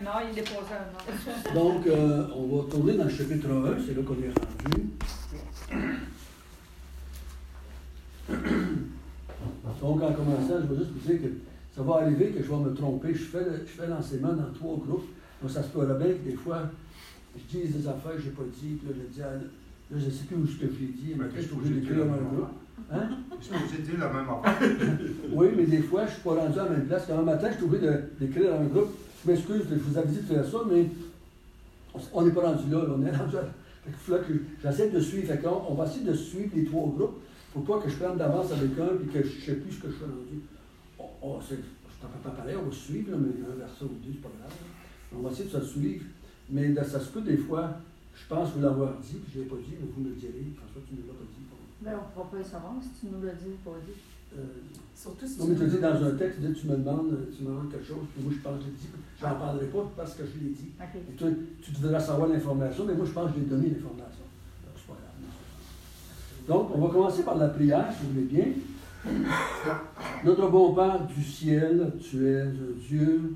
Non, il est déposé un an. Donc, on va tourner dans le chapitre 1, c'est là qu'on est rendu. Donc, en commençant, je vais juste vous dire que ça va arriver que je vais me tromper. Je fais l'enseignement dans 3 groupes. Donc, ça se pourrait bien que des fois, je dise des affaires que je n'ai pas dit, puis là, je dis, là, je ne sais plus où ce que j'ai dit, mais je suis obligé d'écrire dans un groupe. Hein? Je suis obligé de dire la même affaire. Oui, mais des fois, je ne suis pas rendu à la même place. Quand un matin, je suis obligé d'écrire dans un groupe. Je m'excuse, je vous avais dit de faire ça, mais on n'est pas rendu là. On est rendu à... Fait que j'essaie de suivre. Fait on va essayer de suivre les 3 groupes. Il ne faut pas que je prenne d'avance avec un et que je ne sais plus ce que je suis rendu. C'est un peu pas pareil, on va suivre, là, mais un verset ou deux, c'est pas grave. Là. On va essayer de se suivre. Mais ça se peut des fois, je pense vous l'avoir dit, puis je ne l'ai pas dit, mais vous me le direz. François, tu ne l'as pas dit. Ben, on ne pourra pas le savoir si tu nous l'as dit ou pas dit. Surtout si non, mais tu dis dans un texte, tu me demandes quelque chose, puis moi je pense que je l'ai dit, j'en parlerai pas parce que je l'ai dit. Okay. Et toi, tu devrais savoir l'information, mais moi je pense que je l'ai donné l'information. Donc c'est pas grave. Donc, on va commencer par la prière, si vous voulez bien. Notre bon Père du ciel, tu es un Dieu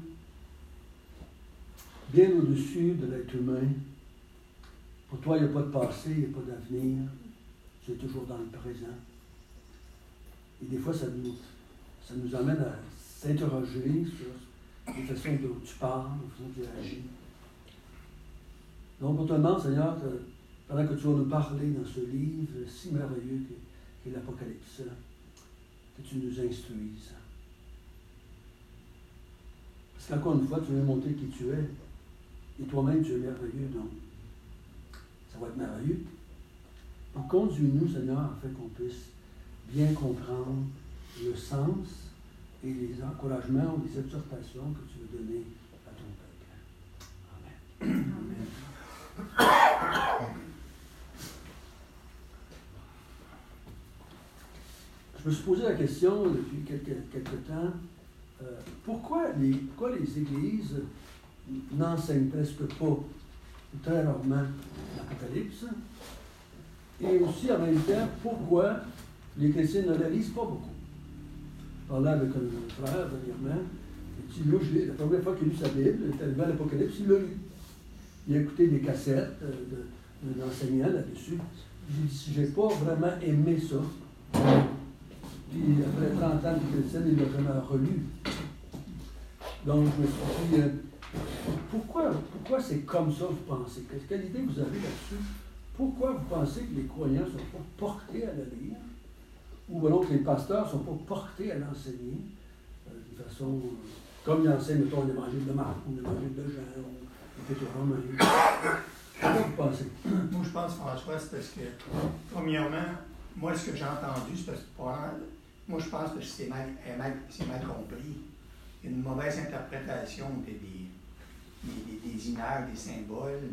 bien au-dessus de l'être humain. Pour toi, il n'y a pas de passé, il n'y a pas d'avenir. Tu es toujours dans le présent. Et des fois, ça nous amène à s'interroger sur les façons dont tu parles, les façons dont tu agis. Donc, on te demande, Seigneur, pendant que tu vas nous parler dans ce livre si merveilleux qu'est l'Apocalypse, que tu nous instruises. Parce qu'encore une fois, tu veux montrer qui tu es. Et toi-même, tu es merveilleux, donc ça va être merveilleux. Donc, conduis-nous, Seigneur, afin qu'on puisse bien comprendre le sens et les encouragements ou les exhortations que tu veux donner à ton peuple. Amen. Amen. Je me suis posé la question depuis quelques temps, pourquoi les églises n'enseignent presque pas, ou très rarement, l'Apocalypse, et aussi en même temps, pourquoi les chrétiens ne la lisent pas beaucoup. Je parlais avec un frère dernièrement, il dit, la première fois qu'il a lu sa Bible, il est arrivé à l'Apocalypse, il l'a lu. Il a écouté des cassettes d'enseignants là-dessus. Il dit, j'ai pas vraiment aimé ça. Puis après 30 ans de chrétien, il l'a jamais relu. Donc je me suis dit, pourquoi c'est comme ça, vous pensez? Quelle idée vous avez là-dessus? Pourquoi vous pensez que les croyants ne sont pas portés à la lire? Ou alors que les pasteurs ne sont pas portés à l'enseigner de façon, comme ils enseignent, mettons, l'évangile de Marc, ou l'évangile de Jean, ou l'Épître aux Romains. Qu'est-ce que vous pensez? Moi, je pense, François, c'est parce que, premièrement, moi, ce que j'ai entendu, c'est parce que, moi, je pense que c'est mal compris. Il y a une mauvaise interprétation des images, des symboles.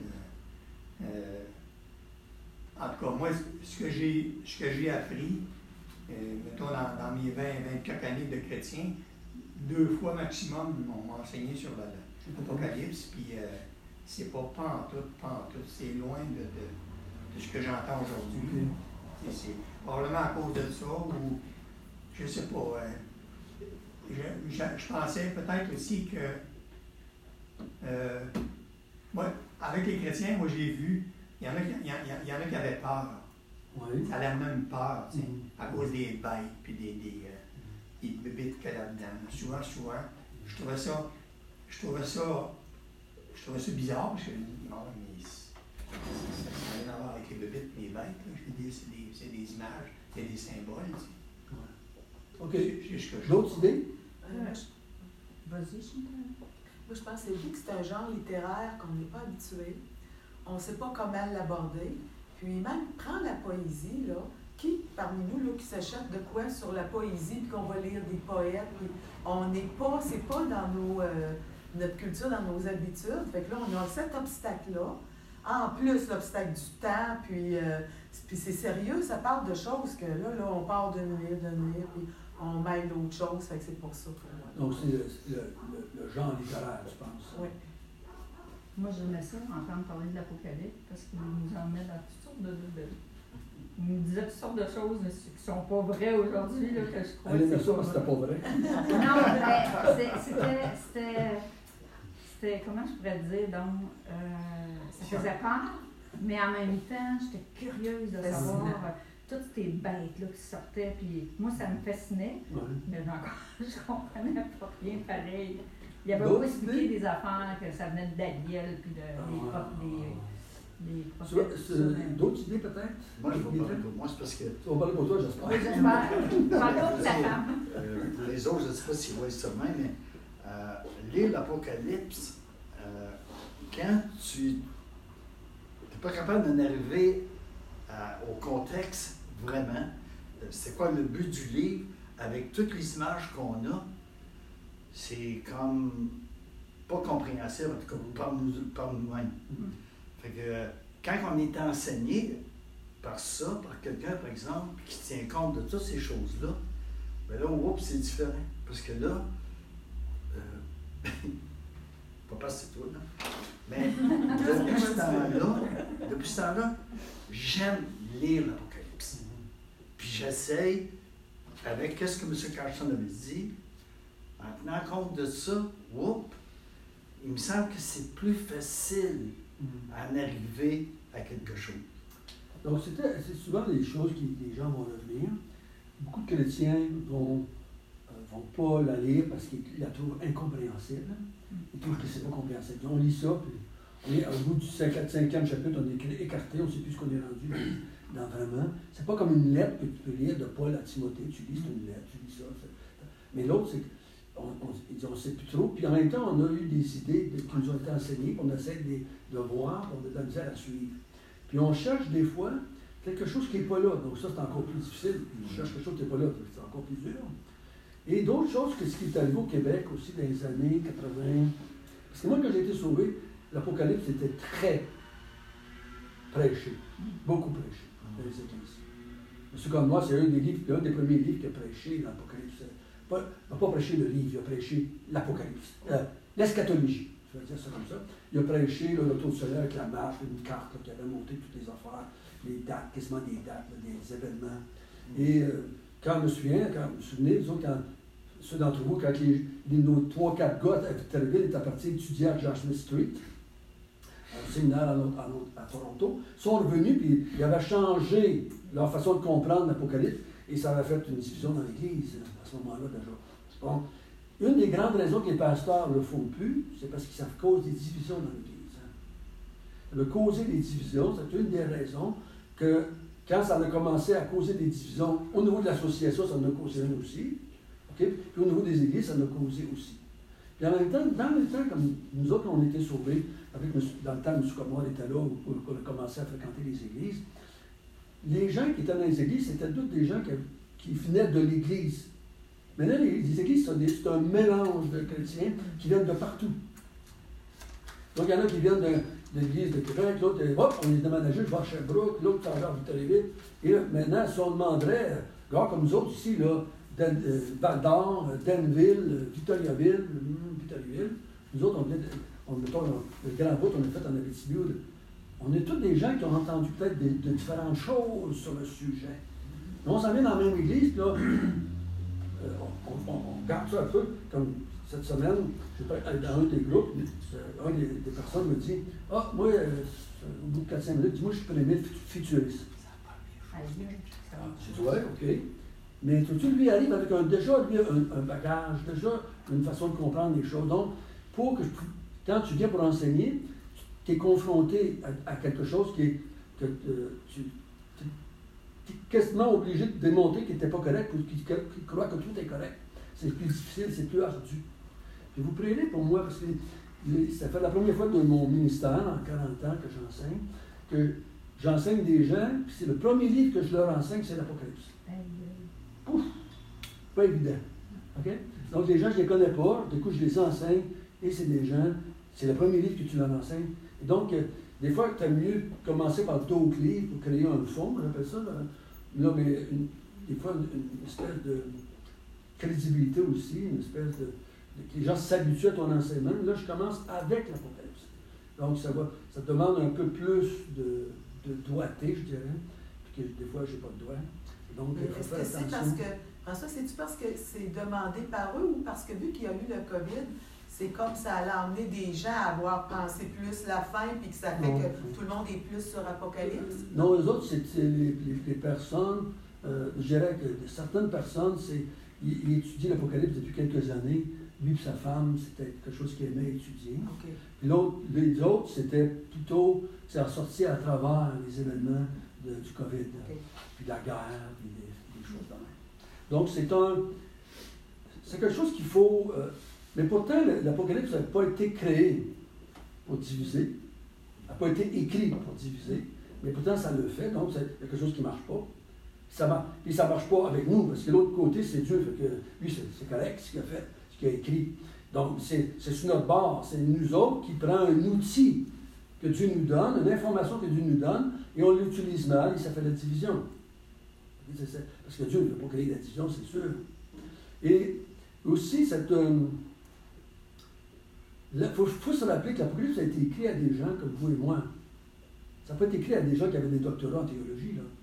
En tout cas, moi, ce que j'ai appris, mettons, dans mes 24 années de chrétien, 2 fois maximum, on m'a enseigné sur l'Apocalypse, puis c'est pas en tout, c'est loin de ce que j'entends aujourd'hui. C'est probablement à cause de ça, ou je sais pas. Je pensais peut-être aussi que, moi, avec les chrétiens, moi j'ai vu, il y en a qui avaient peur. Oui. Ça l'amenait une peur, à cause des bêtes, puis des bébites qu'il y a là-dedans. Souvent, je trouvais ça bizarre, parce que non, mais ça n'a rien à voir avec les bébites et les bêtes. Là. Je veux dire, c'est des images, c'est des symboles. Ouais. OK. D'autres idées? Vas-y, Chantal. Moi, je pense que c'est un genre littéraire qu'on n'est pas habitué. On ne sait pas comment l'aborder. Puis même prendre la poésie, là, qui parmi nous là, qui s'achète de quoi sur la poésie, puis qu'on va lire des poètes, puis on n'est pas, c'est pas dans notre culture, dans nos habitudes. Fait que là, on a cet obstacle-là. En plus, l'obstacle du temps, puis c'est sérieux, ça parle de choses que là on part d'une livre, puis on mêle d'autres choses, fait que c'est pour ça. Donc, c'est le genre littéraire, je pense. Oui. Moi, j'aimais ça, entendre parler de l'Apocalypse, parce qu'il nous emmenait dans toutes sortes de il nous disait toutes sortes de choses qui ne sont pas vraies aujourd'hui, là, que je crois que c'est ça, parce que c'était pas vrai. Non, mais c'était c'était, comment je pourrais dire, donc, ça faisait peur, mais en même temps, j'étais curieuse de savoir toutes ces bêtes-là qui sortaient, puis moi, ça me fascinait, mais encore, je comprenais pas rien pareil. Il avait beaucoup expliqué des affaires, que ça venait de Daniel, puis des prophètes. D'autres idées, peut-être? Moi, je vais parler pour moi, c'est parce que... Tu vas parler pour toi, j'espère. Oui, j'espère. Parle pour ta femme. Pour les autres, je ne sais pas s'ils voient ça de même, mais lire l'Apocalypse, quand tu n'es pas capable d'en arriver au contexte, vraiment, c'est quoi le but du livre, avec toutes les images qu'on a, c'est comme pas compréhensible, en tout cas par nous-mêmes. Fait que quand on est enseigné par ça, par quelqu'un, par exemple, qui tient compte de toutes ces choses-là, bien là, oups, c'est différent. Parce que là, papa, c'est toi, là. Mais depuis ce temps-là, j'aime lire l'Apocalypse. Puis j'essaye, avec ce que M. Carlson avait dit, en tenant compte de ça, il me semble que c'est plus facile à en arriver à quelque chose. Donc, c'est souvent des choses que les gens vont revenir. Beaucoup de chrétiens vont pas la lire parce qu'ils la trouvent incompréhensible. Ils trouvent que c'est pas compréhensible. On lit ça, puis on est au bout du 5e chapitre, on est écarté, on ne sait plus ce qu'on est rendu dans vraiment. C'est pas comme une lettre que tu peux lire de Paul à Timothée. Tu lis, c'est une lettre, tu lis ça. Mais l'autre, c'est qu'on ne sait plus trop. Puis en même temps, on a eu des idées qui nous ont été enseignées, puis on essaie de voir, puis on a de la misère à suivre. Puis on cherche des fois quelque chose qui n'est pas là. Donc ça, c'est encore plus difficile. Puis on cherche quelque chose qui n'est pas là, c'est encore plus dur. Et d'autres choses que ce qui est arrivé au Québec aussi dans les années 80. Parce que moi, quand j'ai été sauvé, l'Apocalypse était très prêché. Beaucoup prêché dans les églises. Monsieur comme moi, c'est un des premiers livres qui a prêché l'Apocalypse. Il n'a pas prêché le livre, il a prêché l'Apocalypse. L'eschatologie, je vais dire ça comme ça. Il a prêché l'auto de soleil avec la map, une carte qui avait monté toutes les affaires, les dates, quasiment des dates, des événements. Et quand je me souvenez, ceux d'entre vous, quand nos 3-4 gars à Victoriaville étaient partis étudier à George Smith Street, au séminaire à Toronto, sont revenus et ils avaient changé leur façon de comprendre l'Apocalypse et ça avait fait une division dans l'Église à ce moment-là déjà. Bon. Une des grandes raisons que les pasteurs ne le font plus, c'est parce que ça cause des divisions dans l'Église. Le causer des divisions, c'est une des raisons que quand ça a commencé à causer des divisions au niveau de l'association, ça en a causé une aussi. Okay? Puis au niveau des églises, ça en a causé aussi. Puis en même temps, dans le temps, comme nous autres, on était sauvés, dans le temps où M. Comor était là, où on a commencé à fréquenter les églises, les gens qui étaient dans les églises, c'était tous des gens qui venaient de l'Église. Maintenant, les églises, c'est un mélange de chrétiens qui viennent de partout. Donc, il y en a qui viennent de l'église de Québec, l'autre, hop, on est déménagé, je vais à Sherbrooke, l'autre, ça va à Victoriaville. Et là, maintenant, si on demanderait, gars comme nous autres ici, là, Val-d'Or, Danville, Victoriaville, nous autres, mettons, le grand route, on a fait en Abitibi, on est tous des gens qui ont entendu peut-être de différentes choses sur le sujet. Mais on s'en vient dans la même église, puis là, on regarde ça un peu, comme cette semaine, dans un des groupes, des personnes me dit « Ah, moi, au bout de 4-5 minutes, moi, je suis premier futuriste. » Je dis « Ouais, OK. » Mais tu lui arrive avec déjà un bagage, déjà une façon de comprendre les choses. Donc, quand tu viens pour enseigner, tu es confronté à quelque chose que tu es quasiment obligé de démontrer qu'il n'était pas correct ou qu'il croit que tout est correct. C'est plus difficile, c'est plus ardu. Puis vous priez pour moi, parce que ça fait la première fois de mon ministère, en 40 ans que j'enseigne, que j'enseigne des gens, puis c'est le premier livre que je leur enseigne, c'est l'Apocalypse. Pouf! Pas évident. OK? Donc les gens, je ne les connais pas, du coup, je les enseigne, et c'est des gens, c'est le premier livre que tu leur enseignes. Et donc, des fois, tu as mieux commencer par d'autres livres pour créer un fond, on appelle ça, là mais des fois, une espèce de crédibilité aussi, une espèce de que les gens s'habituent à ton enseignement. Là, je commence avec l'Apocalypse. Donc, ça demande un peu plus de doigté, je dirais, puis que des fois, je n'ai pas de doigt. Donc, est-ce que c'est parce que, François, c'est-tu parce que c'est demandé par eux ou parce que vu qu'il y a eu le COVID, c'est comme ça allait emmener des gens à avoir pensé plus la fin, puis que ça fait que tout le monde est plus sur Apocalypse? Non, les autres, c'est les personnes, je dirais que certaines personnes, ils étudient l'Apocalypse depuis quelques années. Lui et sa femme, c'était quelque chose qu'ils aimaient étudier. Okay. Les autres, c'était plutôt, c'est ressorti à travers les événements du COVID, puis de la guerre, puis des choses de même. Donc, c'est quelque chose qu'il faut... mais pourtant, l'Apocalypse n'a pas été créé pour diviser, n'a pas été écrit pour diviser, mais pourtant, ça le fait, donc c'est quelque chose qui ne marche pas. Puis ça ne marche pas avec nous, parce que l'autre côté, c'est Dieu, fait que lui, c'est correct ce qu'il a fait, ce qu'il a écrit. Donc, c'est sur notre bord, c'est nous autres qui prenons un outil que Dieu nous donne, une information que Dieu nous donne, et on l'utilise mal, et ça fait la division. Parce que Dieu ne veut pas créer la division, c'est sûr. Et aussi, il faut se rappeler que l'Apocalypse a été écrit à des gens comme vous et moi. Ça n'a pas été écrit à des gens qui avaient des doctorats en théologie, là.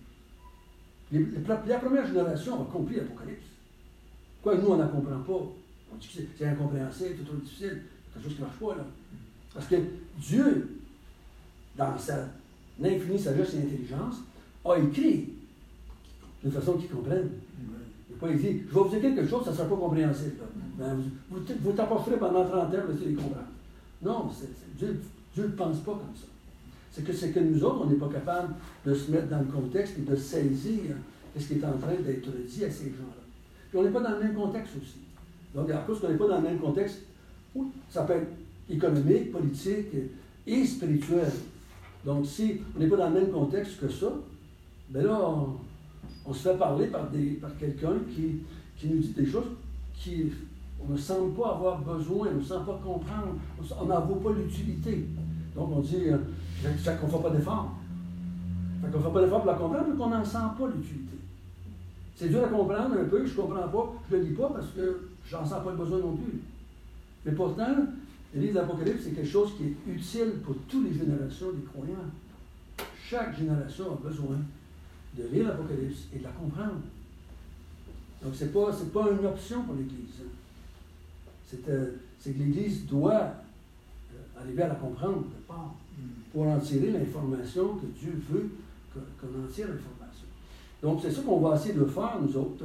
La première génération a compris l'Apocalypse. Quoi, nous, on ne la comprend pas. On dit que c'est incompréhensible, c'est trop difficile. C'est quelque chose qui ne marche pas, là. Parce que Dieu, dans sa infinie sagesse et intelligence, a écrit d'une façon qu'ils comprennent. Il n'a pas dit, je vais vous dire quelque chose, ça ne sera pas compréhensible. Ben, vous t'apporterez pendant 30 ans, vous allez les comprendre. Non, Dieu ne pense pas comme ça. C'est que nous autres, on n'est pas capable de se mettre dans le contexte et de saisir ce qui est en train d'être dit à ces gens-là. Puis on n'est pas dans le même contexte aussi. Donc, à cause qu'on n'est pas dans le même contexte, ça peut être économique, politique et spirituel. Donc, si on n'est pas dans le même contexte que ça, bien là, on se fait parler par quelqu'un qui nous dit des choses qu'on ne semble pas avoir besoin, on ne semble pas comprendre, on n'en vaut pas l'utilité. Donc, on dit, ça qu'on ne fait pas d'effort. Fait qu'on ne fait pas d'effort pour la comprendre, mais qu'on n'en sent pas l'utilité. C'est dur à comprendre un peu, je ne comprends pas, je ne le lis pas parce que je n'en sens pas le besoin non plus. Mais pourtant, le livre de l'Apocalypse, c'est quelque chose qui est utile pour toutes les générations des croyants. Chaque génération a besoin de lire l'Apocalypse et de la comprendre. Donc, ce n'est pas une option pour l'Église. C'est que l'Église doit arriver à la comprendre de part, pour en tirer l'information que Dieu veut qu'on en tire l'information. Donc, c'est ça qu'on va essayer de faire, nous autres,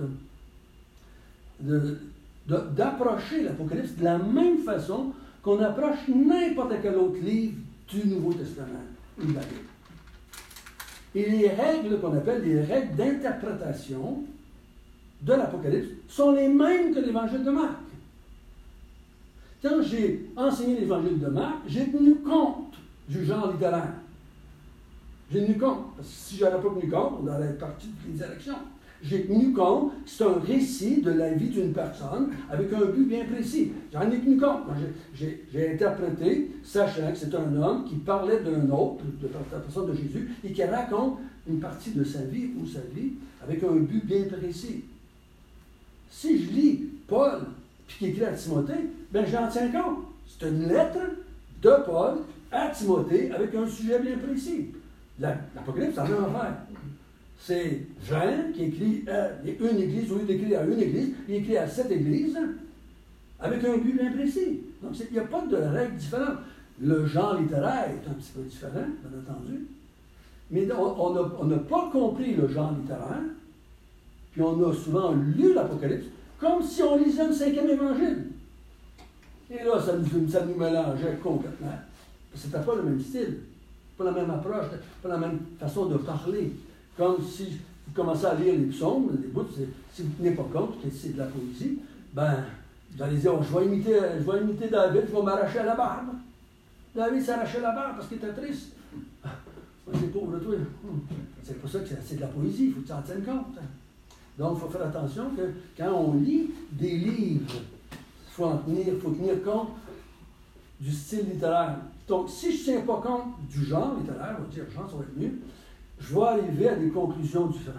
d'approcher l'Apocalypse de la même façon qu'on approche n'importe quel autre livre du Nouveau Testament ou de la Bible. Et les règles qu'on appelle les règles d'interprétation de l'Apocalypse sont les mêmes que l'Évangile de Marc. Quand j'ai enseigné l'Évangile de Marc, j'ai tenu compte du genre littéraire. J'ai tenu compte, parce que si je n'avais pas tenu compte, on aurait parti de toutes les directions. J'ai tenu compte que c'est un récit de la vie d'une personne avec un but bien précis. J'en ai tenu compte. J'ai interprété, sachant que c'est un homme qui parlait d'un autre, de la personne de Jésus, et qui raconte une partie de sa vie ou sa vie avec un but bien précis. Si je lis Paul, puis qui écrit à Timothée, bien j'en tiens compte. C'est une lettre de Paul à Timothée avec un sujet bien précis. L'Apocalypse, c'est la même affaire. C'est Jean qui écrit à une église, au lieu d'écrire à une église, il écrit à 7 églises avec un but bien précis. Donc, il n'y a pas de règles différentes. Le genre littéraire est un petit peu différent, bien entendu. Mais on n'a pas compris le genre littéraire, puis on a souvent lu l'Apocalypse comme si on lisait un 5e évangile. Et là, ça nous mélangeait complètement. C'était pas le même style, pas la même approche, pas la même façon de parler. Comme si vous commencez à lire les psaumes, les bouts, si vous ne tenez pas compte que c'est de la poésie, ben, vous allez dire, je vais imiter David, je vais m'arracher à la barbe. David s'arrachait la barbe parce qu'il était triste. C'est pauvre toi. C'est pour ça que c'est de la poésie, il faut que tu en tiennes compte. Donc, il faut faire attention que quand on lit des livres, il faut tenir compte du style littéraire. Donc, si je ne tiens pas compte du genre littéraire, on va dire, genre, ça va être mieux, je vais arriver à des conclusions différentes.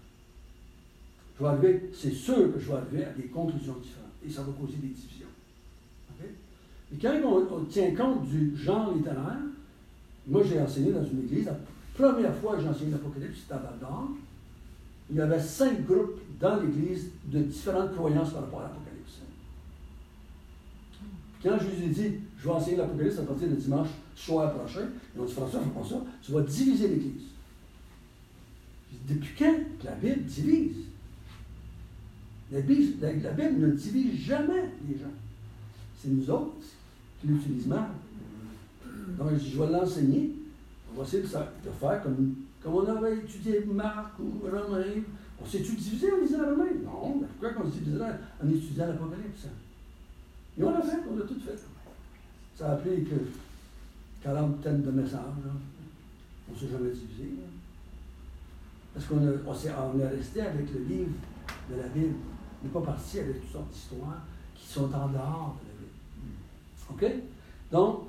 C'est sûr que je vais arriver à des conclusions différentes. Et ça va causer des divisions. Okay? Et quand on tient compte du genre littéraire, moi j'ai enseigné dans une église, la première fois que j'ai enseigné l'Apocalypse, c'était à Val-d'Or. Il y avait 5 groupes dans l'église de différentes croyances par rapport à l'Apocalypse. Quand Jésus dit, je vais enseigner l'Apocalypse à partir de dimanche soir prochain, ils ont dit, François, fais pas ça, tu vas diviser l'Église. Depuis quand que la Bible divise? La Bible ne divise jamais les gens. C'est nous autres qui l'utilisent mal. Donc, je vais l'enseigner. On va essayer de faire comme on avait étudié Marc ou Romains. On s'est-tu divisé en lisant Romains? Non, mais pourquoi qu'on se diviserait en étudiant l'Apocalypse? Et on l'a fait, on l'a tout fait. Ça a pris que 40 thèmes de messages. Là. On ne s'est jamais divisé. Là. Parce qu'on est resté avec le livre de la Bible. On n'est pas parti avec toutes sortes d'histoires qui sont en dehors de la Bible. OK? Donc,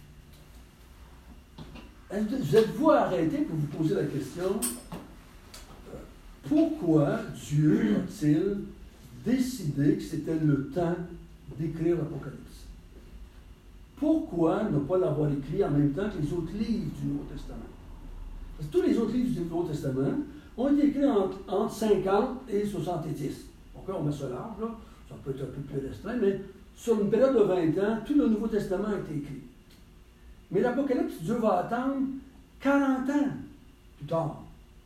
vous êtes-vous arrêté pour vous poser la question pourquoi Dieu a-t-il décidé que c'était le temps d'écrire l'Apocalypse? Pourquoi ne pas l'avoir écrit en même temps que les autres livres du Nouveau Testament? Parce que tous les autres livres du Nouveau Testament ont été écrits entre 50 et 70. Pourquoi on met ça large, là? Ça peut être un peu plus restreint, mais sur une période de 20 ans, tout le Nouveau Testament a été écrit. Mais l'Apocalypse, Dieu va attendre 40 ans plus tard.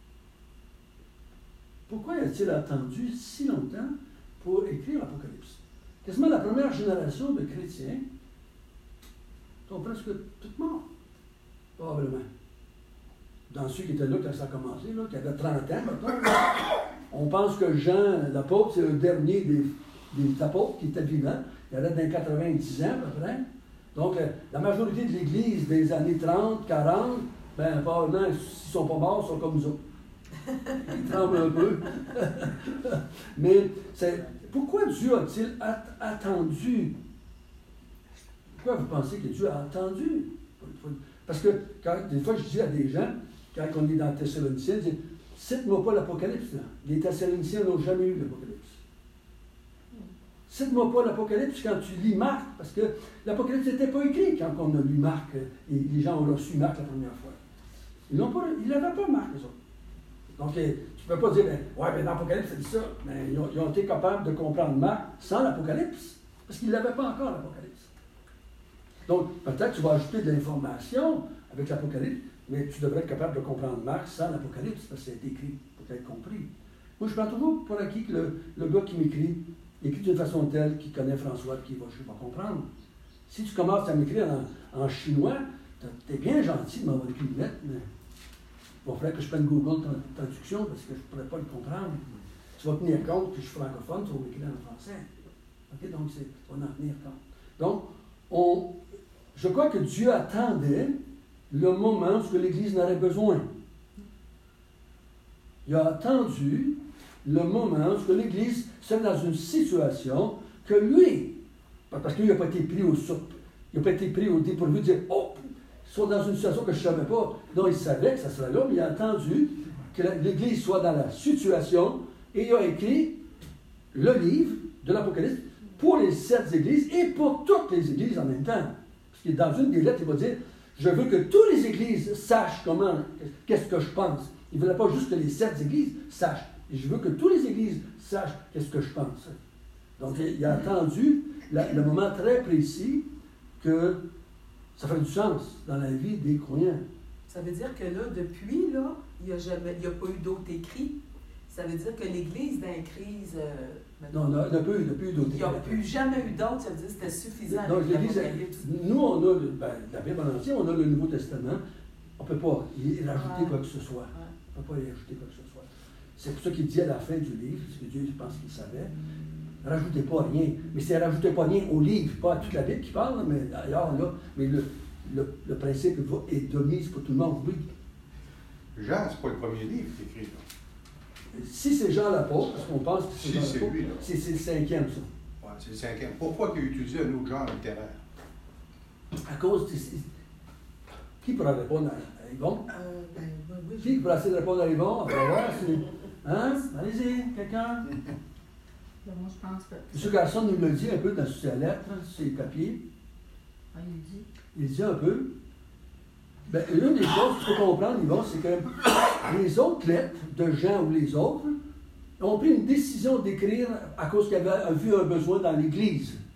Pourquoi a-t-il attendu si longtemps pour écrire l'Apocalypse? Quasiment la première génération de chrétiens sont presque toutes morts, probablement. Dans ceux qui étaient là quand ça a commencé, là, qui avaient 30 ans, maintenant, on pense que Jean, l'apôtre, c'est le dernier des apôtres qui était vivant. Il avait dans 90 ans, à peu près. Donc, la majorité de l'Église des années 30, 40, ben, probablement, s'ils ne sont pas morts, ils sont comme nous autres. Ils tremblent un peu. Mais, pourquoi Dieu a-t-il attendu? Pourquoi vous pensez que Dieu a attendu? Parce que, des fois, je dis à des gens, quand on est dans Thessaloniciens, je dis, cite-moi pas l'Apocalypse. Là. Les Thessaloniciens n'ont jamais eu l'Apocalypse. Cite-moi pas l'Apocalypse quand tu lis Marc, parce que l'Apocalypse n'était pas écrit quand on a lu Marc, et les gens ont reçu Marc la première fois. Ils n'avaient pas Marc, les autres. Donc, tu ne peux pas dire, ouais, l'Apocalypse, c'est ça. Mais ils ont été capables de comprendre Marc sans l'Apocalypse, parce qu'ils ne l'avaient pas encore, l'Apocalypse. Donc, peut-être que tu vas ajouter de l'information avec l'Apocalypse, mais tu devrais être capable de comprendre Marc sans l'Apocalypse, parce que ça a été écrit pour être compris. Moi, je prends toujours pour acquis que le gars qui m'écrit, écrit d'une façon telle qu'il connaît François et qu'il va comprendre. Si tu commences à m'écrire en chinois, tu es bien gentil de m'envoyer une lettre, mais il va falloir que je prenne Google Traduction parce que je ne pourrais pas le comprendre. Tu vas tenir compte que je suis francophone, tu vas m'écrire en français. OK? Donc, on va en tenir compte. Donc, je crois que Dieu attendait le moment où l'Église n'aurait besoin. Il a attendu le moment où l'Église serait dans une situation que lui, parce qu'il n'a pas été pris il n'a pas été pris au dépourvu de dire, oh, ils sont dans une situation que je ne savais pas. Non, il savait que ça serait là, mais il a attendu que l'Église soit dans la situation et il a écrit le livre de l'Apocalypse pour les 7 églises et pour toutes les églises en même temps. Parce que dans une des lettres, il va dire, je veux que toutes les églises sachent qu'est-ce que je pense. Il ne voulait pas juste que les 7 églises sachent. Et je veux que toutes les églises sachent qu'est-ce que je pense. Donc, il a attendu le moment très précis que ça fait du sens dans la vie des croyants. Ça veut dire que là, depuis, là, il n'y a pas eu d'autres écrits. Ça veut dire que l'Église dans la crise... non, il n'y a pas eu d'autres écrits. Il n'y a plus jamais eu d'autres, ça veut dire que c'était suffisant. Donc, l'Église, nous, on a la Bible en entier, on a le Nouveau Testament. On ne peut pas y rajouter quoi que ce soit. On ne peut pas y rajouter quoi que ce soit. C'est pour ça qu'il dit à la fin du livre, ce que Dieu pense qu'il savait, rajoutez pas rien. Mais c'est rajoutez pas rien au livre, pas à toute la Bible qui parle, mais ailleurs, là, mais le principe est de mise pour tout le monde, oui. Jean, c'est pas le premier livre qui est écrit, là. Si c'est Jean l'apôtre, parce qu'on pense que c'est Jean l'apôtre, c'est le 5e, ça. Oui, c'est le 5e. Pourquoi il a utilisé un autre genre littéraire? À cause de... Qui pourra répondre à Yvon? Oui. Qui pourra essayer de répondre à Yvon? On va voir. Hein? Allez-y, quelqu'un? Moi, je pense que... M. Carson nous le dit un peu dans sa lettre, sur ses papiers. Ah, il dit? Il dit un peu. Bien, une des choses qu'il faut comprendre, Yvon, c'est que les autres lettres de Jean ou les autres ont pris une décision d'écrire à cause qu'ils avaient vu un besoin dans l'Église.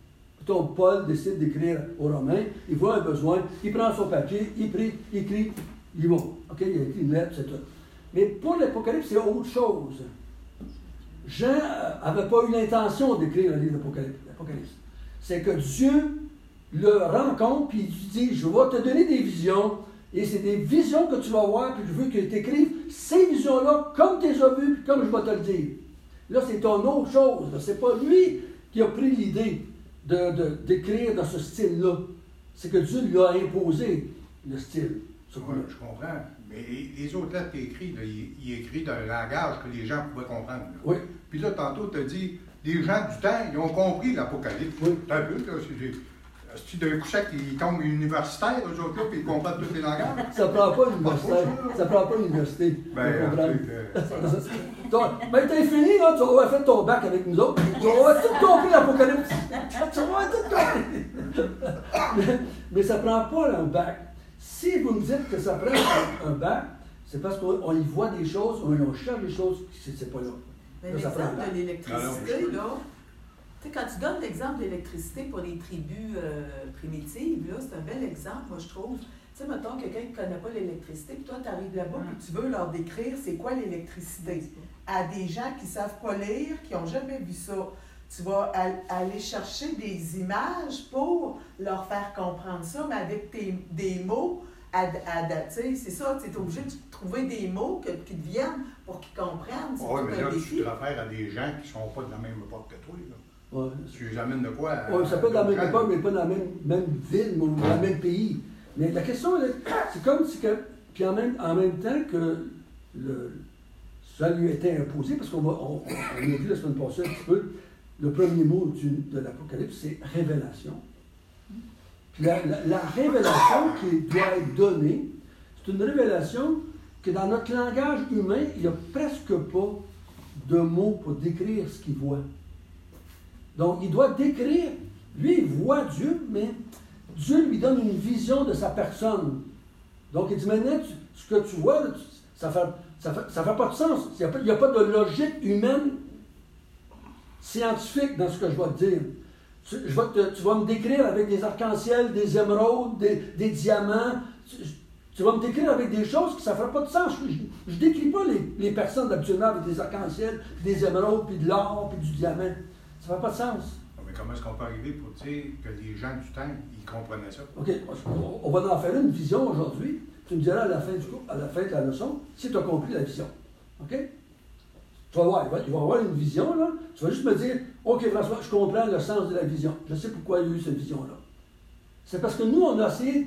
Paul décide d'écrire aux Romains, il voit un besoin, il prend son papier, il prie, il écrit, il va. OK, il a écrit une lettre, c'est tout. Mais pour l'Apocalypse, c'est autre chose. Jean n'avait pas eu l'intention d'écrire un livre d'Apocalypse. C'est que Dieu le rencontre, puis il dit, je vais te donner des visions, et c'est des visions que tu vas voir, puis je veux que tu écrives ces visions-là comme tu les as vues, puis comme je vais te le dire. Là, c'est une autre chose. C'est pas lui qui a pris l'idée d'écrire dans ce style-là. C'est que Dieu lui a imposé le style. Ouais, je comprends. Mais les autres lettres qu'il écrit, il écrit dans un langage que les gens pouvaient comprendre. Là. Oui. Puis là, tantôt, tu as dit, les gens du temps, ils ont compris l'Apocalypse. Oui. C'est un peu, là. C'est d'un coup sec, ils tombent universitaires, eux autres, là, puis ils comprennent tous les langages. Ça prend pas l'université. Ça prend pas l'université. Ben, t'as fini, là, tu vas avoir fait ton bac avec nous autres. Tu vas avoir tout compris l'Apocalypse. Tu vas avoir tout compris. Mais ça prend pas un bac. Si vous me dites que ça prend un bac, c'est parce qu'on y voit des choses, on cherche des choses, c'est pas là. Mais l'exemple de l'électricité, là, tu sais, quand tu donnes l'exemple de l'électricité pour les tribus primitives, là, c'est un bel exemple, moi, je trouve. Tu sais, mettons, quelqu'un qui ne connaît pas l'électricité, puis toi, tu arrives là-bas, puis tu veux leur décrire c'est quoi l'électricité. À des gens qui ne savent pas lire, qui n'ont jamais vu ça. Tu vas aller chercher des images pour leur faire comprendre ça, mais avec des mots adaptés. C'est ça, tu es obligé de trouver des mots qui te viennent pour qu'ils comprennent. Oui, mais là, tu te réfères à des gens qui ne sont pas de la même époque que toi. Là. Ouais. Tu les amènes de quoi? Oui, ça peut être dans la même époque, mais pas dans la même ville ou dans le même pays. Mais la question, c'est comme si que. Puis en même temps que ça lui était imposé, parce qu'on a vu la semaine passée un petit peu, le premier mot de l'Apocalypse, c'est révélation. Puis la révélation qui doit être donnée, c'est une révélation que dans notre langage humain, il n'y a presque pas de mots pour décrire ce qu'il voit. Donc, il doit décrire, lui, il voit Dieu, mais Dieu lui donne une vision de sa personne. Donc, il dit maintenant, ce que tu vois, ça fait pas de sens. Il n'y a pas de logique humaine scientifique dans ce que je vais te dire. Tu vas me décrire avec des arcs-en-ciel, des émeraudes, des diamants. Tu vas me décrire avec des choses que ça ne fera pas de sens. Je ne décris pas les personnes habituellement avec des arcs-en-ciel, des émeraudes, puis de l'or, puis du diamant. Ça ne fait pas de sens. Mais comment est-ce qu'on peut arriver pour dire que les gens du temps, ils comprenaient ça? OK, on va en faire une vision aujourd'hui. Tu me diras à la fin du cours, à la fin de la leçon, si tu as compris la vision. OK? Tu vas voir, il va y avoir une vision, là. Tu vas juste me dire, OK, François, je comprends le sens de la vision. Je sais pourquoi il y a eu cette vision-là. C'est parce que nous, on a essayé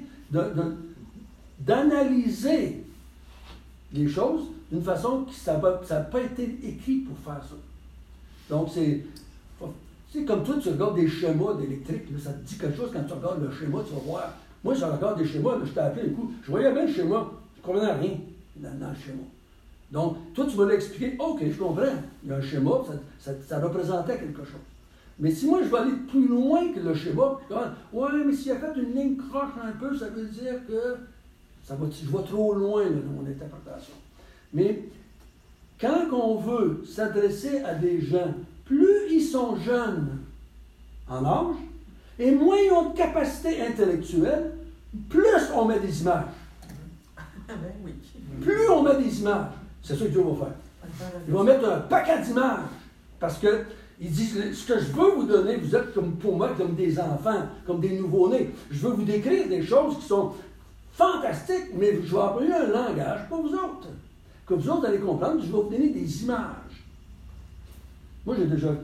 d'analyser les choses d'une façon qui ça n'a pas été écrit pour faire ça. Donc, c'est comme toi, tu regardes des schémas d'électrique, ça te dit quelque chose quand tu regardes le schéma, tu vas voir. Moi, je regarde des schémas, là, je t'ai appelé un coup, je voyais bien le schéma, je ne comprenais rien dans le schéma. Donc, toi, tu vas l'expliquer, OK, je comprends, il y a un schéma, ça représentait quelque chose. Mais si moi, je vais aller plus loin que le schéma, ouais, mais s'il a fait une ligne croche un peu, ça veut dire que je vais trop loin là, dans mon interprétation. Mais quand on veut s'adresser à des gens, plus ils sont jeunes en âge, et moins ils ont de capacité intellectuelle, plus on met des images. Ben oui. Plus on met des images, c'est ça que Dieu va faire. Il va mettre un paquet d'images. Parce que il dit, ce que je veux vous donner, vous êtes comme pour moi comme des enfants, comme des nouveau-nés. Je veux vous décrire des choses qui sont fantastiques, mais je vais employer un langage pour vous autres. Que vous autres allez comprendre, je vais vous donner des images. Moi,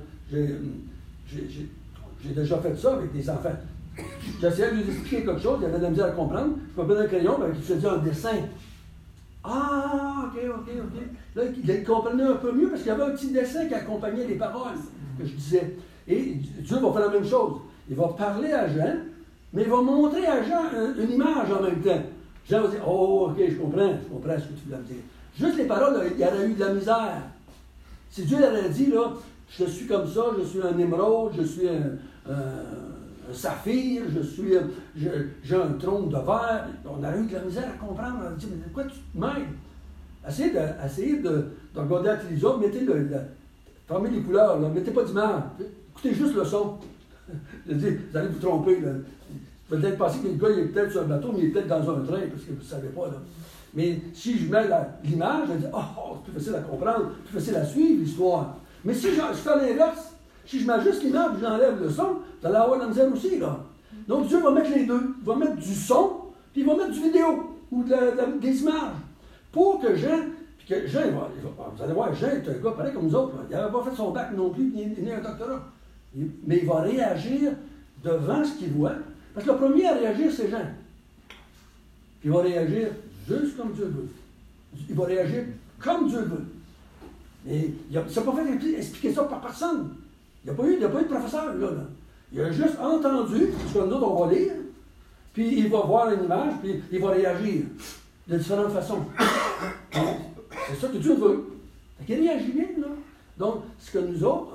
j'ai déjà fait ça avec des enfants. J'essayais de lui expliquer quelque chose, il avait de la misère à comprendre. Je me prenais un crayon, ben, il faisait un dessin. Ah, OK. Là, il comprenait un peu mieux parce qu'il y avait un petit dessin qui accompagnait les paroles que je disais. Et Dieu va faire la même chose. Il va parler à Jean, mais il va montrer à Jean une image en même temps. Jean va dire, oh, OK, je comprends ce que tu voulais me dire. Juste les paroles, il y aurait eu de la misère. Si Dieu l'avait dit, là, je suis comme ça, je suis un émeraude, je suis un saphir, j'ai un trône de verre, on aurait eu de la misère à comprendre. On a dit, mais de quoi tu te mêles? Essayez de regarder la télévision, formez les couleurs, là, mettez pas d'image, écoutez juste le son. Je dis, vous allez vous tromper, là. Peut-être penser que le gars, il est peut-être sur un bateau, mais il est peut-être dans un train, parce que vous ne savez pas, là. Mais si je mets l'image, je dis, oh, c'est plus facile à comprendre, plus facile à suivre l'histoire. Mais si je fais l'inverse, si je mets juste l'image et j'enlève le son, vous allez avoir de la misère aussi, là. Donc Dieu va mettre les deux. Il va mettre du son, puis il va mettre du vidéo, ou des images. Pour que Jean, puis que Jean, vous allez voir, Jean est un gars pareil comme nous autres, là. Il n'avait pas fait son bac non plus, ni un doctorat. Mais il va réagir devant ce qu'il voit. Parce que le premier à réagir, c'est Jean. Puis il va réagir juste comme Dieu veut. Il va réagir comme Dieu veut. Et il ne s'est pas fait expliquer ça par personne. Il n'y a pas eu de professeur, là. Il a juste entendu ce que nous autres, on va lire, puis il va voir une image, puis il va réagir de différentes façons. C'est ça que Dieu veut. Fait qu'il réagit bien, là. Donc, ce que nous autres,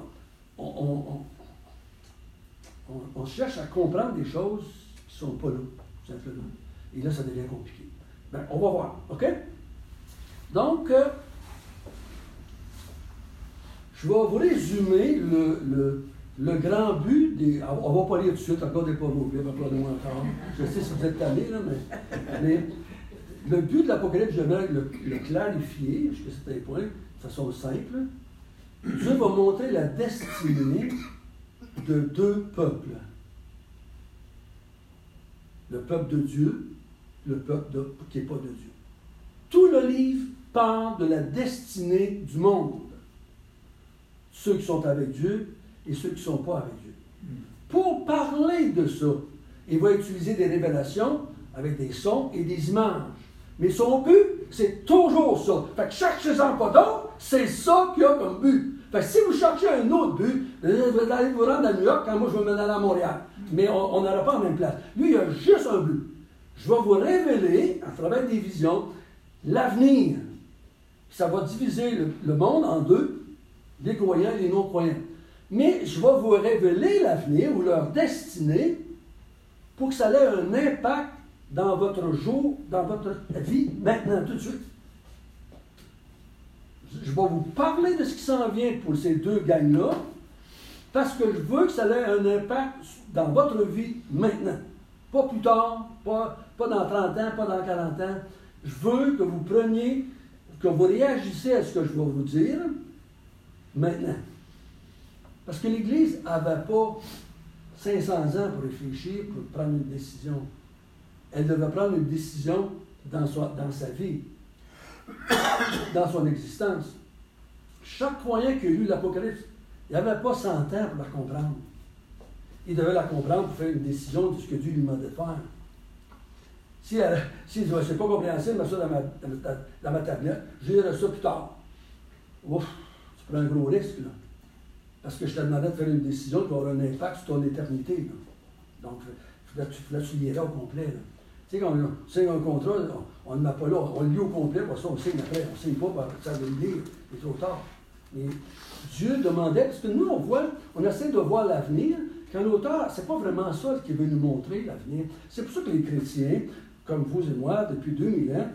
on cherche à comprendre des choses qui ne sont pas là, tout simplement. Et là, ça devient compliqué. Bien, on va voir, OK? Donc, je vais vous résumer le grand but des... On ne va pas lire tout de suite, regardez pas vos livres, applaudez-moi encore. Je sais si vous êtes tannés, là, mais le but de l'Apocalypse, je vais le clarifier, jusqu'à certains points, de façon simple. Dieu va montrer la destinée de deux peuples. Le peuple de Dieu, le peuple qui n'est pas de Dieu. Tout le livre parle de la destinée du monde. Ceux qui sont avec Dieu et ceux qui ne sont pas avec Dieu. Pour parler de ça, il va utiliser des révélations avec des sons et des images. Mais son but, c'est toujours ça. Fait que cherchez-en pas d'autres, c'est ça qu'il y a comme but. Fait que si vous cherchez un autre but, vous allez vous rendre à New York quand moi je vais m'en aller à Montréal. Mais on n'aura pas en même place. Lui, il a juste un but. Je vais vous révéler, à travers des visions, l'avenir. Ça va diviser le monde en deux, les croyants et les non-croyants. Mais je vais vous révéler l'avenir ou leur destinée pour que ça ait un impact dans votre jour, dans votre vie, maintenant, tout de suite. Je vais vous parler de ce qui s'en vient pour ces deux gangs-là, parce que je veux que ça ait un impact dans votre vie maintenant. Pas plus tard, pas dans 30 ans, pas dans 40 ans. Je veux que vous preniez, que vous réagissez à ce que je vais vous dire maintenant. Parce que l'Église n'avait pas 500 ans pour réfléchir, pour prendre une décision. Elle devait prendre une décision dans sa vie, dans son existence. Chaque croyant qui a lu l'Apocalypse, il n'avait pas 100 ans pour la comprendre. Il devait la comprendre pour faire une décision de ce que Dieu lui demandait de faire. Si il dit, c'est pas compréhensible, mets ça dans ma tablette, je lirai ça plus tard. Ouf, tu prends un gros risque, là. Parce que je te demandais de faire une décision qui va avoir un impact sur ton éternité, là. Donc, là, tu liras au complet, là. Tu sais, quand on signe un contrat, on ne le met pas là, on le lit au complet, pour ça on signe après. On ne signe pas, ça veut le lire, c'est trop tard. Mais Dieu demandait, parce que nous, on essaie de voir l'avenir, quand l'auteur, c'est pas vraiment ça qui veut nous montrer l'avenir. C'est pour ça que les chrétiens, comme vous et moi, depuis 2000 ans,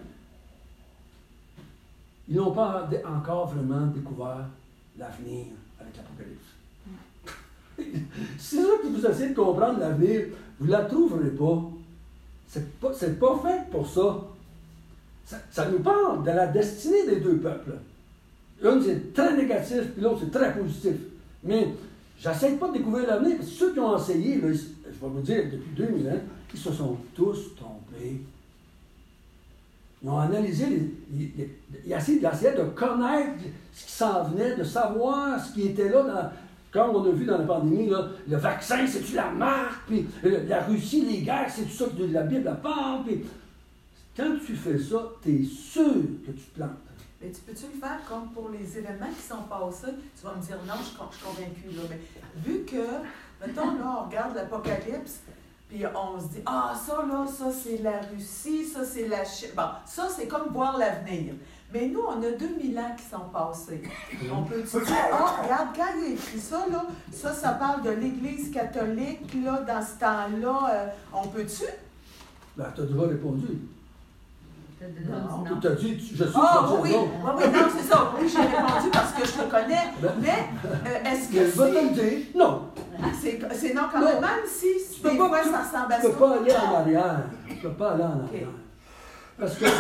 ils n'ont pas encore vraiment découvert l'avenir avec l'Apocalypse. C'est ça que vous essayez de comprendre l'avenir, vous ne la trouverez pas. C'est pas fait pour ça. Ça nous parle de la destinée des deux peuples. L'un, c'est très négatif, puis l'autre, c'est très positif. Mais j'essaie pas de découvrir l'avenir, parce que ceux qui ont essayé, là, je vais vous dire, depuis 2000 ans, ils se sont tous trompés. Ils ont analysé, ils essayaient de connaître ce qui s'en venait, de savoir ce qui était là comme on a vu dans la pandémie, là, le vaccin, c'est-tu la marque, puis la Russie, les guerres, c'est-tu ça que la Bible parle, puis quand tu fais ça, tu es sûr que tu te plantes. Mais peux-tu le faire comme pour les événements qui sont passés? Tu vas me dire non, je suis convaincue, là, mais vu que, mettons, là, on regarde l'Apocalypse, puis on se dit, ça, là, ça, c'est la Russie, ça, c'est la Chine. Bon, ça, c'est comme voir l'avenir. Mais nous, on a 2000 ans qui sont passés. On peut dire, regarde, quand il a écrit ça, là, ça parle de l'Église catholique, là, dans ce temps-là, on peut-tu? Ben, tu as déjà répondu. Non. Tu as dit, je sais Ah oui, non, c'est ça. Oui, j'ai répondu parce que je te connais. Mais est-ce que va te le dire, non. C'est non quand même, même si des fois ça ressemble à ça. Tu ne peux pas aller en arrière. Tu ne peux pas aller en arrière. Parce que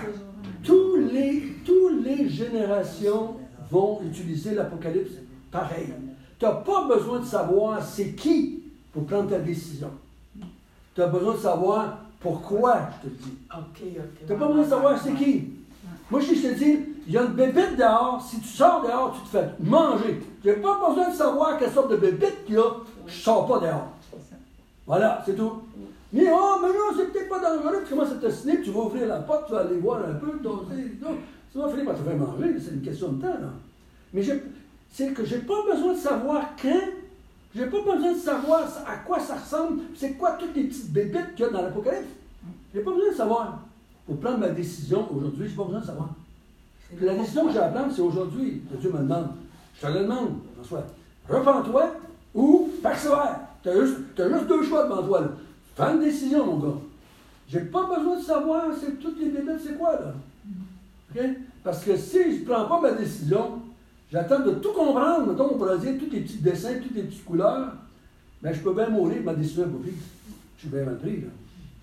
toutes les générations vont utiliser l'Apocalypse pareil. Tu n'as pas besoin de savoir c'est qui pour prendre ta décision. Tu as besoin de savoir pourquoi je te le dis. Tu n'as pas besoin de savoir c'est qui. Moi, si je te dis, il y a une bébête dehors, si tu sors dehors, tu te fais manger. Tu n'as pas besoin de savoir quelle sorte de bébête qu'il y a, je ne sors pas dehors. Voilà, c'est tout. Mais non, c'est peut-être pas dangereux, tu commences à te snip, tu vas ouvrir la porte, tu vas aller voir un peu, tu vas finir par te faire manger, c'est une question de temps, là. Mais c'est que je n'ai pas besoin de savoir quand, je n'ai pas besoin de savoir à quoi ça ressemble, c'est quoi toutes les petites bébites qu'il y a dans l'Apocalypse. Je n'ai pas besoin de savoir. Pour prendre ma décision aujourd'hui, je n'ai pas besoin de savoir. Puis la décision que j'ai à prendre, c'est aujourd'hui que Dieu me demande. Je te le demande, François. Repends-toi ou persévère. Tu as juste 2 choix devant toi, là. Fais une décision, mon gars. Je n'ai pas besoin de savoir toutes les bébites, c'est quoi, là. OK? Parce que si je ne prends pas ma décision, j'attends de tout comprendre, mettons, on pourrait dire, tous les petits dessins, toutes les petites couleurs, mais je peux bien mourir, ma décision n'est pas prise. Je suis bien mal pris, là.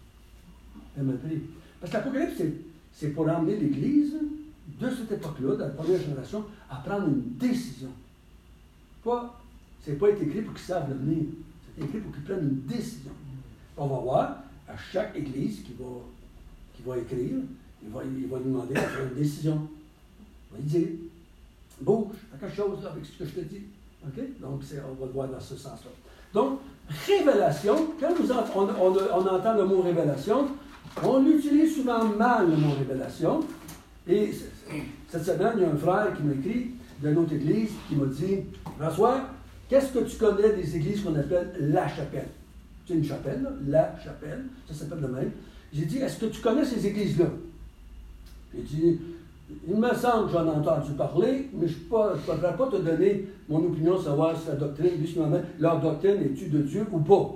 Bien mal pris. Parce que l'Apocalypse, c'est pour emmener l'Église de cette époque-là, de la première génération, à prendre une décision. C'est pas écrit pour qu'ils savent l'avenir. C'est écrit pour qu'ils prennent une décision. On va voir, à chaque Église qui va écrire, il va lui demander de faire une décision. Il va lui dire, bouge, fais quelque chose là, avec ce que je te dis. OK? Donc, on va le voir dans ce sens-là. Donc, révélation, quand on entend le mot révélation, on utilise souvent mal le mot révélation. Et cette semaine, il y a un frère qui m'a écrit d'une autre église qui m'a dit, François, qu'est-ce que tu connais des églises qu'on appelle la chapelle? C'est une chapelle, là, la chapelle, ça s'appelle le même. J'ai dit, est-ce que tu connais ces églises-là? J'ai dit, il me semble que j'en ai entendu parler, mais je ne pourrais pas te donner mon opinion, savoir si la doctrine, leur doctrine est-tu de Dieu ou pas.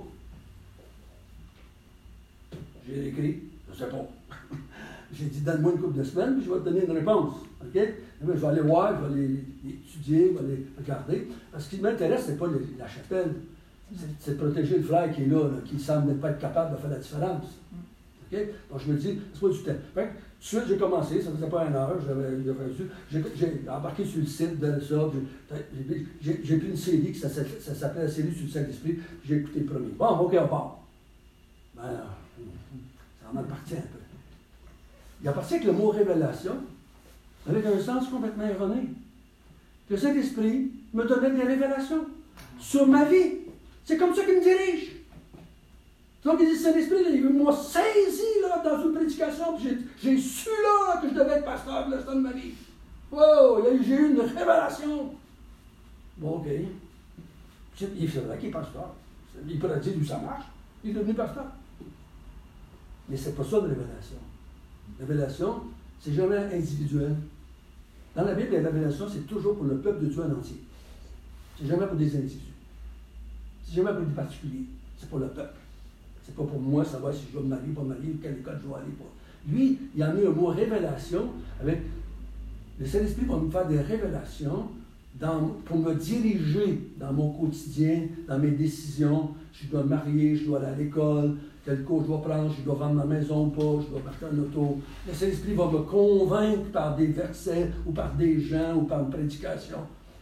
J'ai écrit, je ne sais pas. J'ai dit, donne-moi une couple de semaines, puis je vais te donner une réponse. OK? Je vais aller voir, je vais les étudier, je vais les regarder. Parce ce qui m'intéresse, ce n'est pas la chapelle. C'est de protéger le frère qui est là, qui semble ne pas être capable de faire la différence. OK? Donc je me dis, c'est pas du temps. Fait que, tout de suite, j'ai commencé, ça ne faisait pas 1 heure, j'ai embarqué sur le site de ça, j'ai pris une série, ça s'appelait la série sur le Saint-Esprit, j'ai écouté le premier. Bon, OK, on part. Ben, ça en appartient un peu. Il appartient que le mot révélation, avec un sens complètement erroné. Le Saint-Esprit me donnait des révélations sur ma vie. C'est comme ça qu'il me dirige. Donc, il dit, Saint-Esprit, il m'a saisi là, dans une prédication, puis j'ai su là que je devais être pasteur le restant de ma vie. Wow, j'ai eu une révélation. Bon, OK. Il faudrait qu'il est pasteur. Il pourrait dire d'où ça marche. Il est devenu pasteur. Mais c'est pas ça une révélation. Révélation, c'est jamais individuel. Dans la Bible, la révélation, c'est toujours pour le peuple de Dieu en entier. C'est jamais pour des individus. C'est jamais pour des particuliers. C'est pour le peuple. C'est pas pour moi savoir si je dois me marier ou pas me marier, ou quelle école je dois aller pour. Lui, il a mis un mot révélation avec. Le Saint-Esprit va me faire des révélations pour me diriger dans mon quotidien, dans mes décisions. Je dois me marier, je dois aller à l'école, quel cours je dois prendre, je dois vendre ma maison ou pas, je dois acheter un auto. Le Saint-Esprit va me convaincre par des versets ou par des gens ou par une prédication.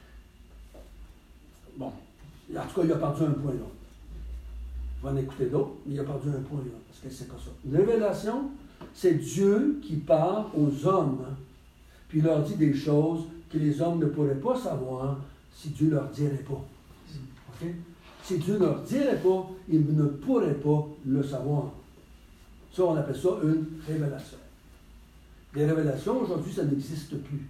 Bon, en tout cas, il a perdu un point là. On va en écouter d'autres, mais il a perdu un point là, parce que c'est comme ça. Une révélation, c'est Dieu qui parle aux hommes, puis il leur dit des choses que les hommes ne pourraient pas savoir si Dieu ne leur dirait pas. OK? Si Dieu ne leur dirait pas, ils ne pourraient pas le savoir. Ça, on appelle ça une révélation. Les révélations, aujourd'hui, ça n'existe plus.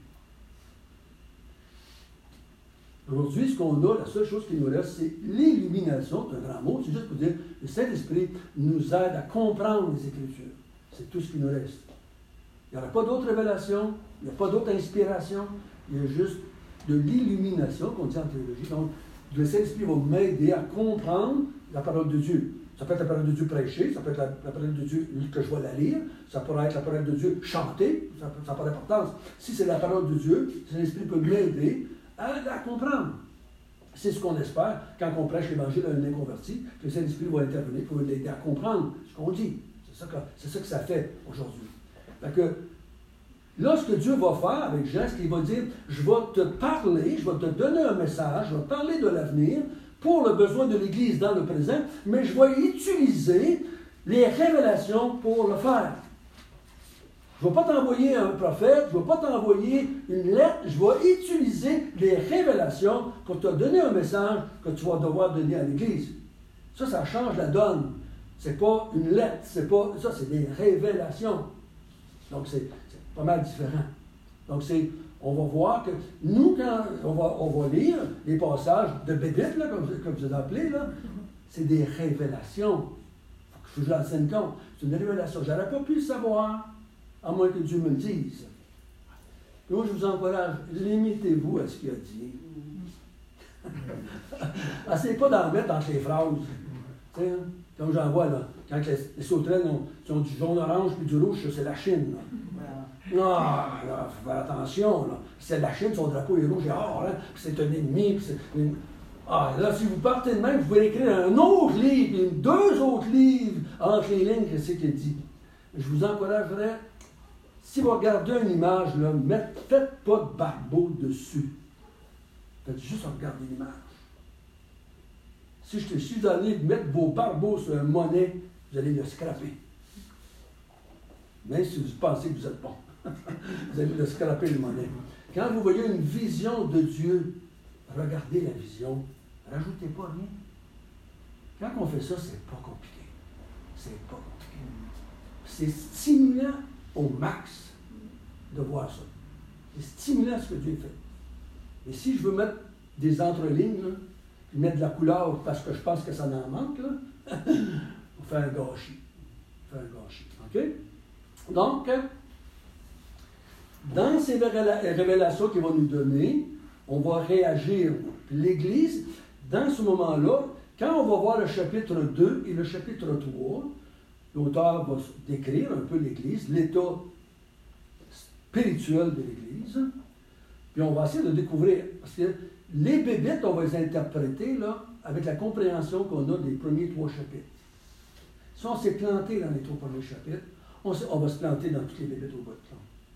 Aujourd'hui, ce qu'on a, la seule chose qui nous reste, c'est l'illumination. C'est un grand mot, c'est juste pour dire le Saint-Esprit nous aide à comprendre les Écritures. C'est tout ce qui nous reste. Il n'y aura pas d'autres révélations, il n'y a pas d'autre inspiration, il y a juste de l'illumination qu'on dit en théologie. Donc, le Saint-Esprit va m'aider à comprendre la parole de Dieu. Ça peut être la parole de Dieu prêchée, ça peut être la parole de Dieu que je vais la lire, ça pourrait être la parole de Dieu chantée, ça n'a pas d'importance. Si c'est la parole de Dieu, l'Esprit peut m'aider à la comprendre. C'est ce qu'on espère quand on prêche l'Évangile à un inconverti, que le Saint-Esprit va intervenir pour l'aider à comprendre ce qu'on dit. C'est ça que ça fait aujourd'hui. Fait que, là, ce que Dieu va faire avec Jean, c'est qu'il va dire, je vais te parler, je vais te donner un message, je vais parler de l'avenir pour le besoin de l'Église dans le présent, mais je vais utiliser les révélations pour le faire. Je ne vais pas t'envoyer un prophète, je ne vais pas t'envoyer une lettre, je vais utiliser les révélations pour te donner un message que tu vas devoir donner à l'Église. Ça change la donne. Ce n'est pas une lettre, c'est des révélations. Donc, c'est pas mal différent. Donc, on va voir que nous, quand on va lire les passages de Bébite, là, comme vous appelez, là, c'est des révélations. Il faut que je la tienne compte. C'est une révélation. Je n'aurais pas pu le savoir, à moins que Dieu me le dise. Et moi, je vous encourage, limitez-vous à ce qu'il a dit. Essayez pas d'en mettre entre les phrases. Tu sais, comme j'en vois, là, quand les sauterelles ont du jaune-orange puis du rouge, c'est la Chine. Non, là, faut faire attention. Là. C'est la Chine, son drapeau est rouge et or, hein, puis c'est un ennemi. Là, si vous partez de même, vous pouvez écrire un autre livre, puis 2 autres livres entre les lignes, que c'est qu'il dit. Je vous encouragerais, si vous regardez une image, là, faites pas de barbeau dessus. Faites juste regarder l'image. Si je suis allé mettre vos barbeaux sur un monnaie, vous allez le scraper. Même si vous pensez que vous êtes bon. Vous allez le scraper, le monnaie. Quand vous voyez une vision de Dieu, regardez la vision. Rajoutez pas rien. Quand on fait ça, c'est pas compliqué. C'est pas compliqué. C'est stimulant au max de voir ça. C'est stimulant ce que Dieu fait. Et si je veux mettre des entrelignes, là, puis mettre de la couleur parce que je pense que ça en manque, là, on fait un gâchis. OK? Donc, dans ces révélations qu'il va nous donner, on va réagir. L'Église, dans ce moment-là, quand on va voir le chapitre 2 et le chapitre 3, l'auteur va décrire un peu l'Église, l'état spirituel de l'Église, puis on va essayer de découvrir, parce que les bébites, on va les interpréter là, avec la compréhension qu'on a des premiers 3 chapitres. Si on s'est planté dans les 3 premiers chapitres, on va se planter dans toutes les bébites au bout de temps.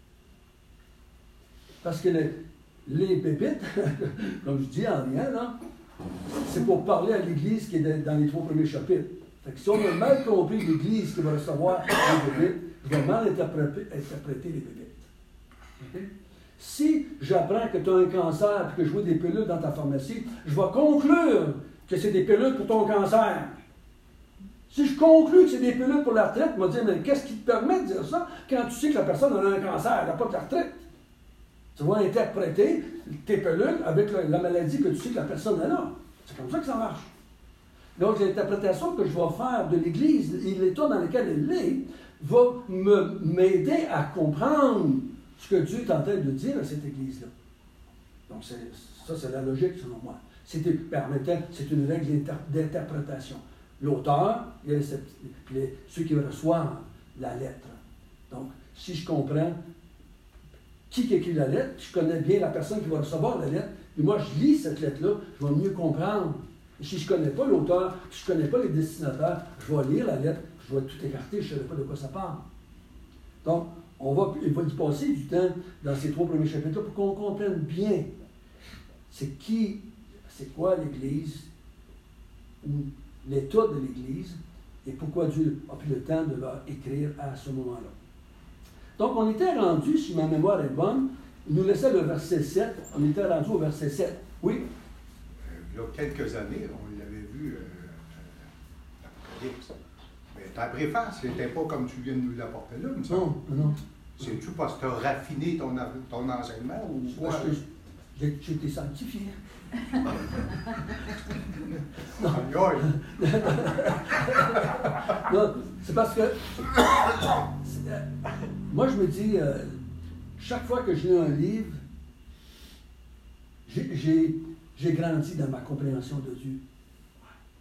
Parce que les bébites, comme je dis en rien, là, c'est pour parler à l'Église qui est dans les 3 premiers chapitres. Fait que si on a mal compris l'Église qui va recevoir les bébites, je vais mal interpréter les bébites. Okay? Si j'apprends que tu as un cancer et que je vois des pilules dans ta pharmacie, je vais conclure que c'est des pilules pour ton cancer. Si je conclus que c'est des pilules pour la retraite, je vais dire, mais qu'est-ce qui te permet de dire ça quand tu sais que la personne a un cancer, elle n'a pas de la retraite? Tu vas interpréter tes pilules avec la maladie que tu sais que la personne a là. C'est comme ça que ça marche. Donc, l'interprétation que je vais faire de l'Église et l'état dans lequel elle est va m'aider à comprendre ce que Dieu est en train de dire à cette Église-là. Donc, ça, c'est la logique, selon moi. C'est une règle d'interprétation. L'auteur, ceux qui reçoivent la lettre. Donc, si je comprends qui écrit la lettre, je connais bien la personne qui va recevoir la lettre, et moi, je lis cette lettre-là, je vais mieux comprendre. Et si je ne connais pas l'auteur, si je ne connais pas les destinataires, je vais lire la lettre, je vais tout écarter, je ne sais pas de quoi ça parle. Donc, il va y passer du temps dans ces 3 premiers chapitres-là pour qu'on comprenne bien c'est quoi l'Église, ou l'état de l'Église, et pourquoi Dieu a pris le temps de leur écrire à ce moment-là. Donc, on était rendu, si ma mémoire est bonne, il nous laissait le verset 7, on était rendu au verset 7. Oui? Il y a quelques années, on l'avait vu, l'Apocalypse. Mais ta préface, c'était pas comme tu viens de nous l'apporter là, me semble. Non. C'est-tu parce que tu as raffiné ton enseignement ou quoi? J'ai été sanctifié. Non, c'est parce que moi, je me dis, chaque fois que je lis un livre, j'ai grandi dans ma compréhension de Dieu.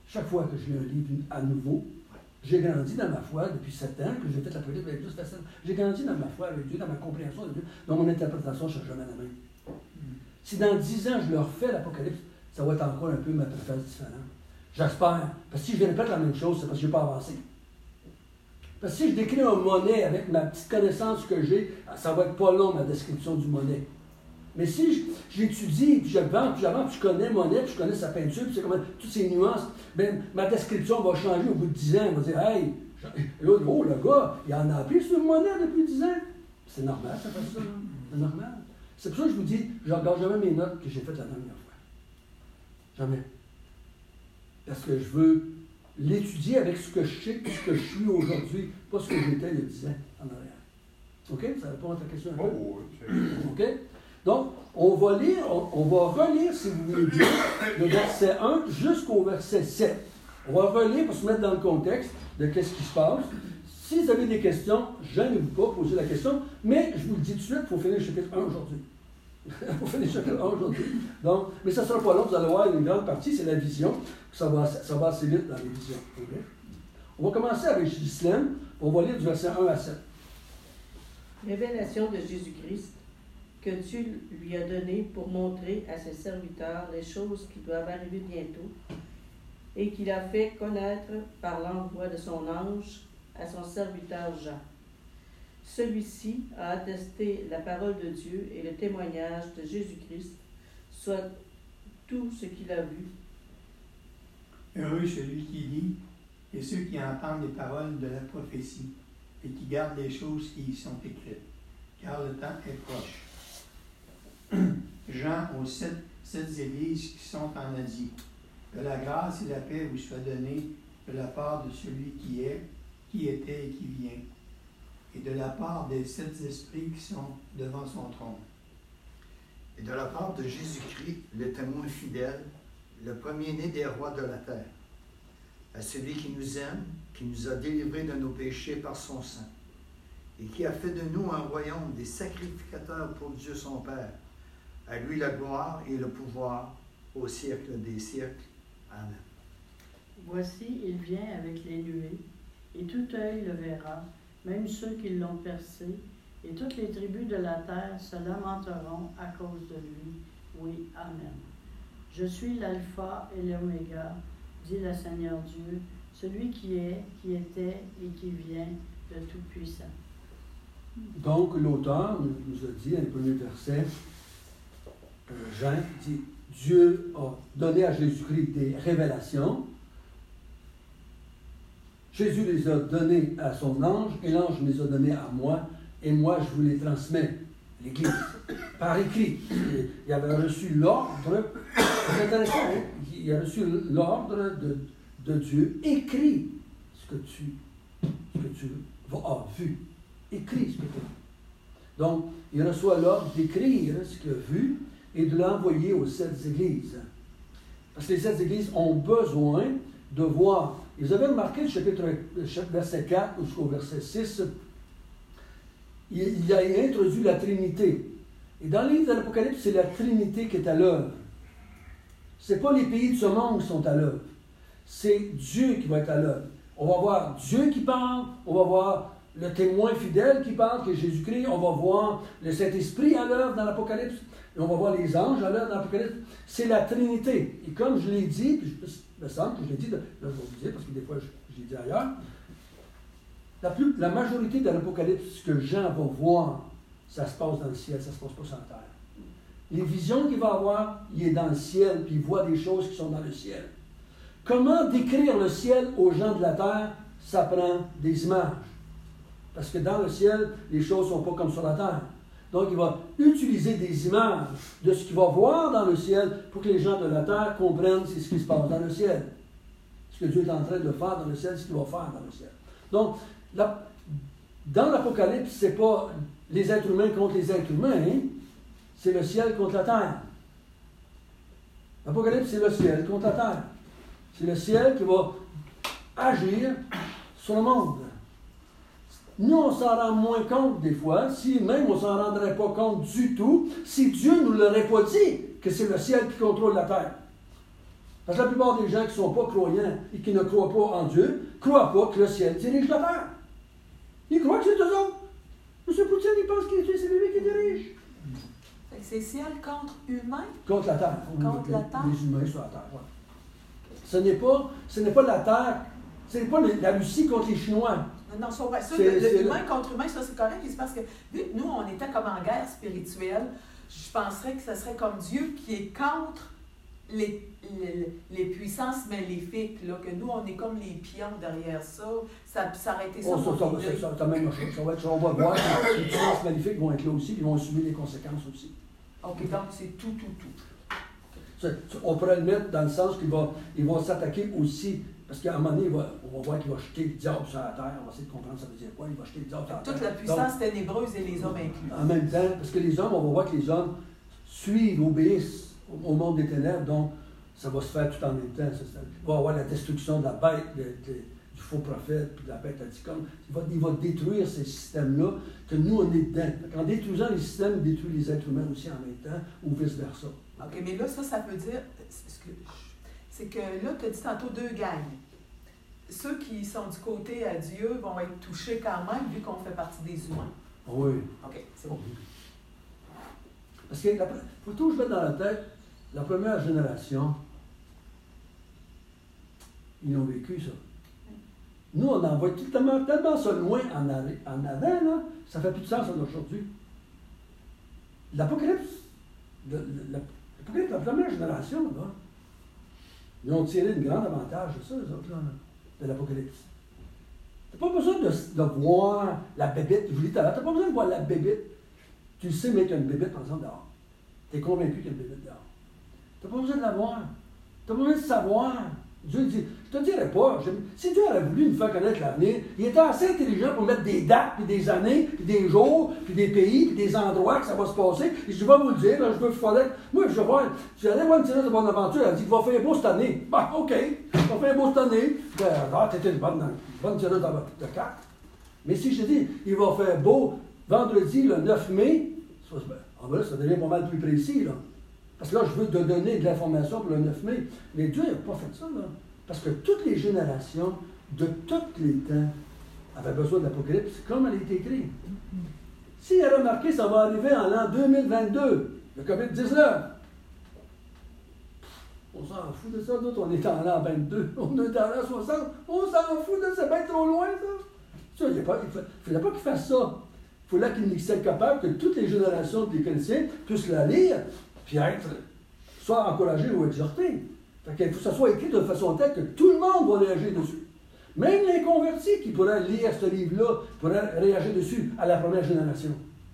chaque fois que je lis un livre à nouveau, j'ai grandi dans ma foi depuis 7 ans, que j'ai fait l'Apocalypse avec Dieu, ça fait 7 ans. J'ai grandi dans ma foi avec Dieu, dans ma compréhension de Dieu, dans mon interprétation, je ne change jamais la même. Si dans 10 ans, je leur fais l'Apocalypse, ça va être encore un peu ma préface différente. J'espère. Parce que si je répète la même chose, c'est parce que je n'ai pas avancé. Parce que si je décris un Monet avec ma petite connaissance que j'ai, ça va être pas long, ma description du Monet. Mais si j'étudie, puis j'avance, puis je connais Monet, puis je connais sa peinture, puis c'est comment toutes ces nuances, bien, ma description va changer au bout de 10 ans. On va dire, hey, oh, le gars, il en a appris sur Monet depuis 10 ans. C'est normal, ça fait ça. C'est normal. C'est pour ça que je vous dis, je ne regarde jamais mes notes que j'ai faites la dernière fois. Jamais. Parce que je veux l'étudier avec ce que je sais, ce que je suis aujourd'hui, pas ce que j'étais il y a 10 ans en arrière. OK? Ça répond à ta question un peu? Oh, OK? Donc, on va relire, si vous voulez bien, le verset 1 jusqu'au verset 7. On va relire pour se mettre dans le contexte de qu'est-ce qui se passe. Si vous avez des questions, gênez-vous pas, posez la question, mais je vous le dis tout de suite, il faut finir le chapitre 1 aujourd'hui. Il faut finir le chapitre 1 aujourd'hui. Donc, mais ça ne sera pas long, vous allez voir une grande partie, c'est la vision. Ça va assez vite dans les visions. Okay? On va commencer avec Ghislaine, on va lire du verset 1 à 7. Révélation de Jésus-Christ que Dieu lui a donnée pour montrer à ses serviteurs les choses qui doivent arriver bientôt et qu'il a fait connaître par l'envoi de son ange à son serviteur Jean. Celui-ci a attesté la parole de Dieu et le témoignage de Jésus-Christ, soit tout ce qu'il a vu. Heureux celui qui lit et ceux qui entendent les paroles de la prophétie et qui gardent les choses qui y sont écrites, car le temps est proche. Jean aux sept églises qui sont en Asie. Que la grâce et la paix vous soient données de la part de celui qui est, qui était et qui vient, et de la part des 7 esprits qui sont devant son trône. Et de la part de Jésus-Christ, le témoin fidèle, le premier-né des rois de la terre, à celui qui nous aime, qui nous a délivrés de nos péchés par son sang, et qui a fait de nous un royaume des sacrificateurs pour Dieu son Père. À lui la gloire et le pouvoir au siècle des siècles. Amen. Voici, il vient avec les nuées, et tout œil le verra, même ceux qui l'ont percé, et toutes les tribus de la terre se lamenteront à cause de lui. Oui, Amen. Je suis l'alpha et l'oméga, dit le Seigneur Dieu, celui qui est, qui était et qui vient, de Tout-Puissant. Donc, l'auteur nous a dit, dans le premier verset, Jean dit, Dieu a donné à Jésus-Christ des révélations. Jésus les a données à son ange, et l'ange les a données à moi, et moi je vous les transmets, l'Église, par écrit. Il avait reçu l'ordre, c'est intéressant, hein? Il a reçu l'ordre de Dieu, écrit ce que tu as vu. Écrit ce que tu as vu. Donc, il reçoit l'ordre d'écrire ce qu'il a vu et de l'envoyer aux 7 églises. Parce que les 7 églises ont besoin de voir. Et vous avez remarqué le chapitre verset 4 jusqu'au verset 6, il a introduit la Trinité. Et dans le livre de l'Apocalypse, c'est la Trinité qui est à l'œuvre. Ce n'est pas les pays de ce monde qui sont à l'œuvre. C'est Dieu qui va être à l'œuvre. On va voir Dieu qui parle, on va voir le témoin fidèle qui parle, qui est Jésus-Christ, on va voir le Saint-Esprit à l'œuvre dans l'Apocalypse, et on va voir les anges à l'œuvre dans l'Apocalypse. C'est la Trinité. Et comme je l'ai dit, puis il me semble que je l'ai dit, là je vais vous dire, parce que des fois je l'ai dit ailleurs, la majorité de l'Apocalypse que Jean va voir, ça se passe dans le ciel, ça ne se passe pas sur la terre. Les visions qu'il va avoir, il est dans le ciel, puis il voit des choses qui sont dans le ciel. Comment décrire le ciel aux gens de la terre? Ça prend des images. Parce que dans le ciel, les choses ne sont pas comme sur la terre. Donc, il va utiliser des images de ce qu'il va voir dans le ciel pour que les gens de la terre comprennent ce qui se passe dans le ciel. Ce que Dieu est en train de faire dans le ciel, ce qu'il va faire dans le ciel. Donc, dans l'Apocalypse, ce n'est pas les êtres humains contre les êtres humains, hein? C'est le ciel contre la terre. L'Apocalypse, c'est le ciel contre la terre. C'est le ciel qui va agir sur le monde. Nous, on s'en rend moins compte des fois, si même on ne s'en rendrait pas compte du tout, si Dieu ne nous l'aurait pas dit que c'est le ciel qui contrôle la terre. Parce que la plupart des gens qui ne sont pas croyants et qui ne croient pas en Dieu, ne croient pas que le ciel dirige la terre. Ils croient que c'est eux autres. M. Poutine, il pense que c'est lui qui dirige. C'est ciel contre humain? Contre la terre. Contre la terre? Les humains sur la terre, oui. Ce n'est pas la terre, ce n'est pas la Russie contre les Chinois. Non, ça, le humain contre humain, ça c'est correct. C'est parce que vu que nous, on était comme en guerre spirituelle, je penserais que ce serait comme Dieu qui est contre les puissances maléfiques, là, que nous, on est comme les pions derrière ça. Ça aurait été ça. On va voir que les puissances maléfiques vont être là aussi, ils vont assumer les conséquences aussi. OK, donc c'est tout. On pourrait le mettre dans le sens qu'ils vont s'attaquer aussi, parce qu'à un moment donné, on va voir qu'il va jeter le diable sur la terre. On va essayer de comprendre ça veut dire quoi. Il va jeter le diable sur la terre. Toute la puissance ténébreuse et les hommes inclus. En même temps, parce que les hommes, on va voir que les hommes suivent, obéissent au monde des ténèbres, donc ça va se faire tout en même temps. Il va y avoir la destruction de la bête, du faux prophète, puis de la bête anticombe. Il va détruire ces systèmes-là, que nous, on est dedans. En détruisant les systèmes, il détruit les êtres humains aussi en même temps, ou vice-versa. OK, mais là, ça veut dire, c'est que là, tu as dit tantôt deux gangs. Ceux qui sont du côté à Dieu vont être touchés quand même, vu qu'on fait partie des humains. Oui. OK, c'est bon. Parce qu'il faut toujours mettre dans la tête, la première génération, ils ont vécu ça. Nous, on envoie tellement ça loin en avant, là, ça fait plus de sens aujourd'hui. L'Apocalypse, la première génération, là, ils ont tiré un grand avantage de ça, les autres, là, de l'Apocalypse. Tu n'as pas besoin de voir la bébête, je vous dis tout à l'heure, tu n'as pas besoin de voir la bébête. Tu sais, mais qu'il y a une bébête, par exemple, dehors. Tu es convaincu qu'il y a une bébête dehors. Tu n'as pas besoin de la voir. Tu n'as pas besoin de savoir. Dieu dit, je ne te dirais pas, si Dieu avait voulu nous faire connaître l'avenir, il était assez intelligent pour mettre des dates, puis des années, puis des jours, puis des pays, puis des endroits que ça va se passer. Et je vais vous le dire, là, je veux que moi, je vais voir, si j'allais voir une tirette de bonne aventure, elle dit qu'il va faire beau cette année. Ben, OK, il va faire beau cette année. Ben, t'étais une bonne tirette de carte. Mais si je te dis, il va faire beau vendredi, le 9 mai, ça devient pas mal plus précis, là. Parce que là, je veux te donner de l'information pour le 9 mai. Mais Dieu n'a pas fait ça, là. Parce que toutes les générations, de tous les temps, avaient besoin de l'Apocalypse, comme elle a été écrite. S'il a remarqué, ça va arriver en l'an 2022, le COVID-19. On s'en fout de ça, d'autres, on est en l'an 22, on est en l'an 60, on s'en fout de ça, c'est bien trop loin, ça. Il ne fallait pas qu'il fasse ça. Il fallait qu'il soit capable que toutes les générations des chrétiens puissent la lire, puis être soit encouragés ou exhortés. Il faut que ça soit écrit de façon telle que tout le monde va réagir dessus. Même les convertis qui pourraient lire ce livre-là pourraient réagir dessus à la première génération.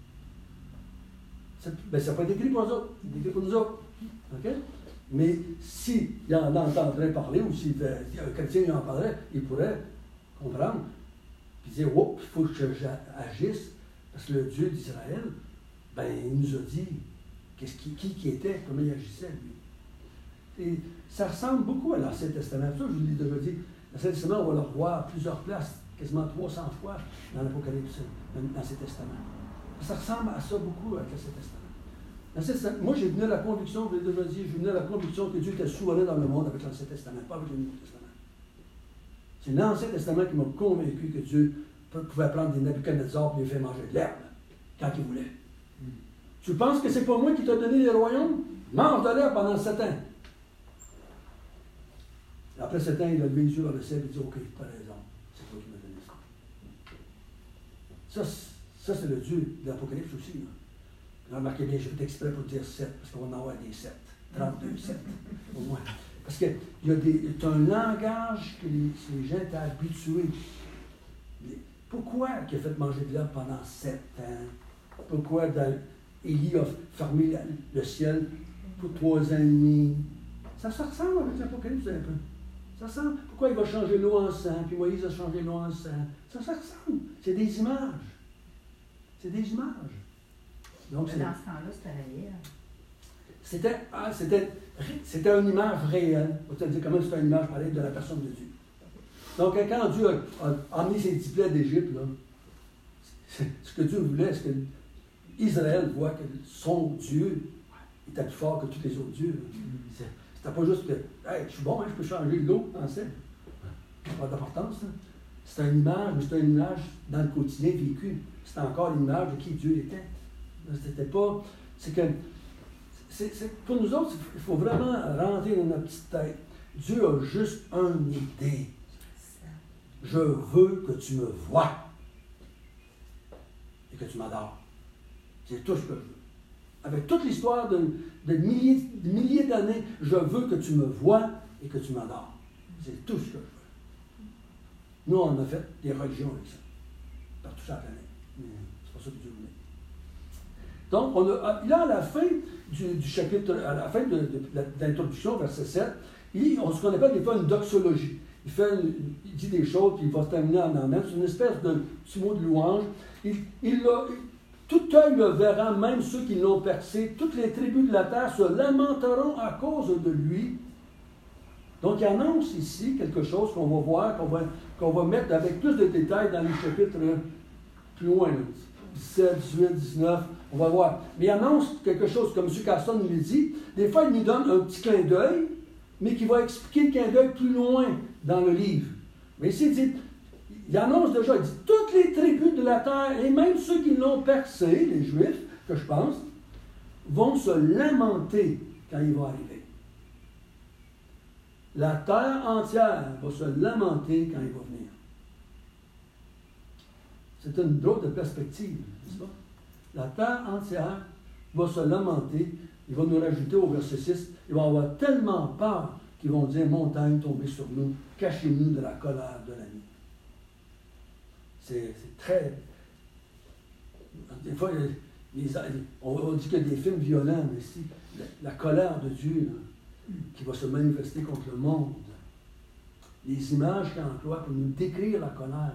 Ça n'a pas été écrit pour nous autres, c'est écrit pour nous autres. Okay? Mais s'il en entendrait parler, ou si un chrétien en parlerait, il pourrait comprendre, puis dire, oh, il faut que j'agisse, parce que le Dieu d'Israël, il nous a dit qui était, comment il agissait, lui. Et ça ressemble beaucoup à l'Ancien Testament. Ça, je vous l'ai déjà dit. L'Ancien Testament, on va le revoir à plusieurs places, quasiment 300 fois dans l'Apocalypse, dans l'Ancien Testament. Ça ressemble à ça beaucoup avec l'Ancien Testament. Moi, j'ai venu à la conviction, je l'ai déjà dit, j'ai venu à la conviction que Dieu était souverain dans le monde avec l'Ancien Testament, pas avec le Nouveau Testament. C'est l'Ancien Testament qui m'a convaincu que Dieu pouvait prendre des Nabucodonosor et les faire manger de l'herbe quand il voulait. Tu penses que c'est pas moi qui t'ai donné les royaumes? Mange de l'herbe pendant 7 ans. Après 7 ans, il a levé les yeux vers le ciel et il dit, OK, pas raison, c'est toi qui m'as donné ça. Ça, c'est le Dieu de l'Apocalypse aussi. Là. Remarquez bien, je fais exprès pour dire 7, parce qu'on va en avoir des 7, 32, 7, au moins. Parce que c'est un langage que les gens étaient habitués. Pourquoi il a fait manger de l'herbe pendant 7 ans? Pourquoi Élie a fermé le ciel pour 3 ans et demi? Ça ressemble avec l'Apocalypse un peu. Ça ressemble. Pourquoi il va changer l'eau en sang, puis Moïse a changé l'eau en sang? Ça ressemble. C'est des images. C'est des images. Donc, dans ce temps-là, c'était réel. C'était une image réelle. On va te dire comment c'est une image pareille de la personne de Dieu. Donc, quand Dieu a emmené ses 10 plaies d'Égypte, ce que Dieu voulait, c'est que Israël voit que son Dieu était plus fort que tous les autres dieux. C'était pas juste que, hey, je suis bon, hein, je peux changer de l'eau en sel. Pas d'importance. Hein. C'est une image, mais c'est une image dans le quotidien vécu. C'est encore l'image de qui Dieu était. C'était pas. C'est que. Pour nous autres, il faut vraiment rentrer dans notre petite tête. Dieu a juste une idée. Je veux que tu me vois et que tu m'adores. C'est tout ce que je veux. Avec toute l'histoire de milliers d'années, je veux que tu me vois et que tu m'adores. C'est tout ce que je veux. Nous, on a fait des religions avec ça, partout sur la planète. C'est pas ça que Dieu voulait. Donc, là, à la fin du chapitre, à la fin de l'introduction, verset 7, on se qu'on appelle des fois une doxologie. Il dit des choses, puis il va se terminer en amen. C'est une espèce de petit mot de louange. Tout œil le verra, même ceux qui l'ont percé. Toutes les tribus de la terre se lamenteront à cause de lui. Donc, il annonce ici quelque chose qu'on va voir, qu'on va mettre avec plus de détails dans les chapitres plus loin, 17, 18, 19, on va voir. Mais il annonce quelque chose, comme M. Caston nous l'a dit. Des fois, il nous donne un petit clin d'œil, mais qui va expliquer le clin d'œil plus loin dans le livre. Mais ici, il annonce déjà, il dit, toutes les tribus de la terre, et même ceux qui l'ont percé, les Juifs, que je pense, vont se lamenter quand il va arriver. La terre entière va se lamenter quand il va venir. C'est une drôle de perspective, n'est-ce pas? La terre entière va se lamenter. Il va nous rajouter au verset 6, ils vont avoir tellement peur qu'ils vont dire, montagne tombez sur nous, cachez-nous de la colère de la nuit. C'est très... Des fois, on dit qu'il y a des films violents, mais si, la colère de Dieu, là, qui va se manifester contre le monde. Les images qu'il emploie pour nous décrire la colère.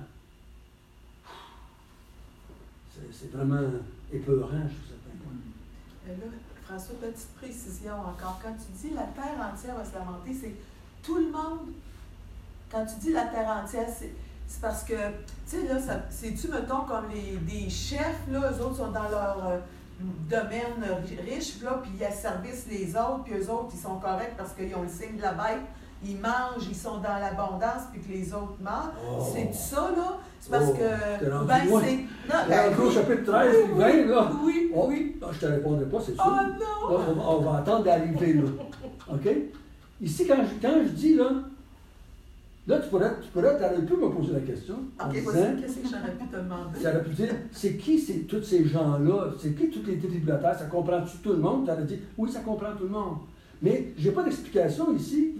C'est vraiment épeurant, je sais pas. Là, François, petite précision encore. Quand tu dis la terre entière va se lamenter, c'est tout le monde. Quand tu dis la terre entière, c'est parce que, tu sais, là, c'est-tu, mettons, comme des chefs, là, eux autres sont dans leur domaine riche, là, puis ils asservissent les autres, puis eux autres, ils sont corrects parce qu'ils ont le signe de la bête. Ils mangent, ils sont dans l'abondance, puis que les autres meurent. Oh. C'est ça, là? C'est parce que. C'est. Non, au chapitre 13, puis 20, là. Oui, oh, oui. Je ne te répondrai pas, c'est sûr. Oh non! Là, on va attendre d'arriver, là. OK? Ici, quand je dis, là, tu aurais pu me poser la question. OK, qu'est-ce que j'aurais pu te demander? Tu aurais pu dire, c'est qui tous ces gens-là? C'est qui toutes les tributaires? Ça comprend-tu tout le monde? Tu aurais dit, oui, ça comprend tout le monde. Mais je n'ai pas d'explication ici.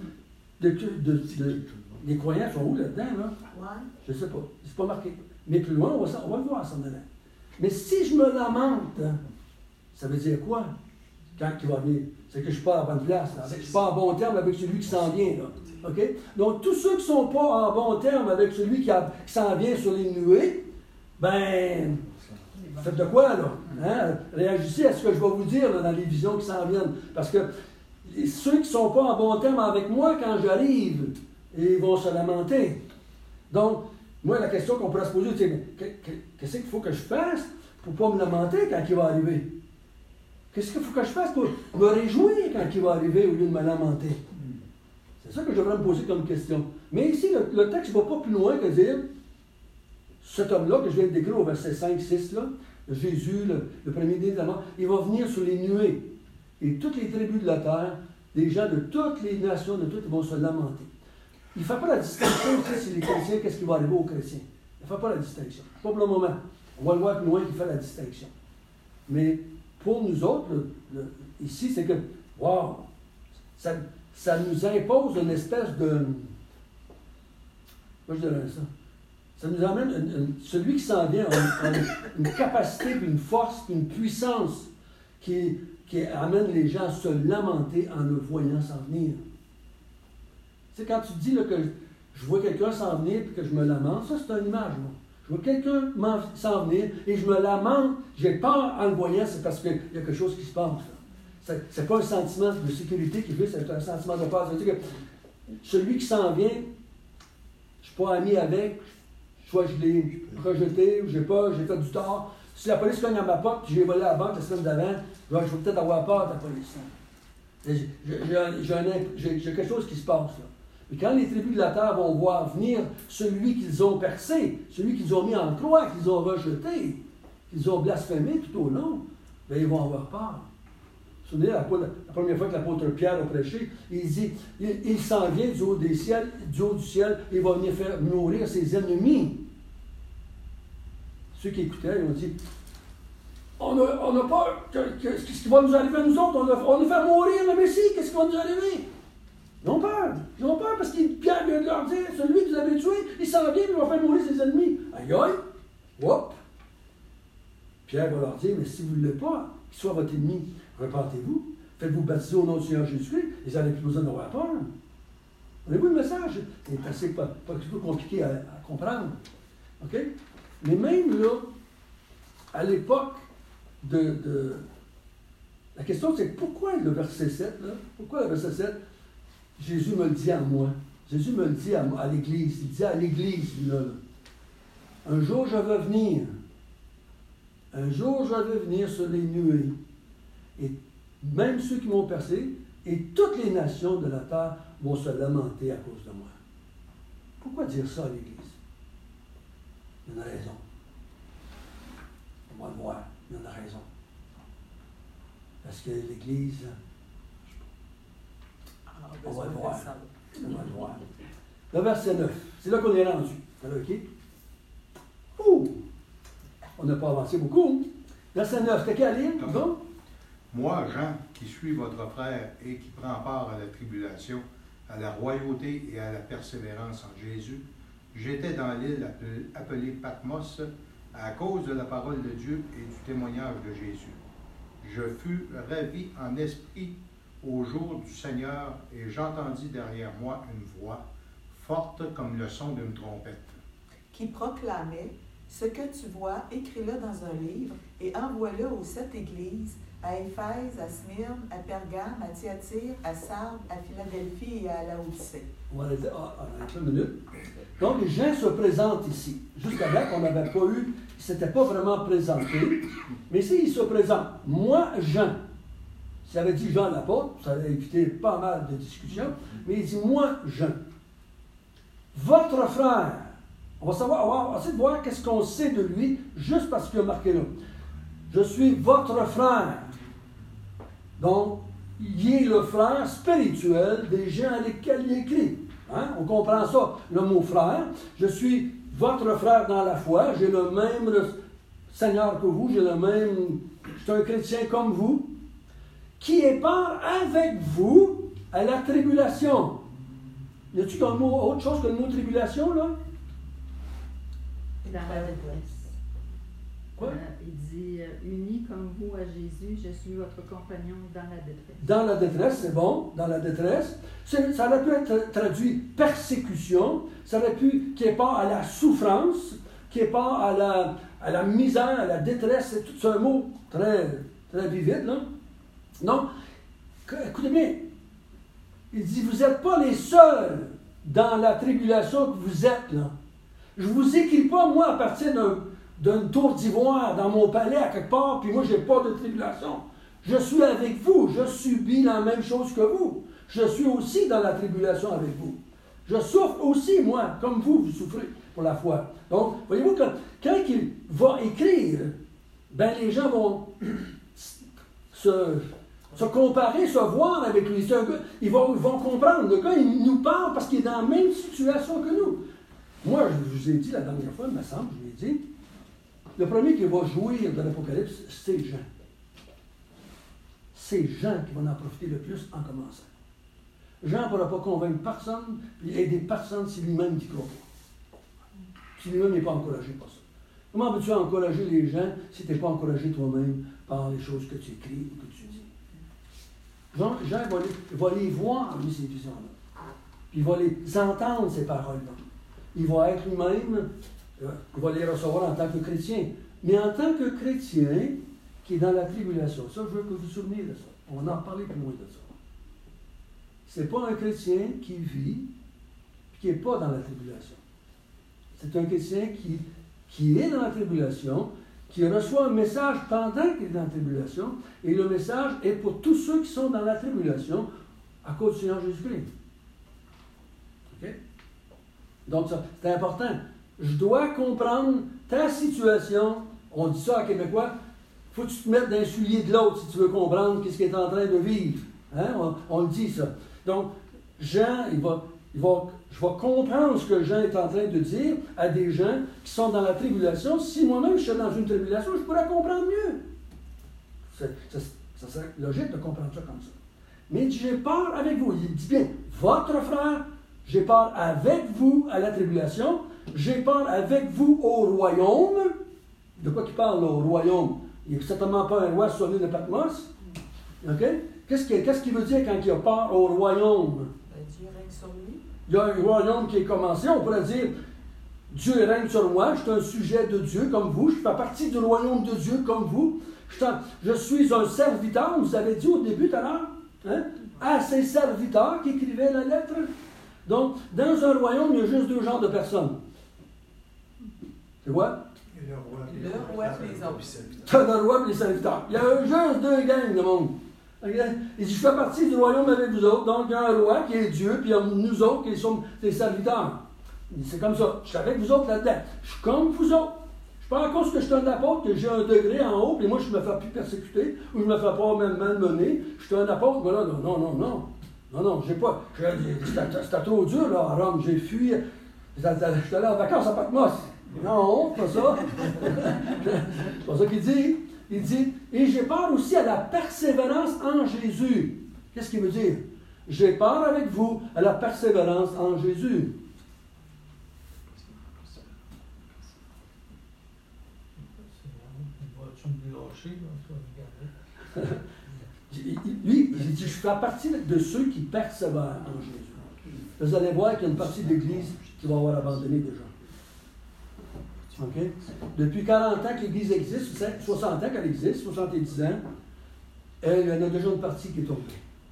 Les croyants sont où là-dedans, là? Ouais. Je ne sais pas. C'est pas marqué. Mais plus loin, on va le voir s'en allant. Mais si je me lamente, ça veut dire quoi? Quand il va venir? C'est que je ne suis pas à la bonne place. Je ne suis pas en bon terme avec celui qui s'en vient, là. OK? Donc, tous ceux qui ne sont pas en bon terme avec celui qui s'en vient sur les nuées, ben, faites de quoi, là? Hein? Réagissez à ce que je vais vous dire là, dans les visions qui s'en viennent. Parce que ceux qui ne sont pas en bon terme avec moi, quand j'arrive, ils vont se lamenter. Donc, moi, la question qu'on pourrait se poser, c'est qu'est-ce qu'il faut que je fasse pour ne pas me lamenter quand il va arriver? Qu'est-ce qu'il faut que je fasse pour me réjouir quand il va arriver au lieu de me lamenter? C'est ça que je devrais me poser comme question. Mais ici, le texte ne va pas plus loin que dire cet homme-là que je viens de décrire au verset 5-6, là, Jésus, le premier des amants, il va venir sur les nuées. Et toutes les tribus de la terre, des gens de toutes les nations, de toutes, ils vont se lamenter. Il ne fait pas la distinction si les chrétiens, qu'est-ce qui va arriver aux chrétiens. Il ne fait pas la distinction. Pas pour le moment. On va le voir plus loin qu'il fait la distinction. Mais pour nous autres, ici, c'est que, wow, ça nous impose une espèce de... Moi, je dirais ça. Ça nous amène, celui qui s'en vient a une capacité, puis une force, puis une puissance qui amène les gens à se lamenter en le voyant s'en venir. Tu sais, quand tu dis là, que je vois quelqu'un s'en venir et que je me lamente, ça c'est une image, moi. Je vois quelqu'un s'en venir et je me lamente, j'ai peur en le voyant, c'est parce qu'il y a quelque chose qui se passe. C'est pas un sentiment de sécurité qui vit, c'est un sentiment de peur. C'est-à-dire que celui qui s'en vient, je ne suis pas ami avec, soit je l'ai rejeté, ou j'ai fait du tort. Si la police cogne à ma porte, j'ai volé à la banque la semaine d'avant, je vais peut-être avoir peur de la police. J'ai quelque chose qui se passe là. Mais quand les tribus de la terre vont voir venir celui qu'ils ont percé, celui qu'ils ont mis en croix, qu'ils ont rejeté, qu'ils ont blasphémé tout au long, bien, ils vont avoir peur. Vous vous souvenez, la première fois que l'apôtre Pierre a prêché, il dit, il s'en vient du haut du ciel, et il va venir faire mourir ses ennemis. Ceux qui écoutaient, ils ont dit, on n'a pas, qu'est-ce qui va nous arriver à nous autres? On va faire mourir le Messie, qu'est-ce qui va nous arriver? Ils ont peur. Ils ont peur parce que Pierre vient de leur dire, celui que vous avez tué, il s'en vient et il va faire mourir ses ennemis. Aïe aïe, whoop. Pierre va leur dire, mais si vous ne voulez pas qu'il soit votre ennemi, repentez-vous, faites-vous baptiser au nom du Seigneur Jésus-Christ, et vous n'avez plus besoin d'avoir peur. Voyez-vous le message? C'est assez pas compliqué à comprendre. OK? Mais même là, à l'époque la question c'est pourquoi le verset 7, là? Pourquoi le verset 7? Jésus me le dit à moi. Jésus me le dit à l'Église. Il dit à l'Église, là. Un jour je vais venir. Un jour je vais venir sur les nuées. Et même ceux qui m'ont percé, et toutes les nations de la terre vont se lamenter à cause de moi. Pourquoi dire ça à l'Église? Il y en a raison. On va le voir. Il y en a raison. Parce que l'Église, on va le voir. On va le voir. Le verset 9, c'est là qu'on est rendu. OK? Ouh! On n'a pas avancé beaucoup. Verset 9, c'était quelle ligne? Donc? Moi, Jean, qui suis votre frère et qui prend part à la tribulation, à la royauté et à la persévérance en Jésus, j'étais dans l'île appelée Patmos à cause de la parole de Dieu et du témoignage de Jésus. Je fus ravi en esprit au jour du Seigneur et j'entendis derrière moi une voix forte comme le son d'une trompette, qui proclamait: ce que tu vois, écris-le dans un livre et envoie-le aux 7 églises, à Éphèse, à Smyrne, à Pergame, à Thyatire, à Sardes, à Philadelphie et à Laodicée. On va dire, une minute. Donc, Jean se présente ici. Jusqu'à là, on n'avait pas eu, il ne s'était pas vraiment présenté. Mais ici, il se présente. Moi, Jean. S'il avait dit Jean l'apôtre, ça aurait évité pas mal de discussions. Mais il dit, moi, Jean. Votre frère. On va essayer de voir qu'est-ce qu'on sait de lui, juste parce qu'il a marqué là. Je suis votre frère. Donc, il est le frère spirituel des gens à lesquels il écrit. Hein? On comprend ça, le mot frère. Je suis votre frère dans la foi. J'ai le même Seigneur que vous. Je suis un chrétien comme vous. Qui est part avec vous à la tribulation. Y a-t-il autre chose que le mot tribulation, là? Dans la détresse. Quoi? Il dit, uni comme vous à Jésus, je suis votre compagnon dans la détresse. Dans la détresse, c'est bon, dans la détresse. Ça aurait pu être traduit persécution, ça aurait pu qui est pas à la souffrance, qui est pas à la misère, à la détresse. C'est un mot très, très vivide, là. Non, écoutez bien, il dit, vous n'êtes pas les seuls dans la tribulation que vous êtes, là. Je ne vous écris pas, moi, à partir d'une tour d'ivoire dans mon palais à quelque part, puis moi, je n'ai pas de tribulation. Je suis avec vous, je subis la même chose que vous. Je suis aussi dans la tribulation avec vous. Je souffre aussi, moi, comme vous souffrez pour la foi. Donc, voyez-vous que quand il va écrire, ben les gens vont se comparer, se voir avec lui. Ils vont comprendre. Le gars, il nous parle parce qu'il est dans la même situation que nous. Moi, je vous ai dit la dernière fois, il me semble, je vous ai dit, le premier qui va jouir de l'Apocalypse, c'est Jean. C'est Jean qui va en profiter le plus en commençant. Jean ne pourra pas convaincre personne, puis aider personne si lui-même ne croit pas. Si lui-même n'est pas encouragé par ça. Comment peux-tu encourager les gens si tu n'es pas encouragé toi-même par les choses que tu écris ou que tu dis? Jean va les voir, lui, ces visions-là. Puis il va les entendre, ces paroles-là. Il va être lui-même, il va les recevoir en tant que chrétien. Mais en tant que chrétien qui est dans la tribulation, ça, je veux que vous vous souveniez de ça. On va en parler plus loin de ça. Ce n'est pas un chrétien qui vit et qui n'est pas dans la tribulation. C'est un chrétien qui est dans la tribulation, qui reçoit un message pendant qu'il est dans la tribulation, et le message est pour tous ceux qui sont dans la tribulation à cause du Seigneur Jésus-Christ. OK? Donc, ça, c'est important. Je dois comprendre ta situation. On dit ça en québécois. Il faut que tu te mettes dans le soulier de l'autre si tu veux comprendre ce qu'il est en train de vivre. Hein? On le dit, ça. Donc, Jean, je vais comprendre ce que Jean est en train de dire à des gens qui sont dans la tribulation. Si moi-même je suis dans une tribulation, je pourrais comprendre mieux. Ça serait logique de comprendre ça comme ça. Mais il dit, j'ai peur avec vous. Il dit bien, votre frère, j'ai peur avec vous à la tribulation, j'ai peur avec vous au royaume. De quoi qu'il parle, là, au royaume? Il n'est certainement pas un roi sur l'île de Patmos. OK? Qu'est-ce qu'il veut dire quand il a peur au royaume? Dieu règne sur lui. Il y a un royaume qui est commencé. On pourrait dire, Dieu règne sur moi, je suis un sujet de Dieu comme vous, je fais partie du royaume de Dieu comme vous. Je suis un serviteur, vous avez dit au début tout à l'heure, hein? À ces serviteurs qui écrivaient la lettre. Donc, dans un royaume, il y a juste deux genres de personnes. C'est quoi? Le roi et les autres. Tu as le roi et les serviteurs. Il y a juste deux gangs de monde. Il dit, je fais partie du royaume avec vous autres. Donc, il y a un roi qui est Dieu, puis il y a nous autres qui sommes des serviteurs. C'est comme ça. Je suis avec vous autres là-dedans. Je suis comme vous autres. Je ne suis pas à cause que je suis un apôtre, que j'ai un degré en haut, puis moi, je ne me fais plus persécuter, ou je ne me fais pas même malmener. Je suis un apôtre, mais là, non, j'ai pas. C'était trop dur, là, à Rome. J'ai fui. J'étais allé en vacances à Patmos. Non, c'est pas ça. C'est pas ça qu'il dit. Il dit, et j'ai peur aussi à la persévérance en Jésus. Qu'est-ce qu'il veut dire? J'ai peur avec vous à la persévérance en Jésus. Lui, il dit, je fais partie de ceux qui persévèrent en Jésus. Vous allez voir qu'il y a une partie de l'Église qui va avoir abandonné déjà. Okay? Depuis 40 ans que l'Église existe, 60 ans qu'elle existe, 70 ans, il y en a déjà une partie qui est tombée.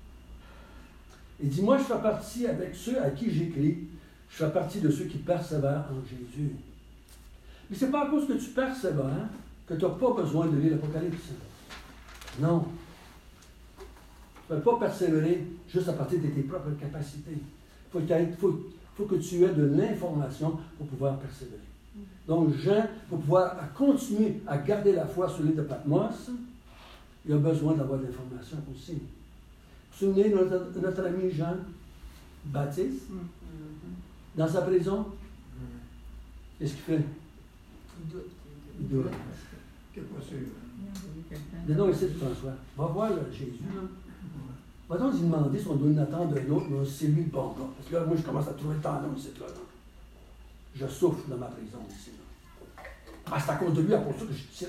Il dit, moi je fais partie avec ceux à qui j'écris, je fais partie de ceux qui persévèrent en Jésus. Mais ce n'est pas à cause que tu persévères que tu n'as pas besoin de lire l'Apocalypse. Non. Tu ne peux pas persévérer juste à partir de tes propres capacités. Il faut que tu aies de l'information pour pouvoir persévérer. Donc, Jean, pour pouvoir continuer à garder la foi sur l'île de Patmos, il a besoin d'avoir de l'information aussi. Vous vous souvenez de notre ami Jean-Baptiste? Dans sa prison? Qu'est-ce qu'il fait? Il doute. Quel pas sûr. Non, ici, François. Va voir là, Jésus. Va donc lui demander si on doit l'attendre d'un autre, mais c'est lui le bon gars. Parce que là, moi, je commence à trouver le temps long ici. Là. Je souffre dans ma prison ici. Là. Ah, c'est à cause de lui, à cause de ça que je tire.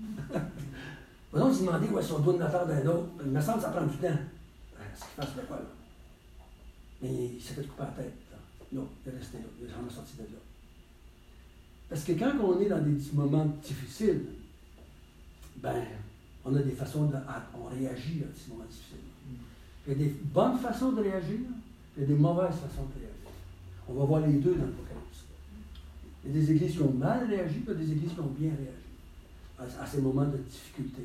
Va donc lui demander si on doit l'attendre d'un autre. Il me semble que ça prend du temps. Ce qu'il fasse de quoi, là. Mais il s'est fait couper la tête. Là, il est resté là. Il est jamais sorti de là. Parce que quand on est dans des moments difficiles, ben, on a des façons on réagit à ces moments difficiles. Il y a des bonnes façons de réagir, il y a des mauvaises façons de réagir. On va voir les deux dans l'Apocalypse. Il y a des églises qui ont mal réagi, puis il y a des églises qui ont bien réagi à ces moments de difficulté.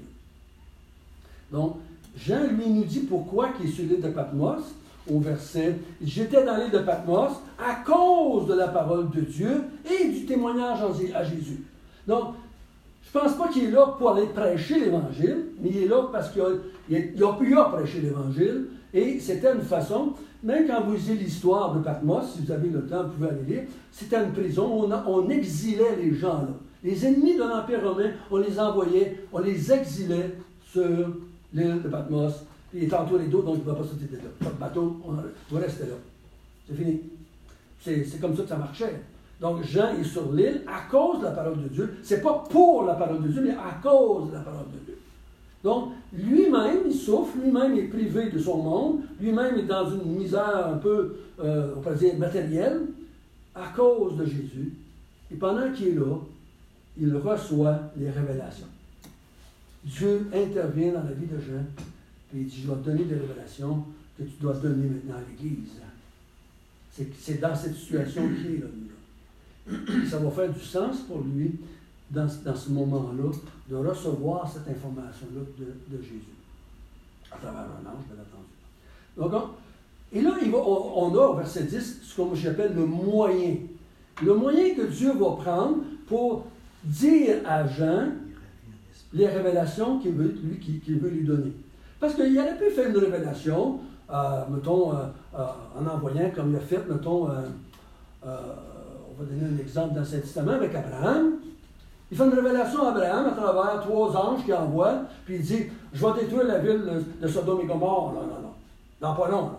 Donc, Jean, lui, nous dit pourquoi il est sur l'île de Patmos, au verset « J'étais dans l'île de Patmos à cause de la parole de Dieu et du témoignage à Jésus. » Donc, je ne pense pas qu'il est là pour aller prêcher l'Évangile, mais il est là parce qu'il a pu prêcher l'Évangile, et c'était une façon, même quand vous lisez l'histoire de Patmos, si vous avez le temps, vous pouvez aller lire, c'était une prison, on exilait les gens là. Les ennemis de l'Empire romain, on les envoyait, on les exilait sur l'île de Patmos. Il est entouré d'eau, donc il ne va pas sortir de là. Pas de bateau, on reste là. C'est fini. C'est comme ça que ça marchait. Donc Jean est sur l'île à cause de la parole de Dieu. Ce n'est pas pour la parole de Dieu, mais à cause de la parole de Dieu. Donc lui-même, il souffre, lui-même est privé de son monde, lui-même est dans une misère un peu, on pourrait dire, matérielle, à cause de Jésus. Et pendant qu'il est là, il reçoit les révélations. Dieu intervient dans la vie de Jean. Et il dit, je vais te donner des révélations que tu dois donner maintenant à l'Église. C'est dans cette situation qu'il est là. Ça va faire du sens pour lui dans ce moment-là, de recevoir cette information-là de Jésus, à travers un ange, bien entendu. Donc, et là, on a au verset 10 ce que j'appelle le moyen. Le moyen que Dieu va prendre pour dire à Jean les révélations qu'il veut lui donner. Parce qu'il aurait pu faire une révélation, mettons, en envoyant, comme il a fait, mettons, on va donner un exemple dans l'Ancien Testament avec Abraham. Il fait une révélation à Abraham à travers 3 anges qu'il envoie, puis il dit, je vais détruire la ville de Sodome et Gomorrhe. Non. Dans pas long.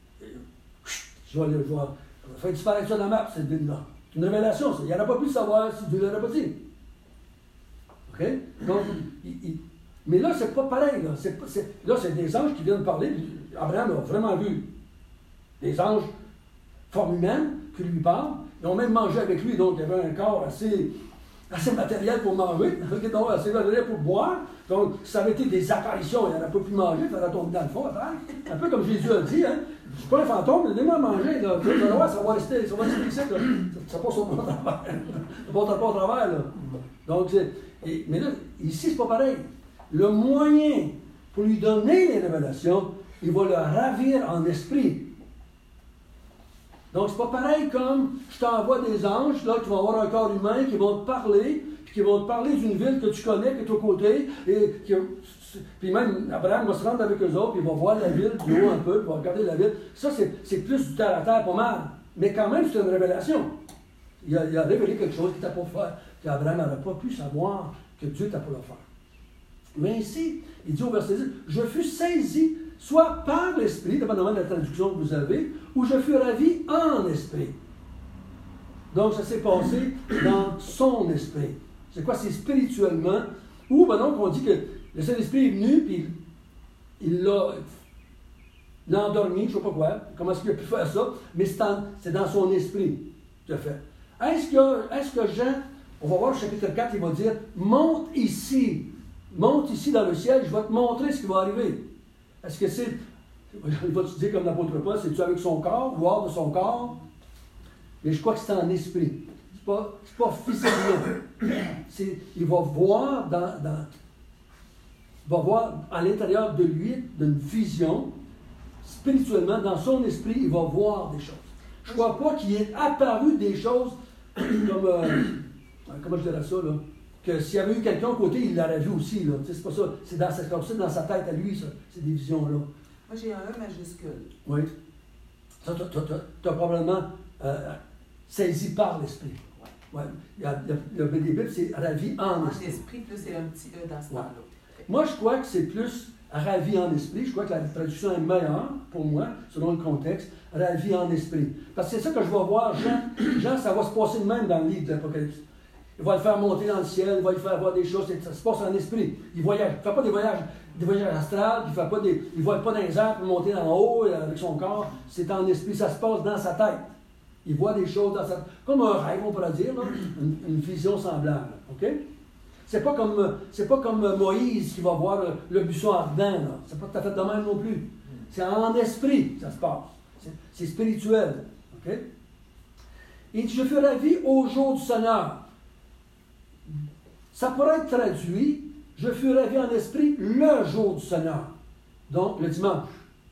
Je vais faire disparaître ça dans la map, cette ville-là. C'est une révélation, ça. Il n'aurait pas pu savoir si Dieu ne l'aurait pas dit. OK? Donc, mais là, c'est pas pareil. Là, c'est des anges qui viennent parler. Abraham a vraiment vu des anges, forme humaine, qui lui parlent. Ils ont même mangé avec lui, donc il y avait un corps assez matériel pour manger, donc assez matériel pour boire. Donc, ça avait été des apparitions, il n'aurait pas pu manger, il fallait tomber dans le fond après. Un peu comme Jésus a dit, hein. Je suis pas un fantôme, donnez-moi à manger, là. Ça va rester ici, là. Ça passe au travers. Ça passe pas au travers, là. Donc, mais là, ici, c'est pas pareil. Le moyen pour lui donner les révélations, il va le ravir en esprit. Donc, c'est pas pareil comme je t'envoie des anges, là, qui vont avoir un corps humain, qui vont te parler, puis qui vont te parler d'une ville que tu connais, qui est au côté, puis même Abraham va se rendre avec eux autres, puis il va voir la ville du haut un peu, puis il va regarder la ville. Ça, c'est plus du terre à terre, pas mal. Mais quand même, c'est une révélation. Il a révélé quelque chose qu'il t'a pas fait, qu'Abraham n'aurait pas pu savoir que Dieu t'a pas le faire. Mais ici, il dit au verset 10, je fus saisi soit par l'esprit, dépendamment de la traduction que vous avez, ou je fus ravi en esprit. Donc, ça s'est passé dans son esprit. C'est quoi? C'est spirituellement. Ou, ben donc, on dit que le Saint-Esprit est venu, puis il l'a endormi, je ne sais pas quoi, comment est-ce qu'il a pu faire ça, mais c'est dans son esprit, tout à fait. Est-ce que Jean, on va voir le chapitre 4, il va dire, monte ici dans le ciel, je vais te montrer ce qui va arriver. Est-ce que c'est, il va te dire comme l'apôtre Paul, c'est-tu avec son corps, gloire de son corps? Mais je crois que c'est en esprit. C'est pas physiquement. Il va voir va voir à l'intérieur de lui, d'une vision, spirituellement, dans son esprit, il va voir des choses. Je ne crois pas qu'il ait apparu des choses comme, comment je dirais ça, là, que s'il y avait eu quelqu'un à côté, il l'aurait vu aussi. Là. C'est pas ça. C'est dans sa tête à lui, ça, ces des visions-là. Moi, j'ai un E majuscule. Oui. Ça, tu as probablement saisi par l'esprit. Ouais. Il y a des Bibles, c'est ravi en esprit. En esprit, plus c'est un petit E dans ce temps-là. Moi, je crois que c'est plus ravi en esprit. Je crois que la traduction est meilleure, pour moi, selon le contexte. Ravi en esprit. Parce que c'est ça que je vais voir. Jean, ça va se passer de même dans le livre de l'Apocalypse. Il va le faire monter dans le ciel, il va lui faire voir des choses, ça se passe en esprit. Il voyage. Il ne fait pas des voyages astrales, il ne vole pas dans les airs pour monter en haut avec son corps. C'est en esprit, ça se passe dans sa tête. Il voit des choses dans sa tête. Comme un rêve, on pourrait dire, là, une vision semblable. OK? C'est pas comme Moïse qui va voir le buisson ardent. Là. C'est pas tout à fait de même non plus. C'est en esprit que ça se passe. C'est spirituel. OK? Il dit, je fus ravi au jour du Seigneur. Ça pourrait être traduit, je fus ravi en esprit le jour du Seigneur. Donc, le dimanche.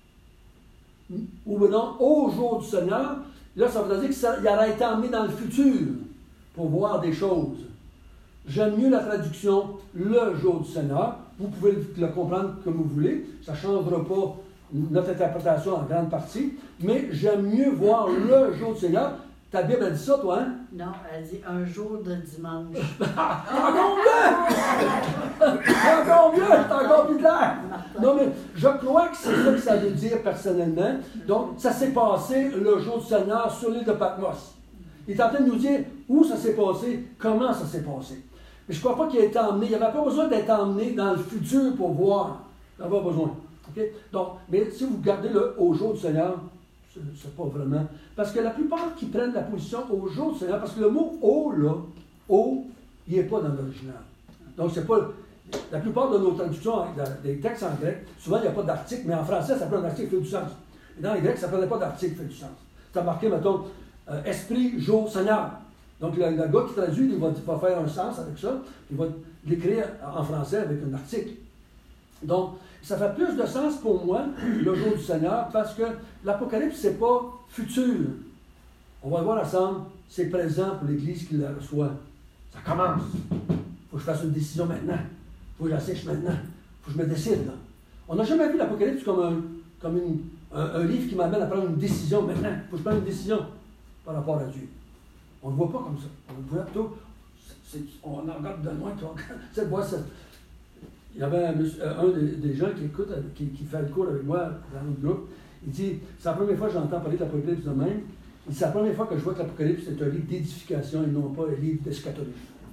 Ou non, au jour du Seigneur. Là, ça veut dire qu'il aurait été emmené dans le futur pour voir des choses. J'aime mieux la traduction le jour du Seigneur. Vous pouvez le comprendre comme vous voulez. Ça ne changera pas notre interprétation en grande partie. Mais j'aime mieux voir le jour du Seigneur. Ta Bible a dit ça, toi, hein? Non, elle dit un jour de dimanche. Encore mieux! Encore mieux! C'est encore plus clair! Non, mais je crois que c'est ça que ça veut dire personnellement. Donc, ça s'est passé le jour du Seigneur sur l'île de Patmos. Il est en train de nous dire où ça s'est passé, comment ça s'est passé. Mais je ne crois pas qu'il ait été emmené. Il n'y avait pas besoin d'être emmené dans le futur pour voir. Il n'y avait pas besoin. Okay? Donc, mais si vous gardez le au jour du Seigneur, c'est pas vraiment. Parce que la plupart qui prennent la position au jour du Seigneur, parce que le mot au, là, au, il n'est pas dans l'original. Donc, c'est pas. La plupart de nos traductions des textes en grec, souvent, il n'y a pas d'article, mais en français, ça prend un article qui fait du sens. Et dans les grecs, ça ne prenait pas d'article qui fait du sens. Tu as marqué, mettons, esprit, jour, Seigneur. Donc, le gars qui traduit, il va faire un sens avec ça, il va l'écrire en français avec un article. Donc, ça fait plus de sens pour moi, le jour du Seigneur, parce que l'Apocalypse, c'est pas futur. On va le voir ensemble, c'est présent pour l'Église qui la reçoit. Ça commence. Il faut que je fasse une décision maintenant. Il faut que j'assèche maintenant. Il faut que je me décide. Là. On n'a jamais vu l'Apocalypse comme un livre qui m'amène à prendre une décision maintenant. Il faut que je prenne une décision par rapport à Dieu. On ne le voit pas comme ça. On le voit plutôt. On en regarde de loin. C'est moi, ça. Il y avait un des gens qui écoute, qui fait le cours avec moi dans notre groupe. Il dit, c'est la première fois que j'entends parler de l'Apocalypse de même. Il dit, c'est la première fois que je vois que l'Apocalypse est un livre d'édification et non pas un livre d'eschatologie.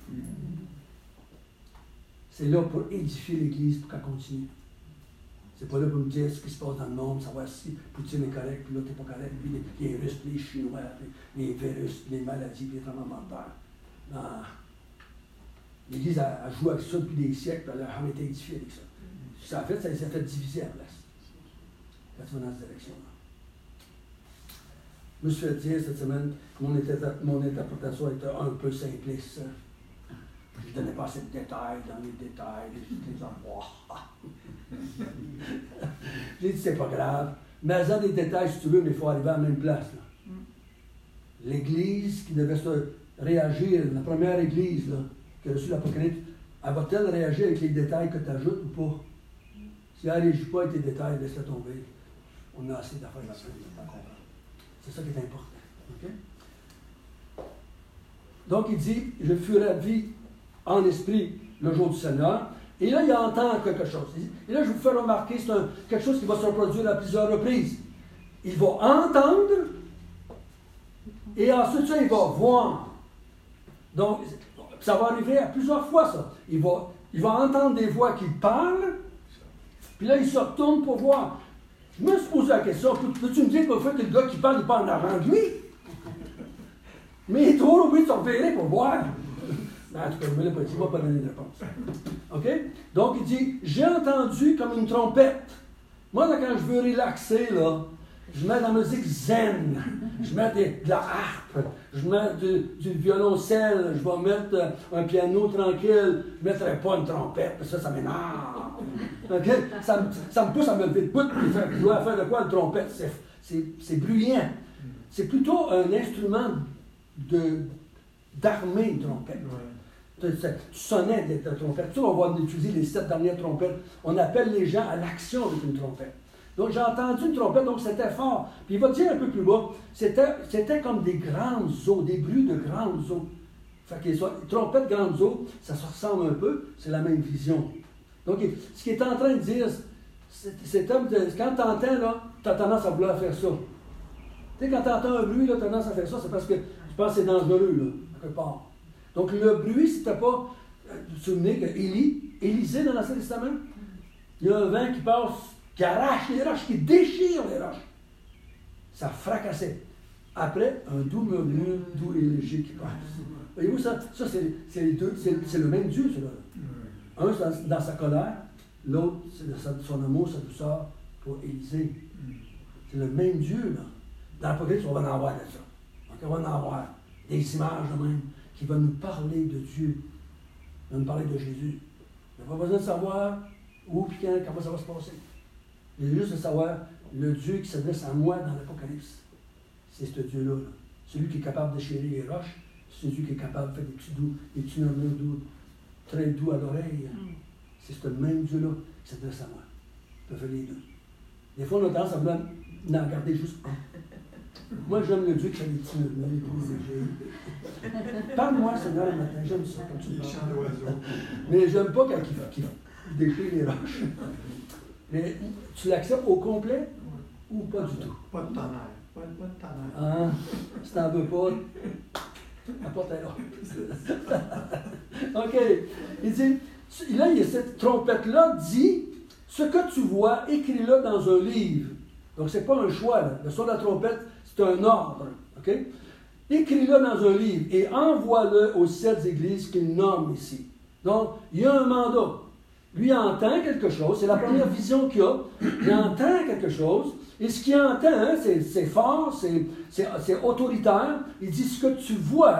C'est là pour édifier l'Église pour qu'elle continue. C'est pas là pour me dire ce qui se passe dans le monde, savoir si Poutine est correct, puis là, t'es pas correct, puis les Russes, puis les Chinois, puis les virus, puis les maladies, puis les tremblements de terre. Non. L'Église a joué avec ça depuis des siècles, puis elle a été édifiée avec ça. Ça a fait, ça s'est fait diviser à la place. Quand tu vas dans cette direction-là. Je me suis fait dire cette semaine que mon interprétation était un peu simpliste. Je ne donnais pas assez de détails dans les détails, les endroits. J'ai dit, c'est pas grave. Mais dans des détails, si tu veux, mais il faut arriver à la même place. Là. L'Église qui devait se réagir, la première Église là, qui a reçu l'Apocalypse, elle va-t-elle réagir avec les détails que tu ajoutes ou pas? Si elle ne réagit pas avec tes détails, laisse-la tomber. On a assez d'affaires à faire. C'est ça qui est important. Okay? Donc, il dit, je fuirai vie en esprit le jour du Seigneur. Et là, il entend quelque chose. Et là, je vous fais remarquer, c'est quelque chose qui va se reproduire à plusieurs reprises. Il va entendre, et ensuite, ça, il va voir. Donc, ça va arriver à plusieurs fois, ça. Il va entendre des voix qui parlent, puis là, il se retourne pour voir. Je me suis posé la question, peux-tu me dire qu'au fait que le gars qui parle, il parle en avant de lui? Mais il est trop obligé de se repérer pour voir. En tout cas, je ne me l'ai pas dit, il ne va pas donner de réponse. OK? Donc, il dit, j'ai entendu comme une trompette. Moi, là, quand je veux relaxer, là, je mets de la musique zen, je mets de la harpe, je mets du violoncelle, je vais mettre un piano tranquille, je ne mettrai pas une trompette, parce que ça m'énerve. Okay? Ça me pousse à me lever de bout, puis je dois faire de quoi une trompette? C'est bruyant. C'est plutôt un instrument d'armer, une trompette. Tu sonnais de trompette. Tu sais, on va utiliser les 7 dernières trompettes. On appelle les gens à l'action avec une trompette. Donc, j'ai entendu une trompette, donc c'était fort. Puis il va dire un peu plus bas, c'était comme des grandes eaux, des bruits de grandes eaux. Fait que les trompettes grandes eaux, ça se ressemble un peu, c'est la même vision. Donc, ce qu'il est en train de dire, c'est quand tu entends, là, tu as tendance à vouloir faire ça. Tu sais, quand tu entends un bruit, tu as tendance à faire ça, c'est parce que tu penses que c'est dangereux, là, quelque part. Donc, le bruit, c'était pas. Vous vous souvenez qu'Élisée, dans l'Ancien Testament, il y a un vent qui passe, qui arrache les roches, qui déchire les roches. Ça fracassait. Après, un doux murmure, doux et léger qui passe. Voyez-vous, ça c'est les deux, c'est le même Dieu, celui-là. Un, c'est dans sa colère, l'autre, c'est de son amour, sa douceur pour Élisée. C'est le même Dieu, là. Dans l'Apocalypse, on va en avoir de ça. Donc, on va en avoir des images de même qui vont nous parler de Dieu, qui vont nous parler de Jésus. Il n'y a pas besoin de savoir où et quand ça va se passer. Il y a juste de savoir le Dieu qui s'adresse à moi dans l'Apocalypse. C'est ce Dieu-là. Là. Celui qui est capable de déchirer les roches, c'est celui qui est capable de faire des petits murmures doux, très doux à l'oreille. C'est ce même Dieu-là qui s'adresse à moi. Il peut faire les deux. Des fois, on a tendance à vouloir en garder juste un. Moi, j'aime le Dieu qui fait des petits murmures légers. Parle-moi, Seigneur, le matin. J'aime ça quand tu parles. Mais j'aime pas quand il déchire les roches. Mais tu l'acceptes au complet ou pas du tout? Pas de tonnerre. Pas de tonnerre. Ah, si t'en veux pas, la porte est là. OK. Il dit, là, il y a cette trompette-là dit, ce que tu vois, écris-le dans un livre. Donc, c'est pas un choix, là. Le son de la trompette, c'est un ordre. OK? Écris-le dans un livre et envoie-le aux 7 églises qu'il nomme ici. Donc, il y a un mandat. Lui entend quelque chose, c'est la première vision qu'il a. Il entend quelque chose, et ce qu'il entend, hein, c'est fort, c'est autoritaire. Il dit, ce que tu vois,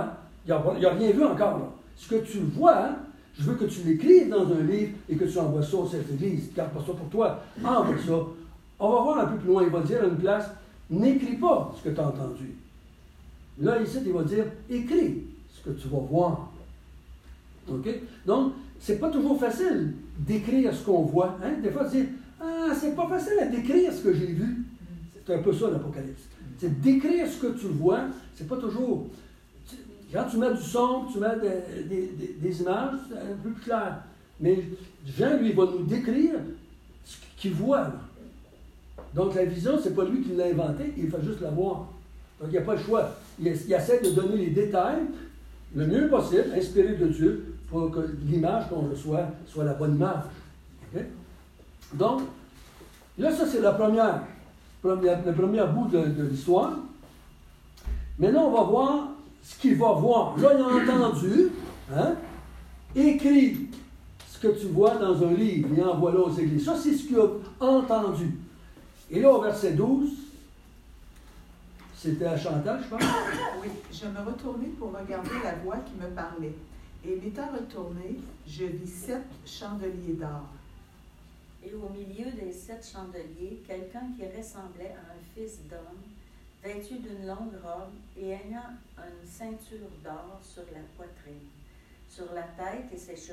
Il n'a rien vu encore. Là. Ce que tu vois, je veux que tu l'écrives dans un livre et que tu envoies ça à cette église. Garde pas ça pour toi. Envoie ça. On va voir un peu plus loin. Il va dire à une place, n'écris pas ce que tu as entendu. Là, ici, il va dire, écris ce que tu vas voir. OK? Donc, c'est pas toujours facile d'écrire ce qu'on voit. Hein? Des fois, dire, c'est pas facile à décrire ce que j'ai vu. C'est un peu ça, l'Apocalypse. C'est d'écrire ce que tu vois, c'est pas toujours... Quand tu mets du son, tu mets des images, c'est un peu plus clair. Mais Jean, lui, va nous décrire ce qu'il voit. Là. Donc, la vision, c'est pas lui qui l'a inventée, il fait juste la voir. Donc, il n'y a pas le choix. Il essaie de donner les détails le mieux possible, inspiré de Dieu, pour que l'image qu'on reçoit soit la bonne image. Okay? Donc, là, ça, c'est le premier bout de l'histoire. Maintenant, on va voir ce qu'il va voir. Là, il a entendu, hein, écrit ce que tu vois dans un livre, et envoie-le aux églises. Ça, c'est ce qu'il a entendu. Et là, au verset 12, c'était à Chantal, je pense. Oui, je me retournai pour regarder la voix qui me parlait. Et m'étant retourné, je vis 7 chandeliers d'or. Et au milieu des 7 chandeliers, quelqu'un qui ressemblait à un fils d'homme, vêtu d'une longue robe et ayant une ceinture d'or sur la poitrine, sur sa tête et ses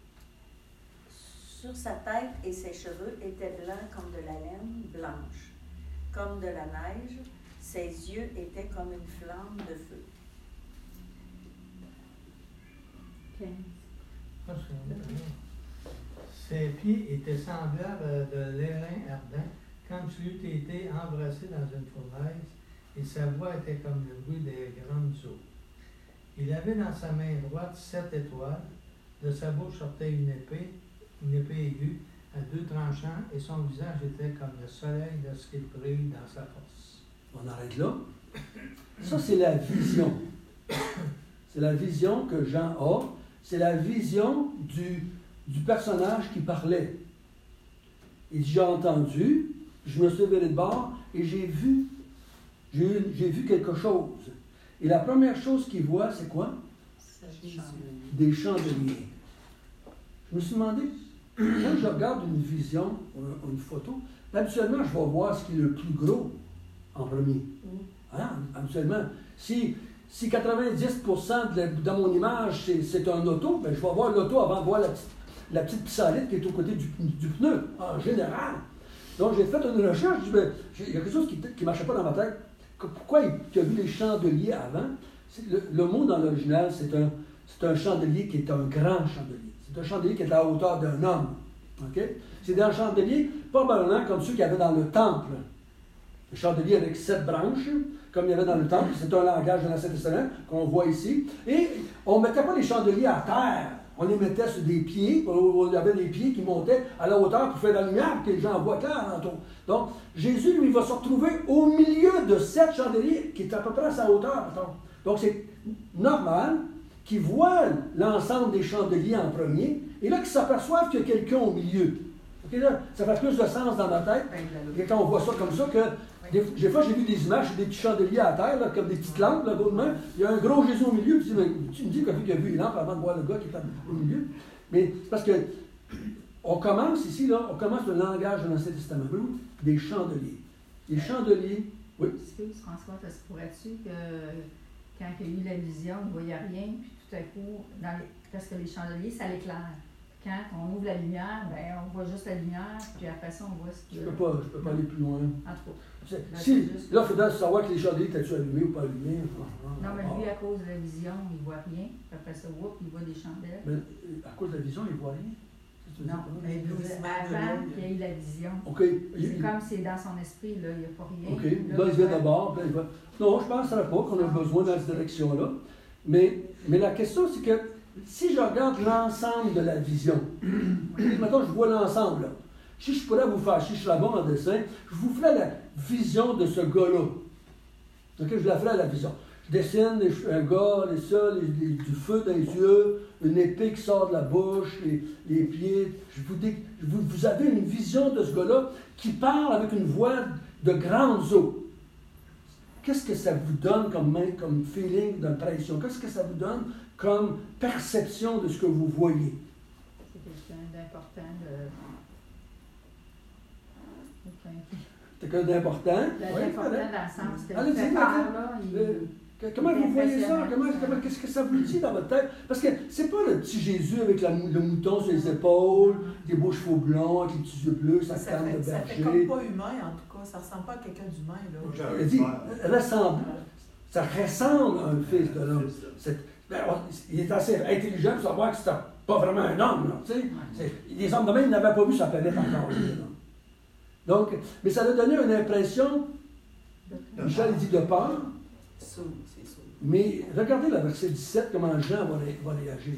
cheveux étaient blancs comme de la laine blanche, comme de la neige. Ses yeux étaient comme une flamme de feu. Okay. Ses pieds étaient semblables de l'airain ardent, comme s'il eût été embrassé dans une fournaise, et sa voix était comme le bruit des grandes eaux. Il avait dans sa main droite 7 étoiles, de sa bouche sortait une épée aiguë, à 2 tranchants, et son visage était comme le soleil lorsqu'il brille dans sa force. On arrête là. Ça, c'est la vision. C'est la vision que Jean a. C'est la vision du personnage qui parlait. Il dit, j'ai entendu, je me suis levé de bord et j'ai vu quelque chose. Et la première chose qu'il voit, c'est quoi? Des chandeliers. Je me suis demandé, quand je regarde une vision, une photo, habituellement, je vais voir ce qui est le plus gros en premier. Hein? Habituellement, si 90% de mon image, c'est un auto, ben, je vais voir l'auto avant de voir la petite pissalette qui est au côté du pneu, en général. Donc, j'ai fait une recherche, je dis, ben, il y a quelque chose qui ne marchait pas dans ma tête. Pourquoi il a vu les chandeliers avant? Le mot dans l'original, c'est un chandelier qui est un grand chandelier. C'est un chandelier qui est à la hauteur d'un homme. Okay? C'est des chandeliers, probablement comme ceux qu'il y avait dans le temple. Un chandelier avec 7 branches, comme il y avait dans le temple. C'est un langage de l'Ancien Testament qu'on voit ici. Et on ne mettait pas les chandeliers à terre. On les mettait sur des pieds. Il y avait des pieds qui montaient à la hauteur pour faire la lumière, que les gens voient clair alentour. Donc, Jésus, lui, va se retrouver au milieu de 7 chandeliers, qui est à peu près à sa hauteur. Donc, c'est normal qu'il voit l'ensemble des chandeliers en premier, et là, qu'il s'aperçoive qu'il y a quelqu'un au milieu. Okay, là, ça fait plus de sens dans ma tête. Et quand on voit ça comme ça, que des fois, j'ai vu des images, des petits chandeliers à terre, là, comme des petites lampes, là, de main. Il y a un gros Jésus au milieu, puis tu me dis qu'il a vu les lampes avant de voir le gars qui est au milieu. Mais c'est parce que on commence ici, là, on commence le langage de l'Ancien Testament, des chandeliers. Les chandeliers, oui. Excuse, François, pourrais-tu que quand il y a eu la vision, il ne voyait rien, puis tout à coup, parce que les chandeliers, ça l'éclaire. Quand on ouvre la lumière, ben, on voit juste la lumière, puis après ça, on voit ce qu'il y a. Je peux pas aller plus loin. En tout cas. Là, il faudrait savoir que les chandeliers étaient-tu allumés ou pas allumés. Non, mais lui, à cause de la vision, il ne voit rien. Puis après ça, il voit des chandelles. Mais à cause de la vision, il ne voit rien. Non, mais avant qu'il y ait eu la vision. Okay. C'est comme c'est dans son esprit, là, il n'y a pas rien. OK. Là, il vient d'abord. Non, je ne penserais pas qu'on a besoin dans cette direction-là. Mais la question, c'est que si je regarde l'ensemble de la vision, maintenant je vois l'ensemble, là. Si je pourrais vous faire, si je suis là-bas en dessin, je vous ferais la vision de ce gars-là. OK, je la ferais la vision. Je dessine un gars, du feu dans les yeux, une épée qui sort de la bouche, les pieds. Vous avez une vision de ce gars-là qui parle avec une voix de grandes eaux. qu'est-ce que ça vous donne comme feeling d'impression? Qu'est-ce que ça vous donne comme perception de ce que vous voyez? C'est quelqu'un d'important. Quelqu'un d'important? D'important dans le sens que allez, le fait peur, là, comment vous voyez ça? Qu'est-ce que ça vous dit dans votre tête? Parce que c'est pas le petit Jésus avec le mouton sur les épaules, des beaux cheveux blonds, avec les petits yeux bleus, sa canne de berger. Ça fait comme pas humain, en tout cas. Ça ressemble pas à quelqu'un d'humain, là. Il dit, ça ressemble à un fils de l'homme. Il est assez intelligent pour savoir que c'était pas vraiment un homme, là, tu sais. Les hommes de même n'avaient pas vu sa planète encore. Donc, mais ça a donné une impression, Michel dit de peur. Mais regardez le verset 17, comment Jean va réagir.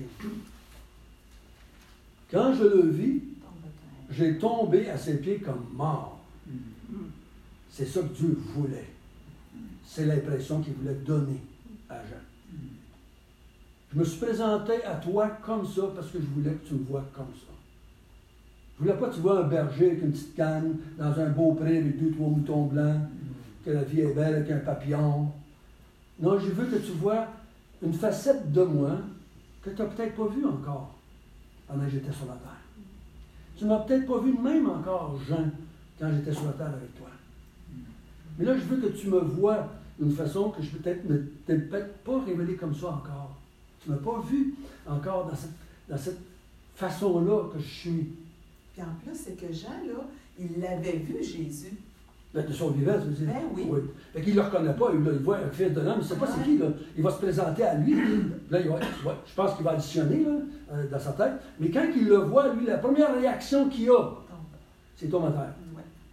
Quand je le vis, j'ai tombé à ses pieds comme mort. C'est ça que Dieu voulait. C'est l'impression qu'il voulait donner à Jean. Je me suis présenté à toi comme ça parce que je voulais que tu me vois comme ça. Je ne voulais pas que tu vois un berger avec une petite canne dans un beau pré avec 2-3 moutons blancs, que la vie est belle avec un papillon. Non, je veux que tu vois une facette de moi que tu n'as peut-être pas vue encore pendant que j'étais sur la terre. Tu ne m'as peut-être pas vu même encore, Jean, quand j'étais sur la terre avec toi. Mais là, je veux que tu me vois d'une façon que je ne t'ai peut-être pas révélé comme ça encore. Tu ne m'as pas vu encore dans cette façon-là que je suis. Puis en plus, c'est que Jean, là, il l'avait vu, Jésus. De son vivant, tu veux dire? Ben oui. Fait qu'il ne le reconnaît pas, il voit un fils de l'homme, il ne sait pas c'est qui, là. Il va se présenter à lui. Là, je pense qu'il va additionner là, dans sa tête. Mais quand il le voit, lui, la première réaction qu'il a, c'est tombe à terre.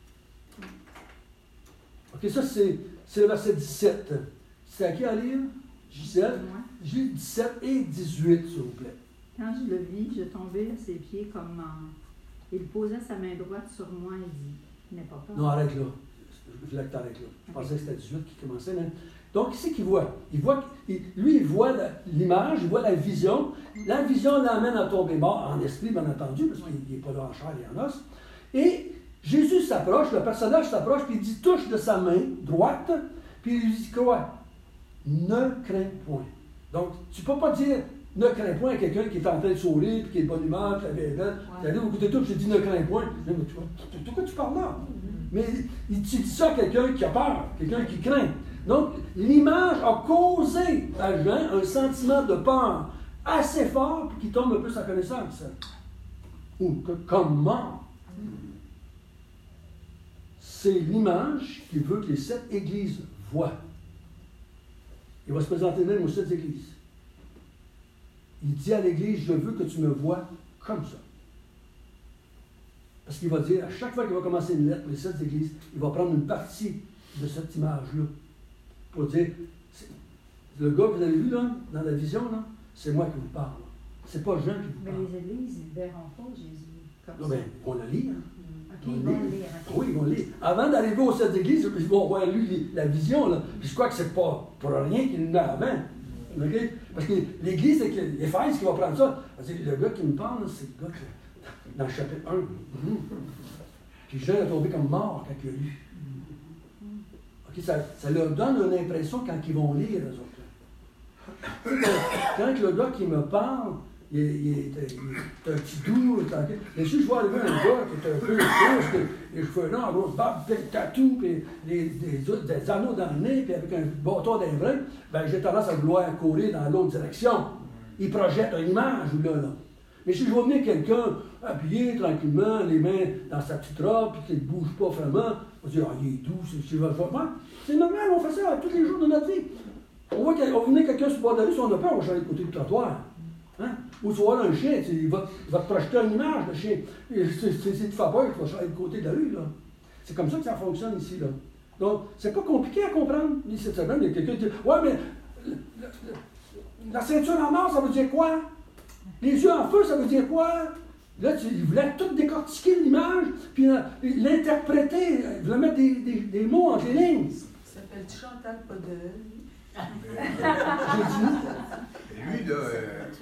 OK, ça, c'est le verset 17. C'est à qui à lire? Gisèle? 17 et 18, s'il vous plaît. Quand je le vis, je tombais à ses pieds comme mort. Il posait sa main droite sur moi et dit, n'aie pas peur. Non, arrête là. Je voulais que tu arrêtes là. Je pensais que c'était 18 qui commençait. Mais... Donc, qu'est-ce qu'il voit? Il voit l'image, il voit la vision. La vision l'amène à tomber mort, en esprit, bien entendu, parce qu'il n'est pas là en chair et en os. Et Jésus s'approche, le personnage s'approche, puis il dit, touche de sa main droite, puis il lui dit quoi? Ne crains point. Donc, tu ne peux pas dire ne crains point à quelqu'un qui est en train de sourire, puis qui est de bonne humeur, puis qui est belle. Tu allé au côté de toi, je te dis ne crains point. Mais de quoi tu parles là? Mais tu dis ça à quelqu'un qui a peur, quelqu'un qui craint. Donc, l'image a causé à Jean un sentiment de peur assez fort, puis qui tombe un peu sa connaissance. Ou comment? C'est l'image qu'il veut que les 7 églises voient. Il va se présenter même aux 7 églises. Il dit à l'église, je veux que tu me vois comme ça. Parce qu'il va dire, à chaque fois qu'il va commencer une lettre pour les 7 églises, il va prendre une partie de cette image-là pour dire, le gars que vous avez vu là, dans la vision, là, c'est moi qui vous parle. C'est pas Jean qui vous parle. Mais les églises, ils ne verront pas Jésus comme non, ça. Ben, on la lit. Hein? Okay, ils vont le lire. Okay. Oui, ils vont le lire. Avant d'arriver aux 7 églises, ils vont voir lui la vision. Là. Puis je crois que c'est pas pour rien qu'il l'a avant. Okay? Parce que l'église, c'est l'Éphèse qui va prendre ça. Le gars qui me parle, c'est le gars dans le chapitre 1. Puis Jean est tombé comme mort quand il a lu. Okay? Ça leur donne une impression quand ils vont lire, eux autres. Quand le gars qui me parle, il est un petit doux, tranquille. Mais si je vois arriver un gars qui est un peu triste, les cheveux longs, grosse barbe, puis le tatou, puis des anneaux dans le nez, puis avec un bâton dans les bras, ben j'ai tendance à vouloir courir dans l'autre direction. Il projette une image, là. Mais si je vois venir quelqu'un habillé tranquillement, les mains dans sa petite robe, puis qu'il ne bouge pas vraiment, on va dire, il est doux, c'est normal, on fait ça tous les jours de notre vie. On voit venir quelqu'un sur le bord de la rue, si on a peur, on va changer de côté du trottoir. Hein? Ou tu vois un chien, il va te projeter une image, le chien. Si tu te fais peur, tu vas changer de côté de la rue. Là. C'est comme ça que ça fonctionne ici. Là. Donc, c'est pas compliqué à comprendre. Mais cette semaine, il y a quelqu'un qui dit, ouais, mais la ceinture en or, ça veut dire quoi? Les yeux en feu, ça veut dire quoi? Là, il voulait tout décortiquer l'image, puis l'interpréter, il voulait mettre des mots entre les lignes. Ça s'appelle Chantal Podel. J'ai dit. Lui, là,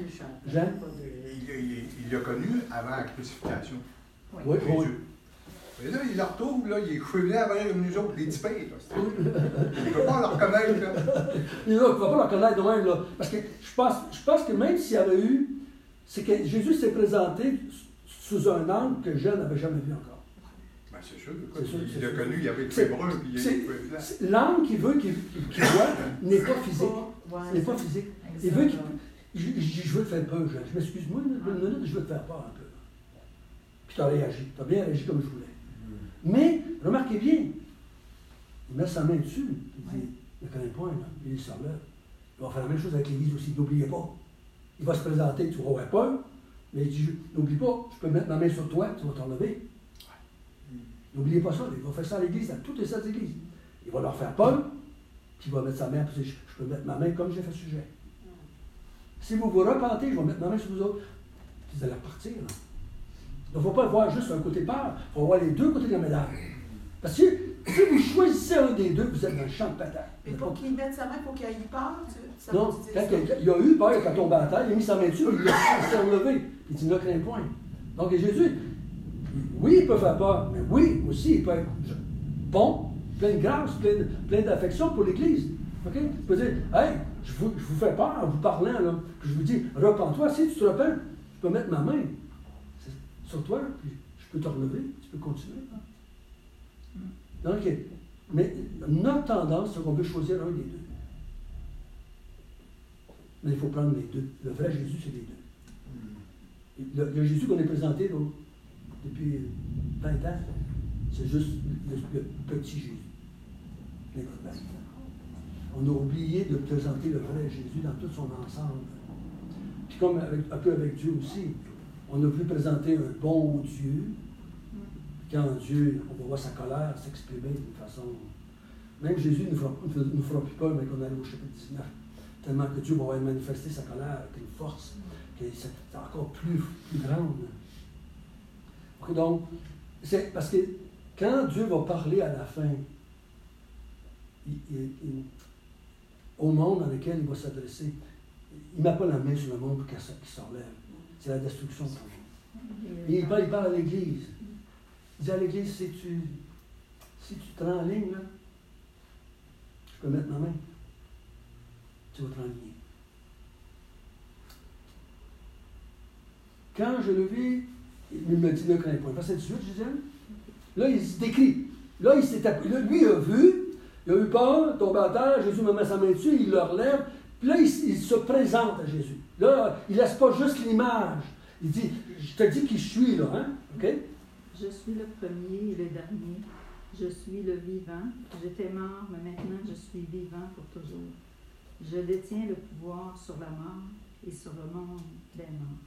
Jean? il l'a connu avant la crucifixion. Oui, Jésus. Mais là, il le retrouve, là, il est cheveux blancs avec nous autres, les typés. Il ne peut pas le reconnaître. Là. Il ne va pas le reconnaître de même. Là. Parce que je pense que même s'il y avait eu, c'est que Jésus s'est présenté sous un angle que Jean n'avait jamais vu encore. Ben, c'est sûr. Il l'a connu, il avait été brun, puis il avait été blanc. L'angle qu'il veut qu'il voit n'est pas physique. n'est pas physique. Il veut qu'il... Je veux te faire peur, Jean. Je m'excuse-moi, une minute, je veux te faire peur un peu. Puis tu as réagi. Tu as bien réagi comme je voulais. Mais, remarquez bien, il met sa main dessus. Il dit, il ne connaît pas, là. Il s'en lève. Il va faire la même chose avec l'Église aussi. N'oubliez pas. Il va se présenter, tu vas avoir peur. Mais il dit, n'oublie pas, je peux mettre ma main sur toi, tu vas t'en lever. N'oubliez pas ça. Il va faire ça à l'Église, à toutes les 7 églises. Il va leur faire peur, puis il va mettre sa main, puis je peux mettre ma main comme j'ai fait sujet. Si vous vous repentez, je vais mettre ma main sur vous autres, puis vous allez repartir. Là. Il ne faut pas voir juste un côté peur, il faut voir les deux côtés de la médaille. Parce que si vous choisissez un des deux, vous êtes dans le champ de patate. Mais pour qu'il mette sa main, pour qu'il ait peur, non, quand il a eu peur, il a tombé à terre, il a mis sa main dessus, il s'est relevé. Il dit, ne crains point. Donc Jésus, oui, il peut faire peur, mais oui, aussi, il peut être bon, plein de grâce, plein d'affection pour l'Église. Okay? Il peut dire, hey, je vous fais peur en vous parlant, là, puis je vous dis, repens-toi, si tu te repens, je peux mettre ma main sur toi, puis je peux te relever, tu peux continuer. Hein? Donc, mais notre tendance, c'est qu'on veut choisir un des deux. Mais il faut prendre les deux. Le vrai Jésus, c'est les deux. Le Jésus qu'on est présenté là, depuis 20 ans, c'est juste le petit Jésus. On a oublié de présenter le vrai Jésus dans tout son ensemble. Puis comme un peu avec Dieu aussi, on a voulu présenter un bon Dieu. Quand Dieu, on va voir sa colère s'exprimer d'une façon... Même Jésus ne nous fera plus peur, mais qu'on allait au chapitre 19. Tellement que Dieu va manifester sa colère avec une force qui est encore plus grande. Donc, c'est parce que quand Dieu va parler à la fin, au monde dans lequel il va s'adresser, il ne met pas la main sur le monde pour qu'il s'enlève. C'est la destruction pour lui. Et il parle à l'Église. Il dit à l'Église, si tu te rends en ligne, là, je peux mettre ma main. Tu vas te renligner. Quand je le vis, il me dit, ne crains point. Verset 18, je disais. Là, il se décrit. Là, lui, il a vu, il a eu peur, tombé à terre, Jésus me met sa main dessus, il le relève. Puis là, il se présente à Jésus. Là, il ne laisse pas juste l'image. Il dit, je te dis qui je suis, là, hein? OK? Je suis le premier et le dernier. Je suis le vivant. J'étais mort, mais maintenant je suis vivant pour toujours. Je détiens le pouvoir sur la mort et sur le monde des morts.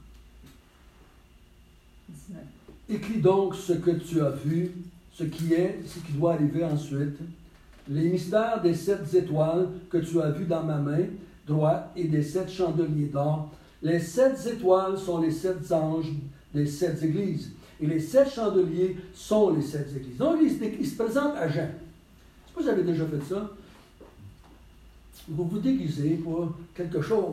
19. Écris donc ce que tu as vu, ce qui doit arriver ensuite. Les mystères des 7 étoiles que tu as vues dans ma main droite et des 7 chandeliers d'or. Les 7 étoiles sont les 7 anges des 7 églises. Et les 7 chandeliers sont les 7 églises. Donc, il se présente à Jean. Je ne sais pas si vous avez déjà fait ça. Vous vous déguisez pour quelque chose.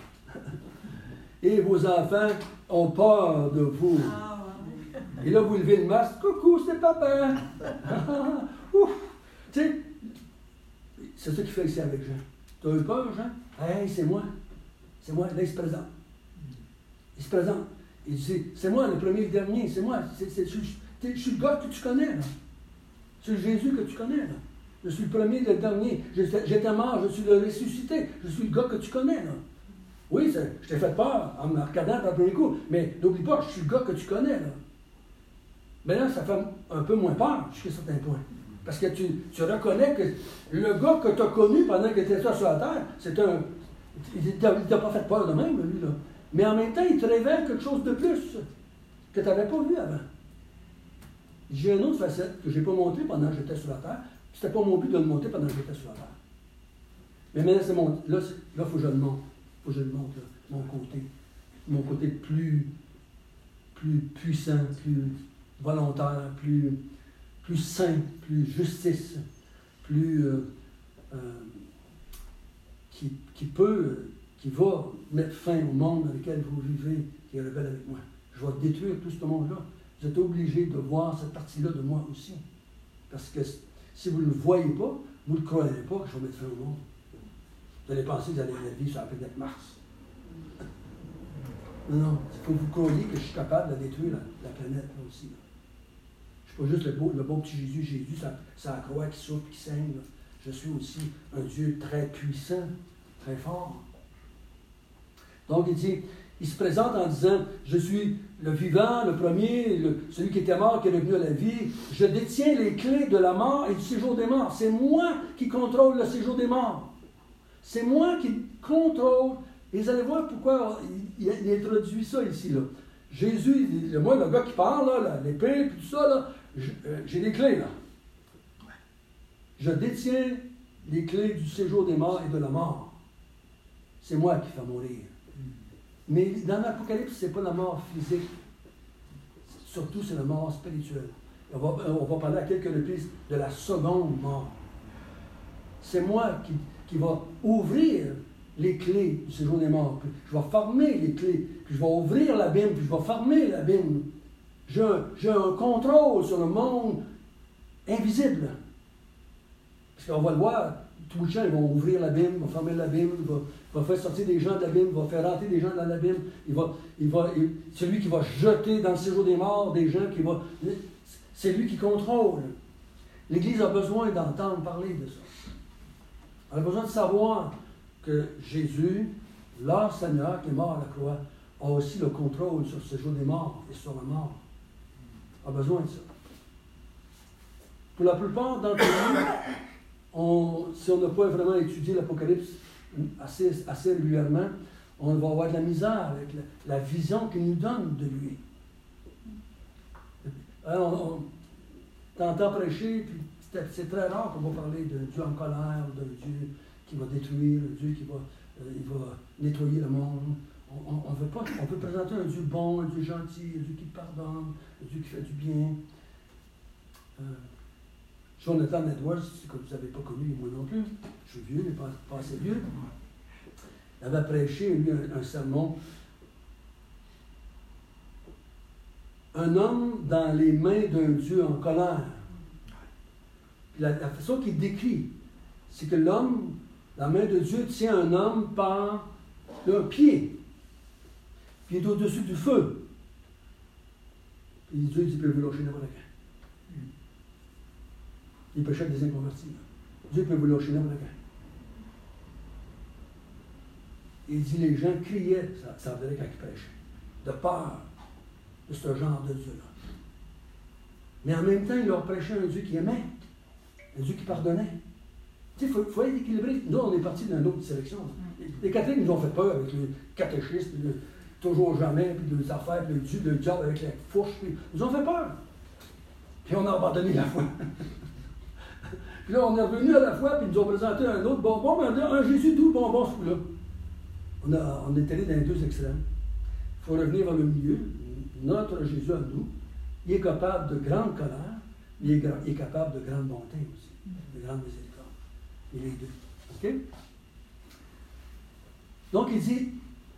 Et vos enfants ont peur de vous. Et là, vous levez le masque. Coucou, c'est papa. Ouf. Tu sais, c'est ça qu'il fait ici avec Jean. Tu as eu peur, Jean? Hey, c'est moi. C'est moi. Là, il se présente. Il se présente. Il dit, c'est moi le premier et le dernier, c'est moi. Je suis le gars que tu connais, là. C'est le Jésus que tu connais, là. Je suis le premier et le dernier. J'étais mort, je suis le ressuscité. Je suis le gars que tu connais, là. Oui, je t'ai fait peur en me regardant par le premier coup, mais n'oublie pas, je suis le gars que tu connais, là. Mais là, ça fait un peu moins peur jusqu'à certains points. Parce que tu reconnais que le gars que tu as connu pendant que tu étais sur la terre, il t'a pas fait peur de même, lui, là. Mais en même temps, il te révèle quelque chose de plus que tu n'avais pas vu avant. J'ai une autre facette que je n'ai pas montrée pendant que j'étais sur la terre. Ce n'était pas mon but de le monter pendant que j'étais sur la terre. Mais maintenant, là, il faut que je le montre. Il faut que je le montre, là, mon côté plus puissant, plus volontaire, plus saint, plus justice, plus qui va mettre fin au monde dans lequel vous vivez, qui est rebelle avec moi. Je vais détruire tout ce monde-là. vous êtes obligé de voir cette partie-là de moi aussi. Parce que si vous ne le voyez pas, vous ne croyez pas que je vais mettre fin au monde. Vous allez penser que vous allez vivre sur la planète Mars. Non, il faut que vous croyez que je suis capable de détruire la planète là aussi. Là. Je ne suis pas juste le bon petit Jésus, ça la croix qui souffre, qui saigne. Là. Je suis aussi un Dieu très puissant, très fort. Donc il se présente en disant, je suis le vivant, le premier, celui qui était mort, qui est revenu à la vie. Je détiens les clés de la mort et du séjour des morts. C'est moi qui contrôle le séjour des morts. C'est moi qui contrôle. Et vous allez voir pourquoi il introduit ça ici. Là. Jésus, moi, le gars qui parle, là, l'épée, puis tout ça, là, j'ai des clés. Là. Je détiens les clés du séjour des morts et de la mort. C'est moi qui fais mourir. Mais dans l'Apocalypse, ce n'est pas la mort physique. Surtout, c'est la mort spirituelle. On va parler à quelques reprises de la seconde mort. C'est moi qui va ouvrir les clés du séjour des morts. Puis je vais fermer les clés. Puis je vais ouvrir l'abîme. Puis je vais fermer l'abîme. J'ai un contrôle sur le monde invisible. Parce qu'on va le voir, tous les gens ils vont ouvrir l'abîme, ils vont fermer l'abîme, il va faire sortir des gens de l'abîme, il va faire rentrer des gens dans l'abîme, celui qui va jeter dans le séjour des morts des gens c'est lui qui contrôle. L'Église a besoin d'entendre parler de ça. Elle a besoin de savoir que Jésus, leur Seigneur qui est mort à la croix, a aussi le contrôle sur le séjour des morts et sur la mort. Elle a besoin de ça. Pour la plupart d'entre nous, si on n'a pas vraiment étudié l'Apocalypse assez régulièrement, on va avoir de la misère avec la vision qu'il nous donne de lui. Alors, on t'entend prêcher, puis c'est très rare qu'on va parler d'un Dieu en colère, d'un Dieu qui va détruire, un Dieu qui va nettoyer le monde. On veut pas. On peut présenter un Dieu bon, un Dieu gentil, un Dieu qui pardonne, un Dieu qui fait du bien. Jonathan Edwards, que vous n'avez pas connu, moi non plus, je suis vieux, mais pas assez vieux, il avait prêché, lui, un sermon. Un homme dans les mains d'un Dieu en colère. Puis la façon qu'il décrit, c'est que l'homme, la main de Dieu tient un homme par un pied. Puis il est au-dessus du feu. Puis Dieu dit, peut vous lâcher n'importe quand. Il péchait des inconvertis. Dieu peut vous lâcher n'importe quand. Il dit, les gens criaient, ça veut dire quand ils prêchaient, de peur de ce genre de Dieu-là. Mais en même temps, il leur prêchait un Dieu qui aimait, un Dieu qui pardonnait. Tu sais, il faut être équilibré. Nous, on est partis d'une autre sélection. Les catholiques nous ont fait peur avec le catéchisme, toujours jamais, puis les affaires, puis le diable avec la fourche. Puis, ils nous ont fait peur. Puis on a abandonné la foi. Puis là, on est revenu à la foi, puis ils nous ont présenté un autre bonbon, mais on a un Jésus doux bonbon, ce coup-là. On est allé dans les deux extrêmes. Il faut revenir vers le milieu. Notre Jésus à nous, il est capable de grande colère, mais il est capable de grande bonté aussi, de grande miséricorde. Il est les deux. OK? Donc, il dit,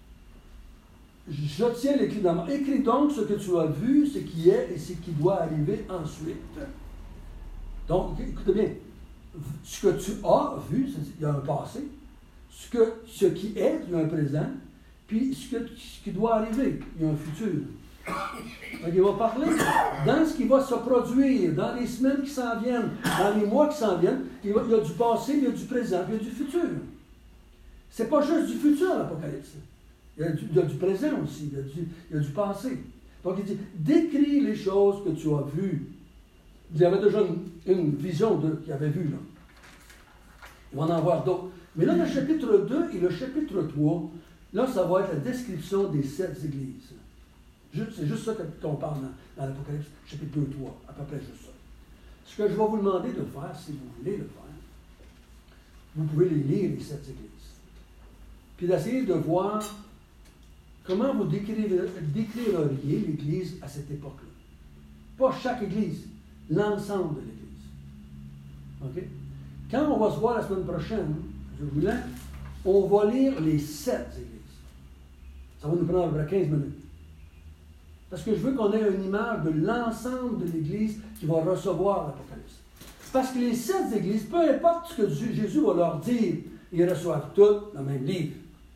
je tiens les clés de la mort. Écris donc ce que tu as vu, ce qui est et ce qui doit arriver ensuite. Donc, écoutez bien, ce que tu as vu, il y a un passé. Ce qui est, il y a un présent. Puis ce qui doit arriver, il y a un futur. Donc, il va parler dans ce qui va se produire, dans les semaines qui s'en viennent, dans les mois qui s'en viennent. Il y a du passé, il y a du présent, il y a du futur. C'est pas juste du futur, l'Apocalypse. Il y a du présent aussi, il y a du passé. Donc, il dit, décris les choses que tu as vues. Il y avait déjà une vision qu'il avait vue, là. Il va en avoir d'autres. Mais là, le chapitre 2 et le chapitre 3, là, ça va être la description des 7 églises. C'est juste ça qu'on parle dans l'Apocalypse, chapitre 2 et 3, à peu près juste ça. Ce que je vais vous demander de faire, si vous voulez le faire, vous pouvez les lire, les 7 églises. Puis d'essayer de voir comment vous décririez l'Église à cette époque-là. Pas chaque Église, l'ensemble de l'Église. OK? Quand on va se voir la semaine prochaine, on va lire les 7 églises. Ça va nous prendre à peu près 15 minutes. Parce que je veux qu'on ait une image de l'ensemble de l'Église qui va recevoir l'Apocalypse. Parce que les 7 églises, peu importe ce que Jésus va leur dire, ils reçoivent toutes le même livre.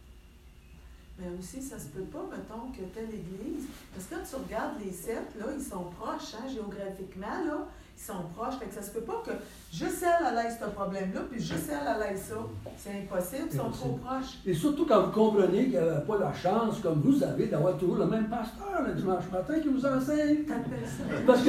Mais aussi, ça se peut pas, mettons, que telle église. Parce que quand tu regardes les 7, là, ils sont proches, hein, géographiquement, là. Ils sont proches. Fait que ça se peut pas que juste elle a ce problème-là, puis juste elle a ça. C'est impossible, ils sont trop proches. Et surtout quand vous comprenez qu'il n'y a pas la chance, comme vous avez, d'avoir toujours le même pasteur le dimanche matin qui vous enseigne. Parce que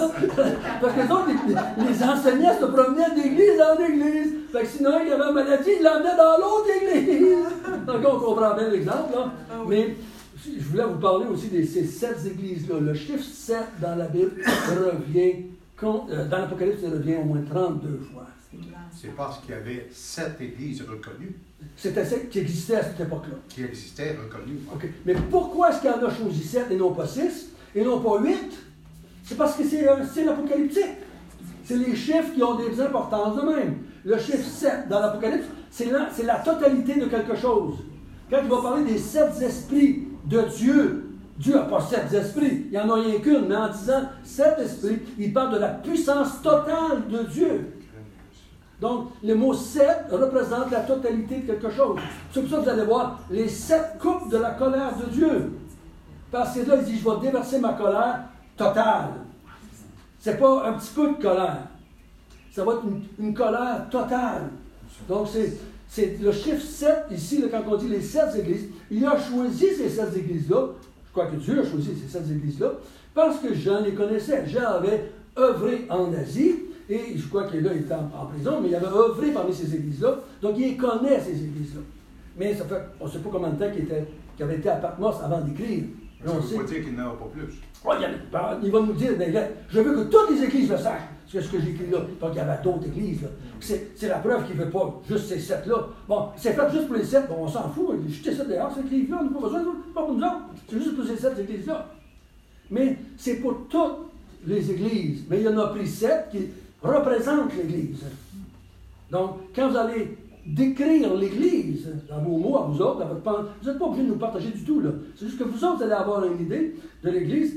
les autres, les enseignants se promenaient d'église en église. Fait que sinon, il y avait une maladie, ils l'emmenaient dans l'autre église. Donc, on comprend bien l'exemple, là. Ah oui. Mais je voulais vous parler aussi de ces 7 églises-là. Le chiffre 7 dans la Bible revient, dans l'Apocalypse, il revient au moins 32 fois. C'est parce qu'il y avait 7 églises reconnues. C'était 7 qui existaient à cette époque-là. Qui existaient, reconnues. Okay. Mais pourquoi est-ce qu'il y en a choisi 7 et non pas 6 et non pas 8? C'est parce que c'est l'apocalyptique. C'est les chiffres qui ont des importances de même. Le chiffre 7 dans l'Apocalypse, c'est la totalité de quelque chose. Quand il va parler des 7 esprits de Dieu, Dieu n'a pas 7 esprits, il n'y en a rien qu'une, mais en disant 7 esprits, il parle de la puissance totale de Dieu. Donc, le mot 7 représente la totalité de quelque chose. C'est pour ça que vous allez voir les 7 coupes de la colère de Dieu. Parce que là, il dit, je vais déverser ma colère totale. Ce n'est pas un petit peu de colère. Ça va être une colère totale. Donc, c'est le chiffre 7, ici, là, quand on dit les 7 églises, il a choisi ces 7 églises-là. Je crois que Dieu a choisi ces 7 églises-là, parce que Jean les connaissait. Jean avait œuvré en Asie, et je crois qu'il était en prison, mais il avait œuvré parmi ces églises-là. Donc, il connaît ces églises-là. Mais ça fait, on ne sait pas combien de temps qu'il avait été à Patmos avant d'écrire. Ça ne veut pas dire qu'il n'en a pas plus. Oh, il va nous dire, je veux que toutes les églises le sachent. C'est ce que j'ai écrit là. Donc, il y avait d'autres églises. C'est la preuve qu'il ne veut pas juste ces 7-là. Bon, c'est fait juste pour les 7. Bon, on s'en fout. Jetez ça dehors, ces églises-là. On n'a pas besoin de pas pour nous autres. C'est juste pour ces 7 églises-là. Mais c'est pour toutes les églises. Mais il y en a pris 7 qui représentent l'Église. Donc, quand vous allez décrire l'Église dans vos mots à vous autres, dans votre pensée, vous n'êtes pas obligé de nous partager du tout. C'est juste que vous autres, vous allez avoir une idée de l'Église.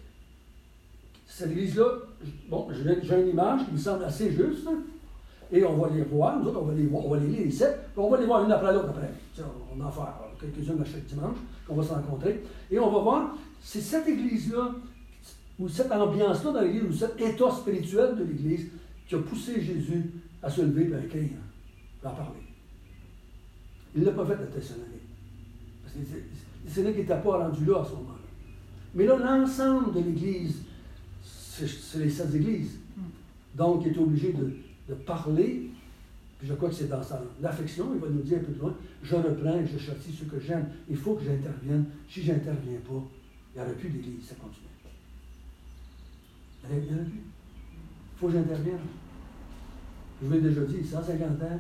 Cette Église-là, bon, j'ai une image qui me semble assez juste, et on va les voir, nous autres, on va les lire les 7, puis on va les voir une après l'autre après. On va en faire quelques-unes à chaque dimanche, qu'on va se rencontrer, et on va voir, c'est cette Église-là, ou cette ambiance-là dans l'Église, ou cet état spirituel de l'Église, qui a poussé Jésus à se lever et à écrire, à en parler. Il ne l'a pas fait à Thessalonique. Parce que Thessalonique n'était pas rendu là à ce moment-là. Mais là, l'ensemble de l'Église, c'est les 7 églises. Donc, il est obligé de parler. Puis je crois que c'est dans l'affection, il va nous dire un peu plus loin, je reprends et je châtie ce que j'aime. Il faut que j'intervienne. Si je n'interviens pas, il n'y aurait plus d'église, ça continue. Il n'y aurait plus. Il faut que j'intervienne. Je vous l'ai déjà dit, 150 ans,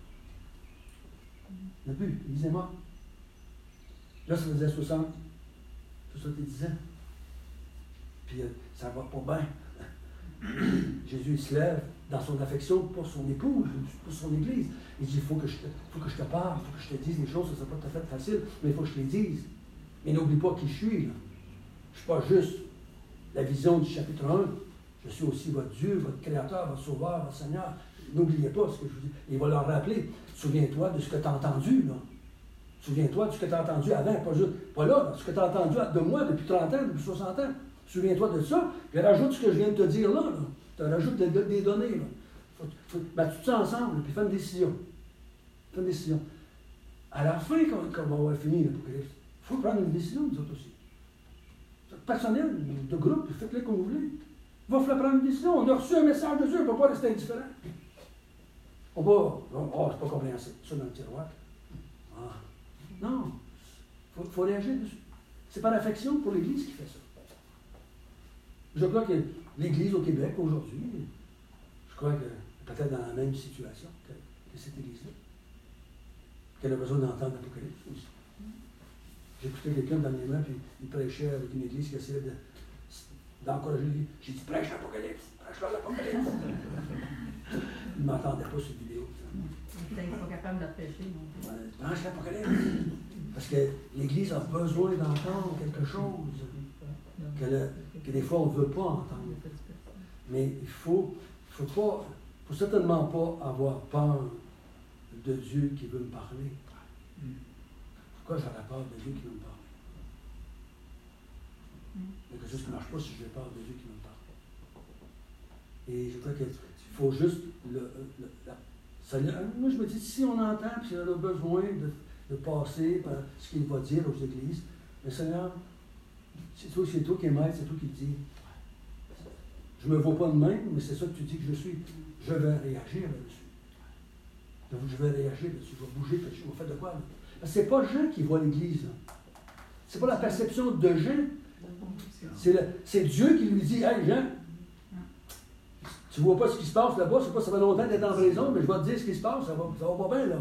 il n'y a plus, l'église est morte. Là, ça faisait 70 ans. Puis ça ne va pas bien. Jésus se lève dans son affection pour son épouse, pour son Église. Il dit, il faut que je te parle, il faut que je te dise des choses, ça ne sera pas tout à fait facile, mais il faut que je te les dise. Mais n'oublie pas qui je suis. Là. Je ne suis pas juste la vision du chapitre 1. Je suis aussi votre Dieu, votre Créateur, votre Sauveur, votre Seigneur. N'oubliez pas ce que je vous dis. Il va leur rappeler, souviens-toi de ce que tu as entendu. Là. Souviens-toi de ce que tu as entendu avant, pas là, ce que tu as entendu de moi depuis 30 ans, depuis 60 ans. Souviens-toi de ça, puis rajoute ce que je viens de te dire là. Tu rajoutes des données. Là. Mets tout ça ensemble, puis fais une décision. Fais une décision. À la fin, quand on va avoir fini l'Apocalypse, il faut prendre une décision, nous autres aussi. Personnel, de groupe, faites-le comme vous voulez. Il va falloir prendre une décision. On a reçu un message de Dieu, on ne peut pas rester indifférent. On va, c'est pas compréhensible, ça dans le tiroir. Ah. Non, il faut réagir dessus. C'est par affection pour l'Église qui fait ça. Je crois que l'Église au Québec, aujourd'hui, je crois que peut-être dans la même situation que cette Église-là, qu'elle a besoin d'entendre l'Apocalypse aussi. J'écoutais quelqu'un dernièrement, puis il prêchait avec une Église qui essayait d'encourager l'Église. J'ai dit, prêche l'Apocalypse, prêche-leur l'Apocalypse. Il ne m'entendait pas sur vidéo. Ils ne sont pas capables de prêcher. Prêche l'Apocalypse. Parce que l'Église a besoin d'entendre quelque chose. que des fois on ne veut pas entendre. Mais il faut certainement pas avoir peur de Dieu qui veut me parler. Pourquoi j'aurais peur de Dieu qui veut me parler? Il y a quelque chose qui ne marche pas si j'ai peur de Dieu qui veut me parler. Et je crois qu'il faut juste moi je me dis, si on entend, puis on a besoin de passer par ce qu'il va dire aux églises, mais Seigneur, c'est toi qui es maître, c'est toi qui le dis. Je ne me vois pas de même, mais c'est ça que tu dis que je suis. Je vais réagir là-dessus. Je vais réagir là-dessus. Je vais bouger, puis je vais faire de quoi? Parce que c'est pas Jean qui voit l'Église. C'est pas la perception de Jean. C'est Dieu qui lui dit, hey Jean, tu ne vois pas ce qui se passe là-bas, je sais pas, ça fait longtemps d'être en prison, mais je vais te dire ce qui se passe, ça va pas bien là.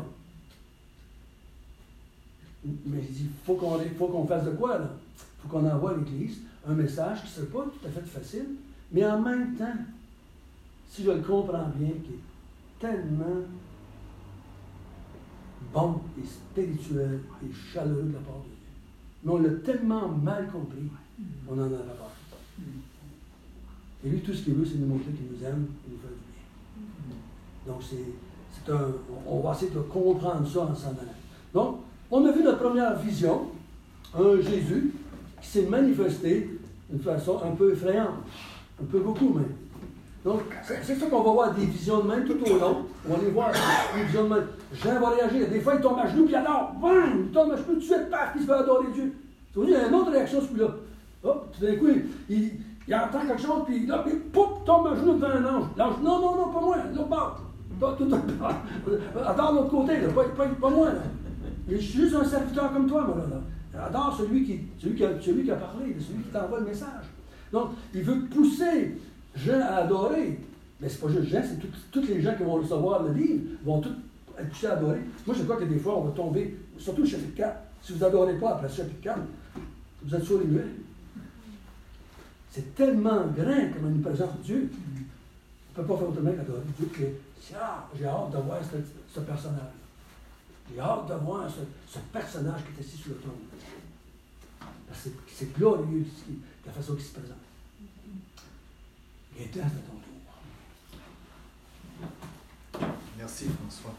Mais il dit, il faut qu'on fasse de quoi là? Il faut qu'on envoie à l'Église un message qui ne serait pas tout à fait facile, mais en même temps, si je le comprends bien, qui est tellement bon et spirituel et chaleureux de la part de Dieu. Mais on l'a tellement mal compris, on en a peur. Et lui, tout ce qu'il veut, c'est nous montrer qu'il nous aime et nous fait du bien. Donc, on va essayer de comprendre ça en s'en allant. Donc, on a vu notre première vision, un Jésus qui s'est manifesté d'une façon un peu effrayante, un peu beaucoup même. Donc, c'est ça qu'on va voir des visions de même tout au long. On va les voir, des visions de même. Jean va réagir. Des fois, il tombe à genoux, puis il adore. Bam! Il tombe à genoux, tout de suite, paf, puis il se fait adorer Dieu. Il y a une autre réaction, celui-là. Hop, tout d'un coup, il entend quelque chose, puis là, il tombe à genoux devant un ange. L'ange, non, pas moi, l'autre bord. Adore l'autre côté, là, pas moi. Là. Je suis juste un serviteur comme toi, moi, là. Adore celui qui a parlé, celui qui t'envoie le message. Donc, il veut pousser Jean à adorer. Mais c'est pas juste Jean, c'est tous les gens qui vont recevoir le livre vont tous être poussés à adorer. Moi, je crois que des fois, on va tomber, surtout le chapitre 4. Si vous n'adorez pas après le chapitre 4, vous êtes sur les nuées. C'est tellement grand comme une présence de Dieu. On ne peut pas faire autrement qu'adorer Dieu. J'ai hâte de voir ce personnage. J'ai hâte de voir ce personnage qui est assis sur le trône. Parce que c'est glorieux la façon qu'il se présente. Et toi, c'est à ton tour. Merci, François.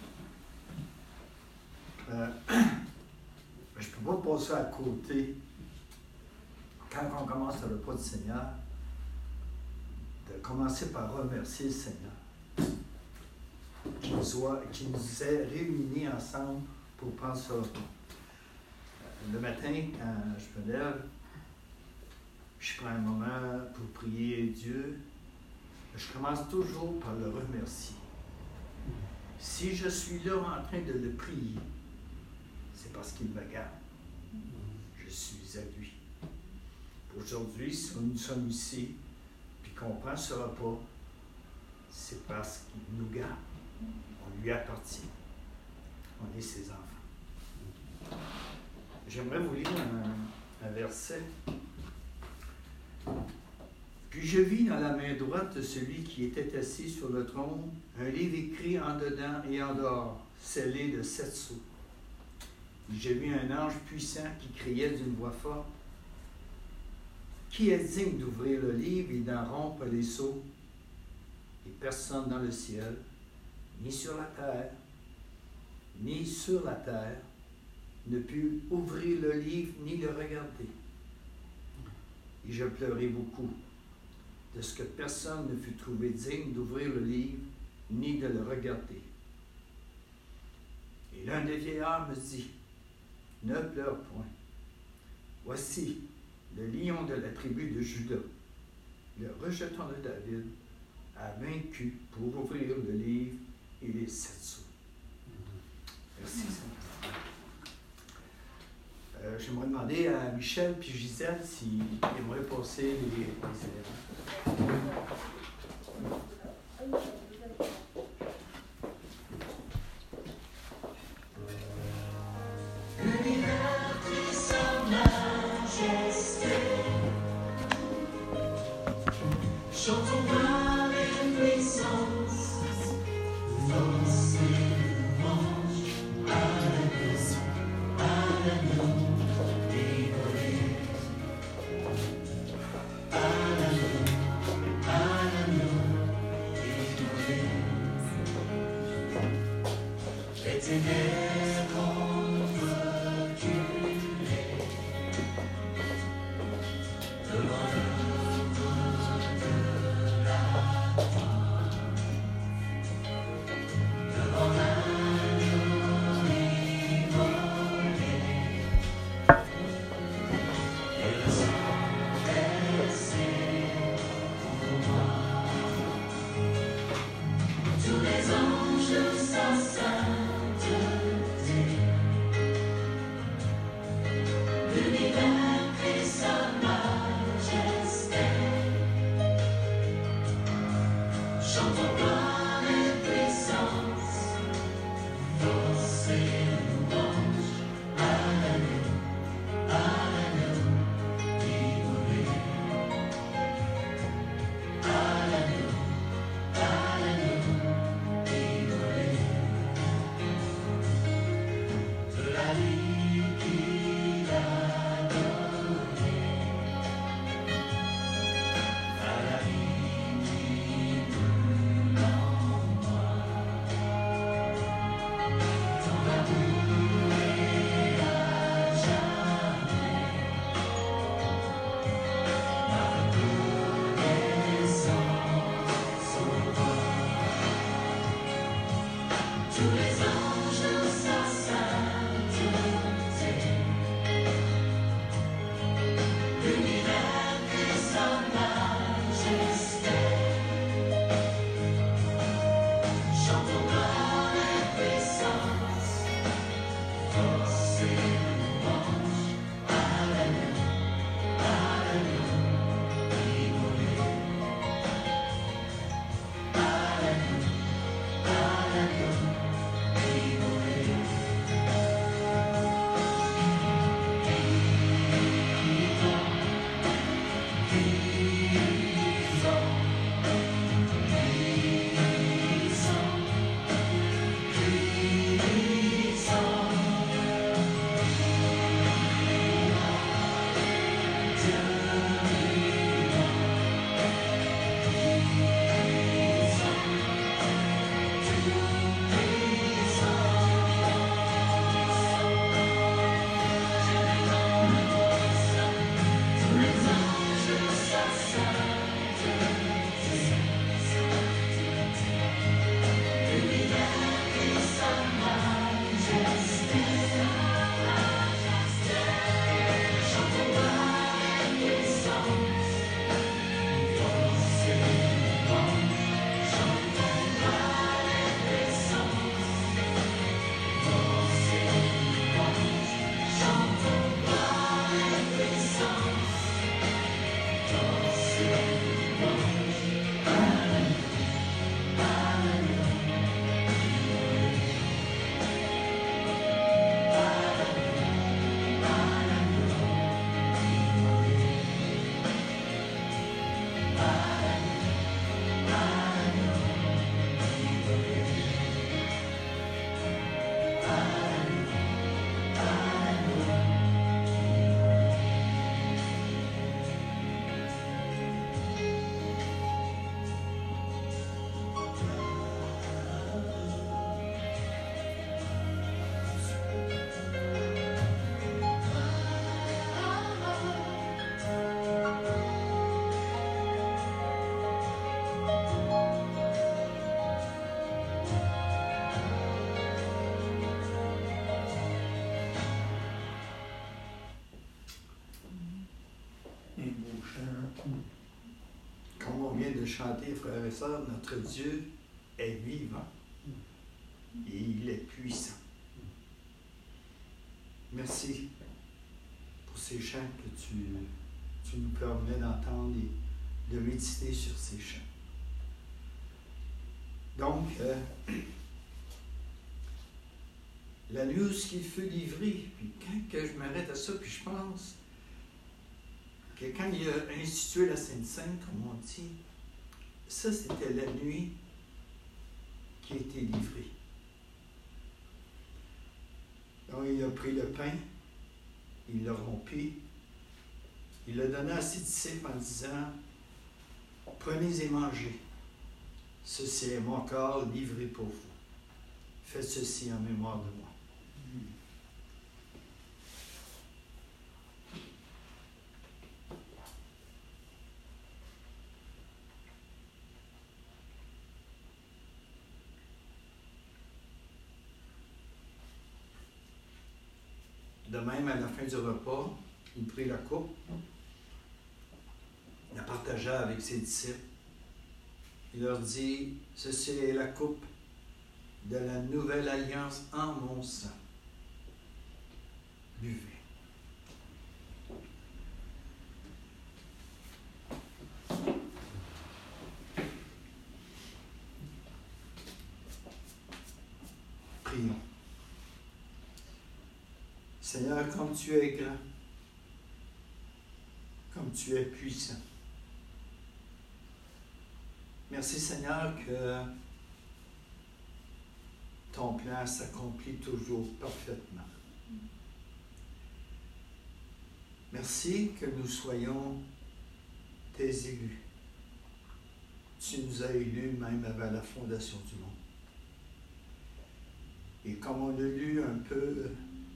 Je ne peux pas passer à côté, quand on commence le repas du Seigneur, de commencer par remercier le Seigneur qui nous ait réunis ensemble pour prendre ce repas. Le matin, quand je me lève, je prends un moment pour prier Dieu. Je commence toujours par le remercier. Si je suis là en train de le prier, c'est parce qu'il me garde. Je suis à lui. Aujourd'hui, si nous sommes ici, puis qu'on prend ce repas, c'est parce qu'il nous garde. On lui appartient. On est ses enfants. J'aimerais vous lire un verset. Puis je vis dans la main droite de celui qui était assis sur le trône un livre écrit en dedans et en dehors, scellé de 7 sceaux. J'ai vu un ange puissant qui criait d'une voix forte: Qui est digne d'ouvrir le livre et d'en rompre les sceaux? Et personne dans le ciel, ni sur la terre, ni sur la terre, ne put ouvrir le livre ni le regarder. Et je pleurai beaucoup de ce que personne ne fut trouvé digne d'ouvrir le livre ni de le regarder. Et l'un des vieillards me dit: Ne pleure point. Voici le lion de la tribu de Juda, le rejeton de David, a vaincu pour ouvrir le livre et les 7 sceaux. Merci, Seigneur. J'aimerais demander à Michel puis Gisèle s'ils aimeraient passer les éléments. Comme on vient de chanter, frères et sœurs, notre Dieu est vivant et il est puissant. Merci pour ces chants que tu nous permets d'entendre et de méditer sur ces chants. Donc, la nuit où il fut livré, puis quand que je m'arrête à ça, puis je pense que quand il a institué la Sainte-Sainte, comme on dit, ça c'était la nuit qui a été livrée. Donc il a pris le pain, il l'a rompu, il l'a donné à ses disciples en disant « Prenez et mangez, ceci est mon corps livré pour vous. faites ceci en mémoire de moi. De même, à la fin du repas, il prit la coupe, la partagea avec ses disciples. Il leur dit, « Ceci est la coupe de la nouvelle alliance en mon sang. Buvez. » Prions. Seigneur, comme tu es grand, comme tu es puissant. Merci Seigneur que ton plan s'accomplit toujours parfaitement. Merci que nous soyons tes élus. Tu nous as élus même avant la fondation du monde. Et comme on l'a lu un peu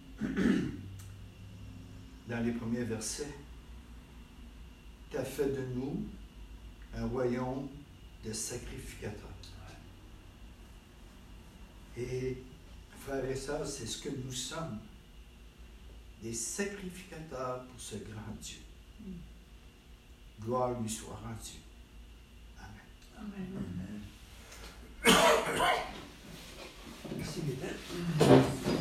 dans les premiers versets, tu as fait de nous un royaume de sacrificateurs. Et frères et sœurs, c'est ce que nous sommes, des sacrificateurs pour ce grand Dieu. Gloire lui soit rendue. Amen. Amen. Merci, mesdames.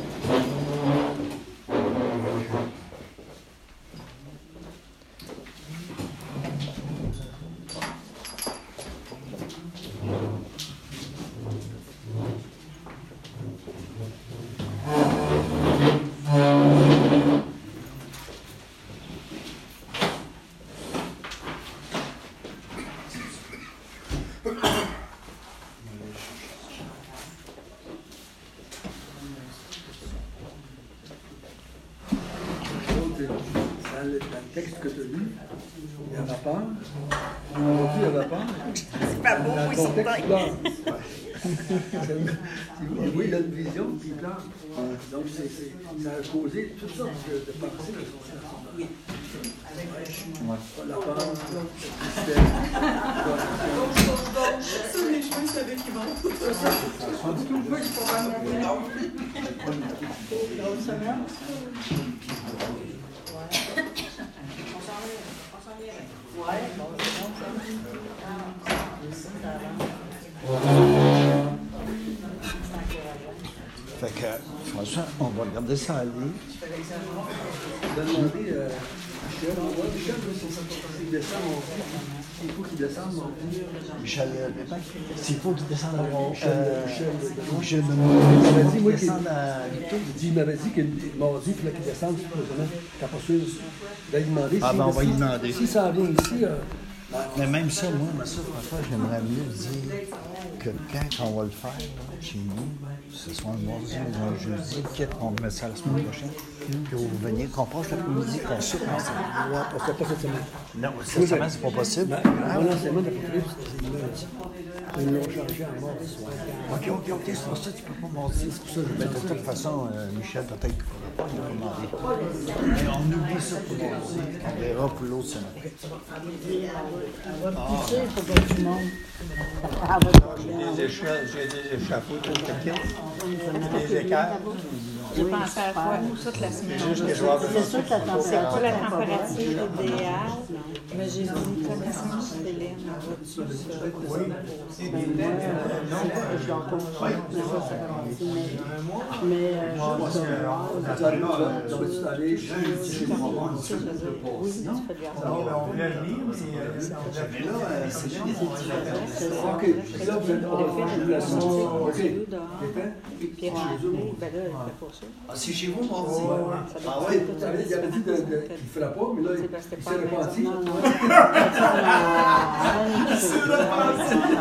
Dans le texte que tu as lu, il y a vapeur. Aujourd'hui, il y a vapeur. C'est pas beau, dans oui, ton c'est texte, il pleure. Oui, il a une vision, puis il pleure. Donc, ça a causé toutes sortes de pensées de son personnage. Oui. La peur, le système. Sur les cheveux, je savais qu'ils vont. On dit tout le faut pas Fait que, François, on va regarder ça aller. Je vais demander Michel, s'il descend mon fils, s'il faut qu'il descende mon fils. Michel Pépin, s'il faut qu'il descende à Michel il m'avait dit qu'il mardi, il fallait qu'il descende supposément. T'as pas sûr? Je vais lui demander. Ah, ben on va lui demander. Si ça vient ici. Mais même ça, moi, François, j'aimerais mieux dire que quand on va le faire, là, chez nous, ce soit un mardi ou un jeudi, on met ça la semaine prochaine, puis vous veniez, qu'on passe l'après-midi, qu'on soupe ensemble. On ne fait pas cette semaine. Non, cette semaine, c'est pas possible. Mon enseignement d'Apocalypse, c'est lundi. Ils l'ont changé en mardi soir. OK, c'est pour ça que tu ne peux pas mardi. C'est pour ça que je de toute façon, Michel, peut-être qu'il ne faudra pas nous demander. Mais on oublie ça pour mardi. On verra pour l'autre semaine. Elle va pousser pour que tout le monde. J'ai des échafauds, des écarts. J'ai pensé à quoi toute la semaine. C'est sûr que la C'est pas la température température idéale, mais j'ai dit connaissance Hélène, vois-tu ça? Oui. je dois encore mais Tu aller chez moi. Oui, tu fais de la On voulait venir, mais là, c'est juste des OK. Là, vous êtes en relation. OK. Puis rentrer, ben là, elle fait pour ça. Ah, c'est chez vous, mardi? Ah oui, il avait dit qu'il ne le ferait pas, mais là, il s'est repenti.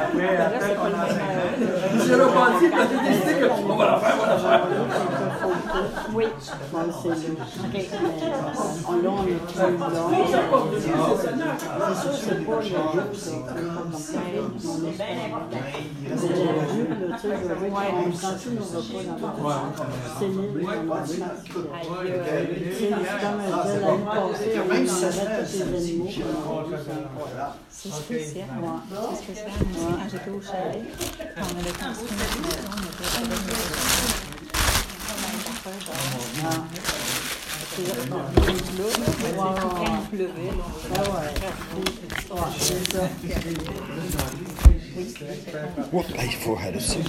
Après qu'on a Il s'est repenti, il a décidé qu'on va la faire, on va la faire. Oui. Bon, c'est là. OK. Là, on a plus long. C'est sûr, c'est pas le jeu, c'est pas comme ça. C'est bien important. C'est la vue, là, tu sais, je veux dire, on sentit nos repas dans le c'est l'île, on a du mal. C'est comme l'année passée, on avait tous les animaux. C'est spécial. C'est spécial. Moi, quand j'étais au chalet, on avait construit une maison, on était sur le il pleuvait. Il faut aller dessus.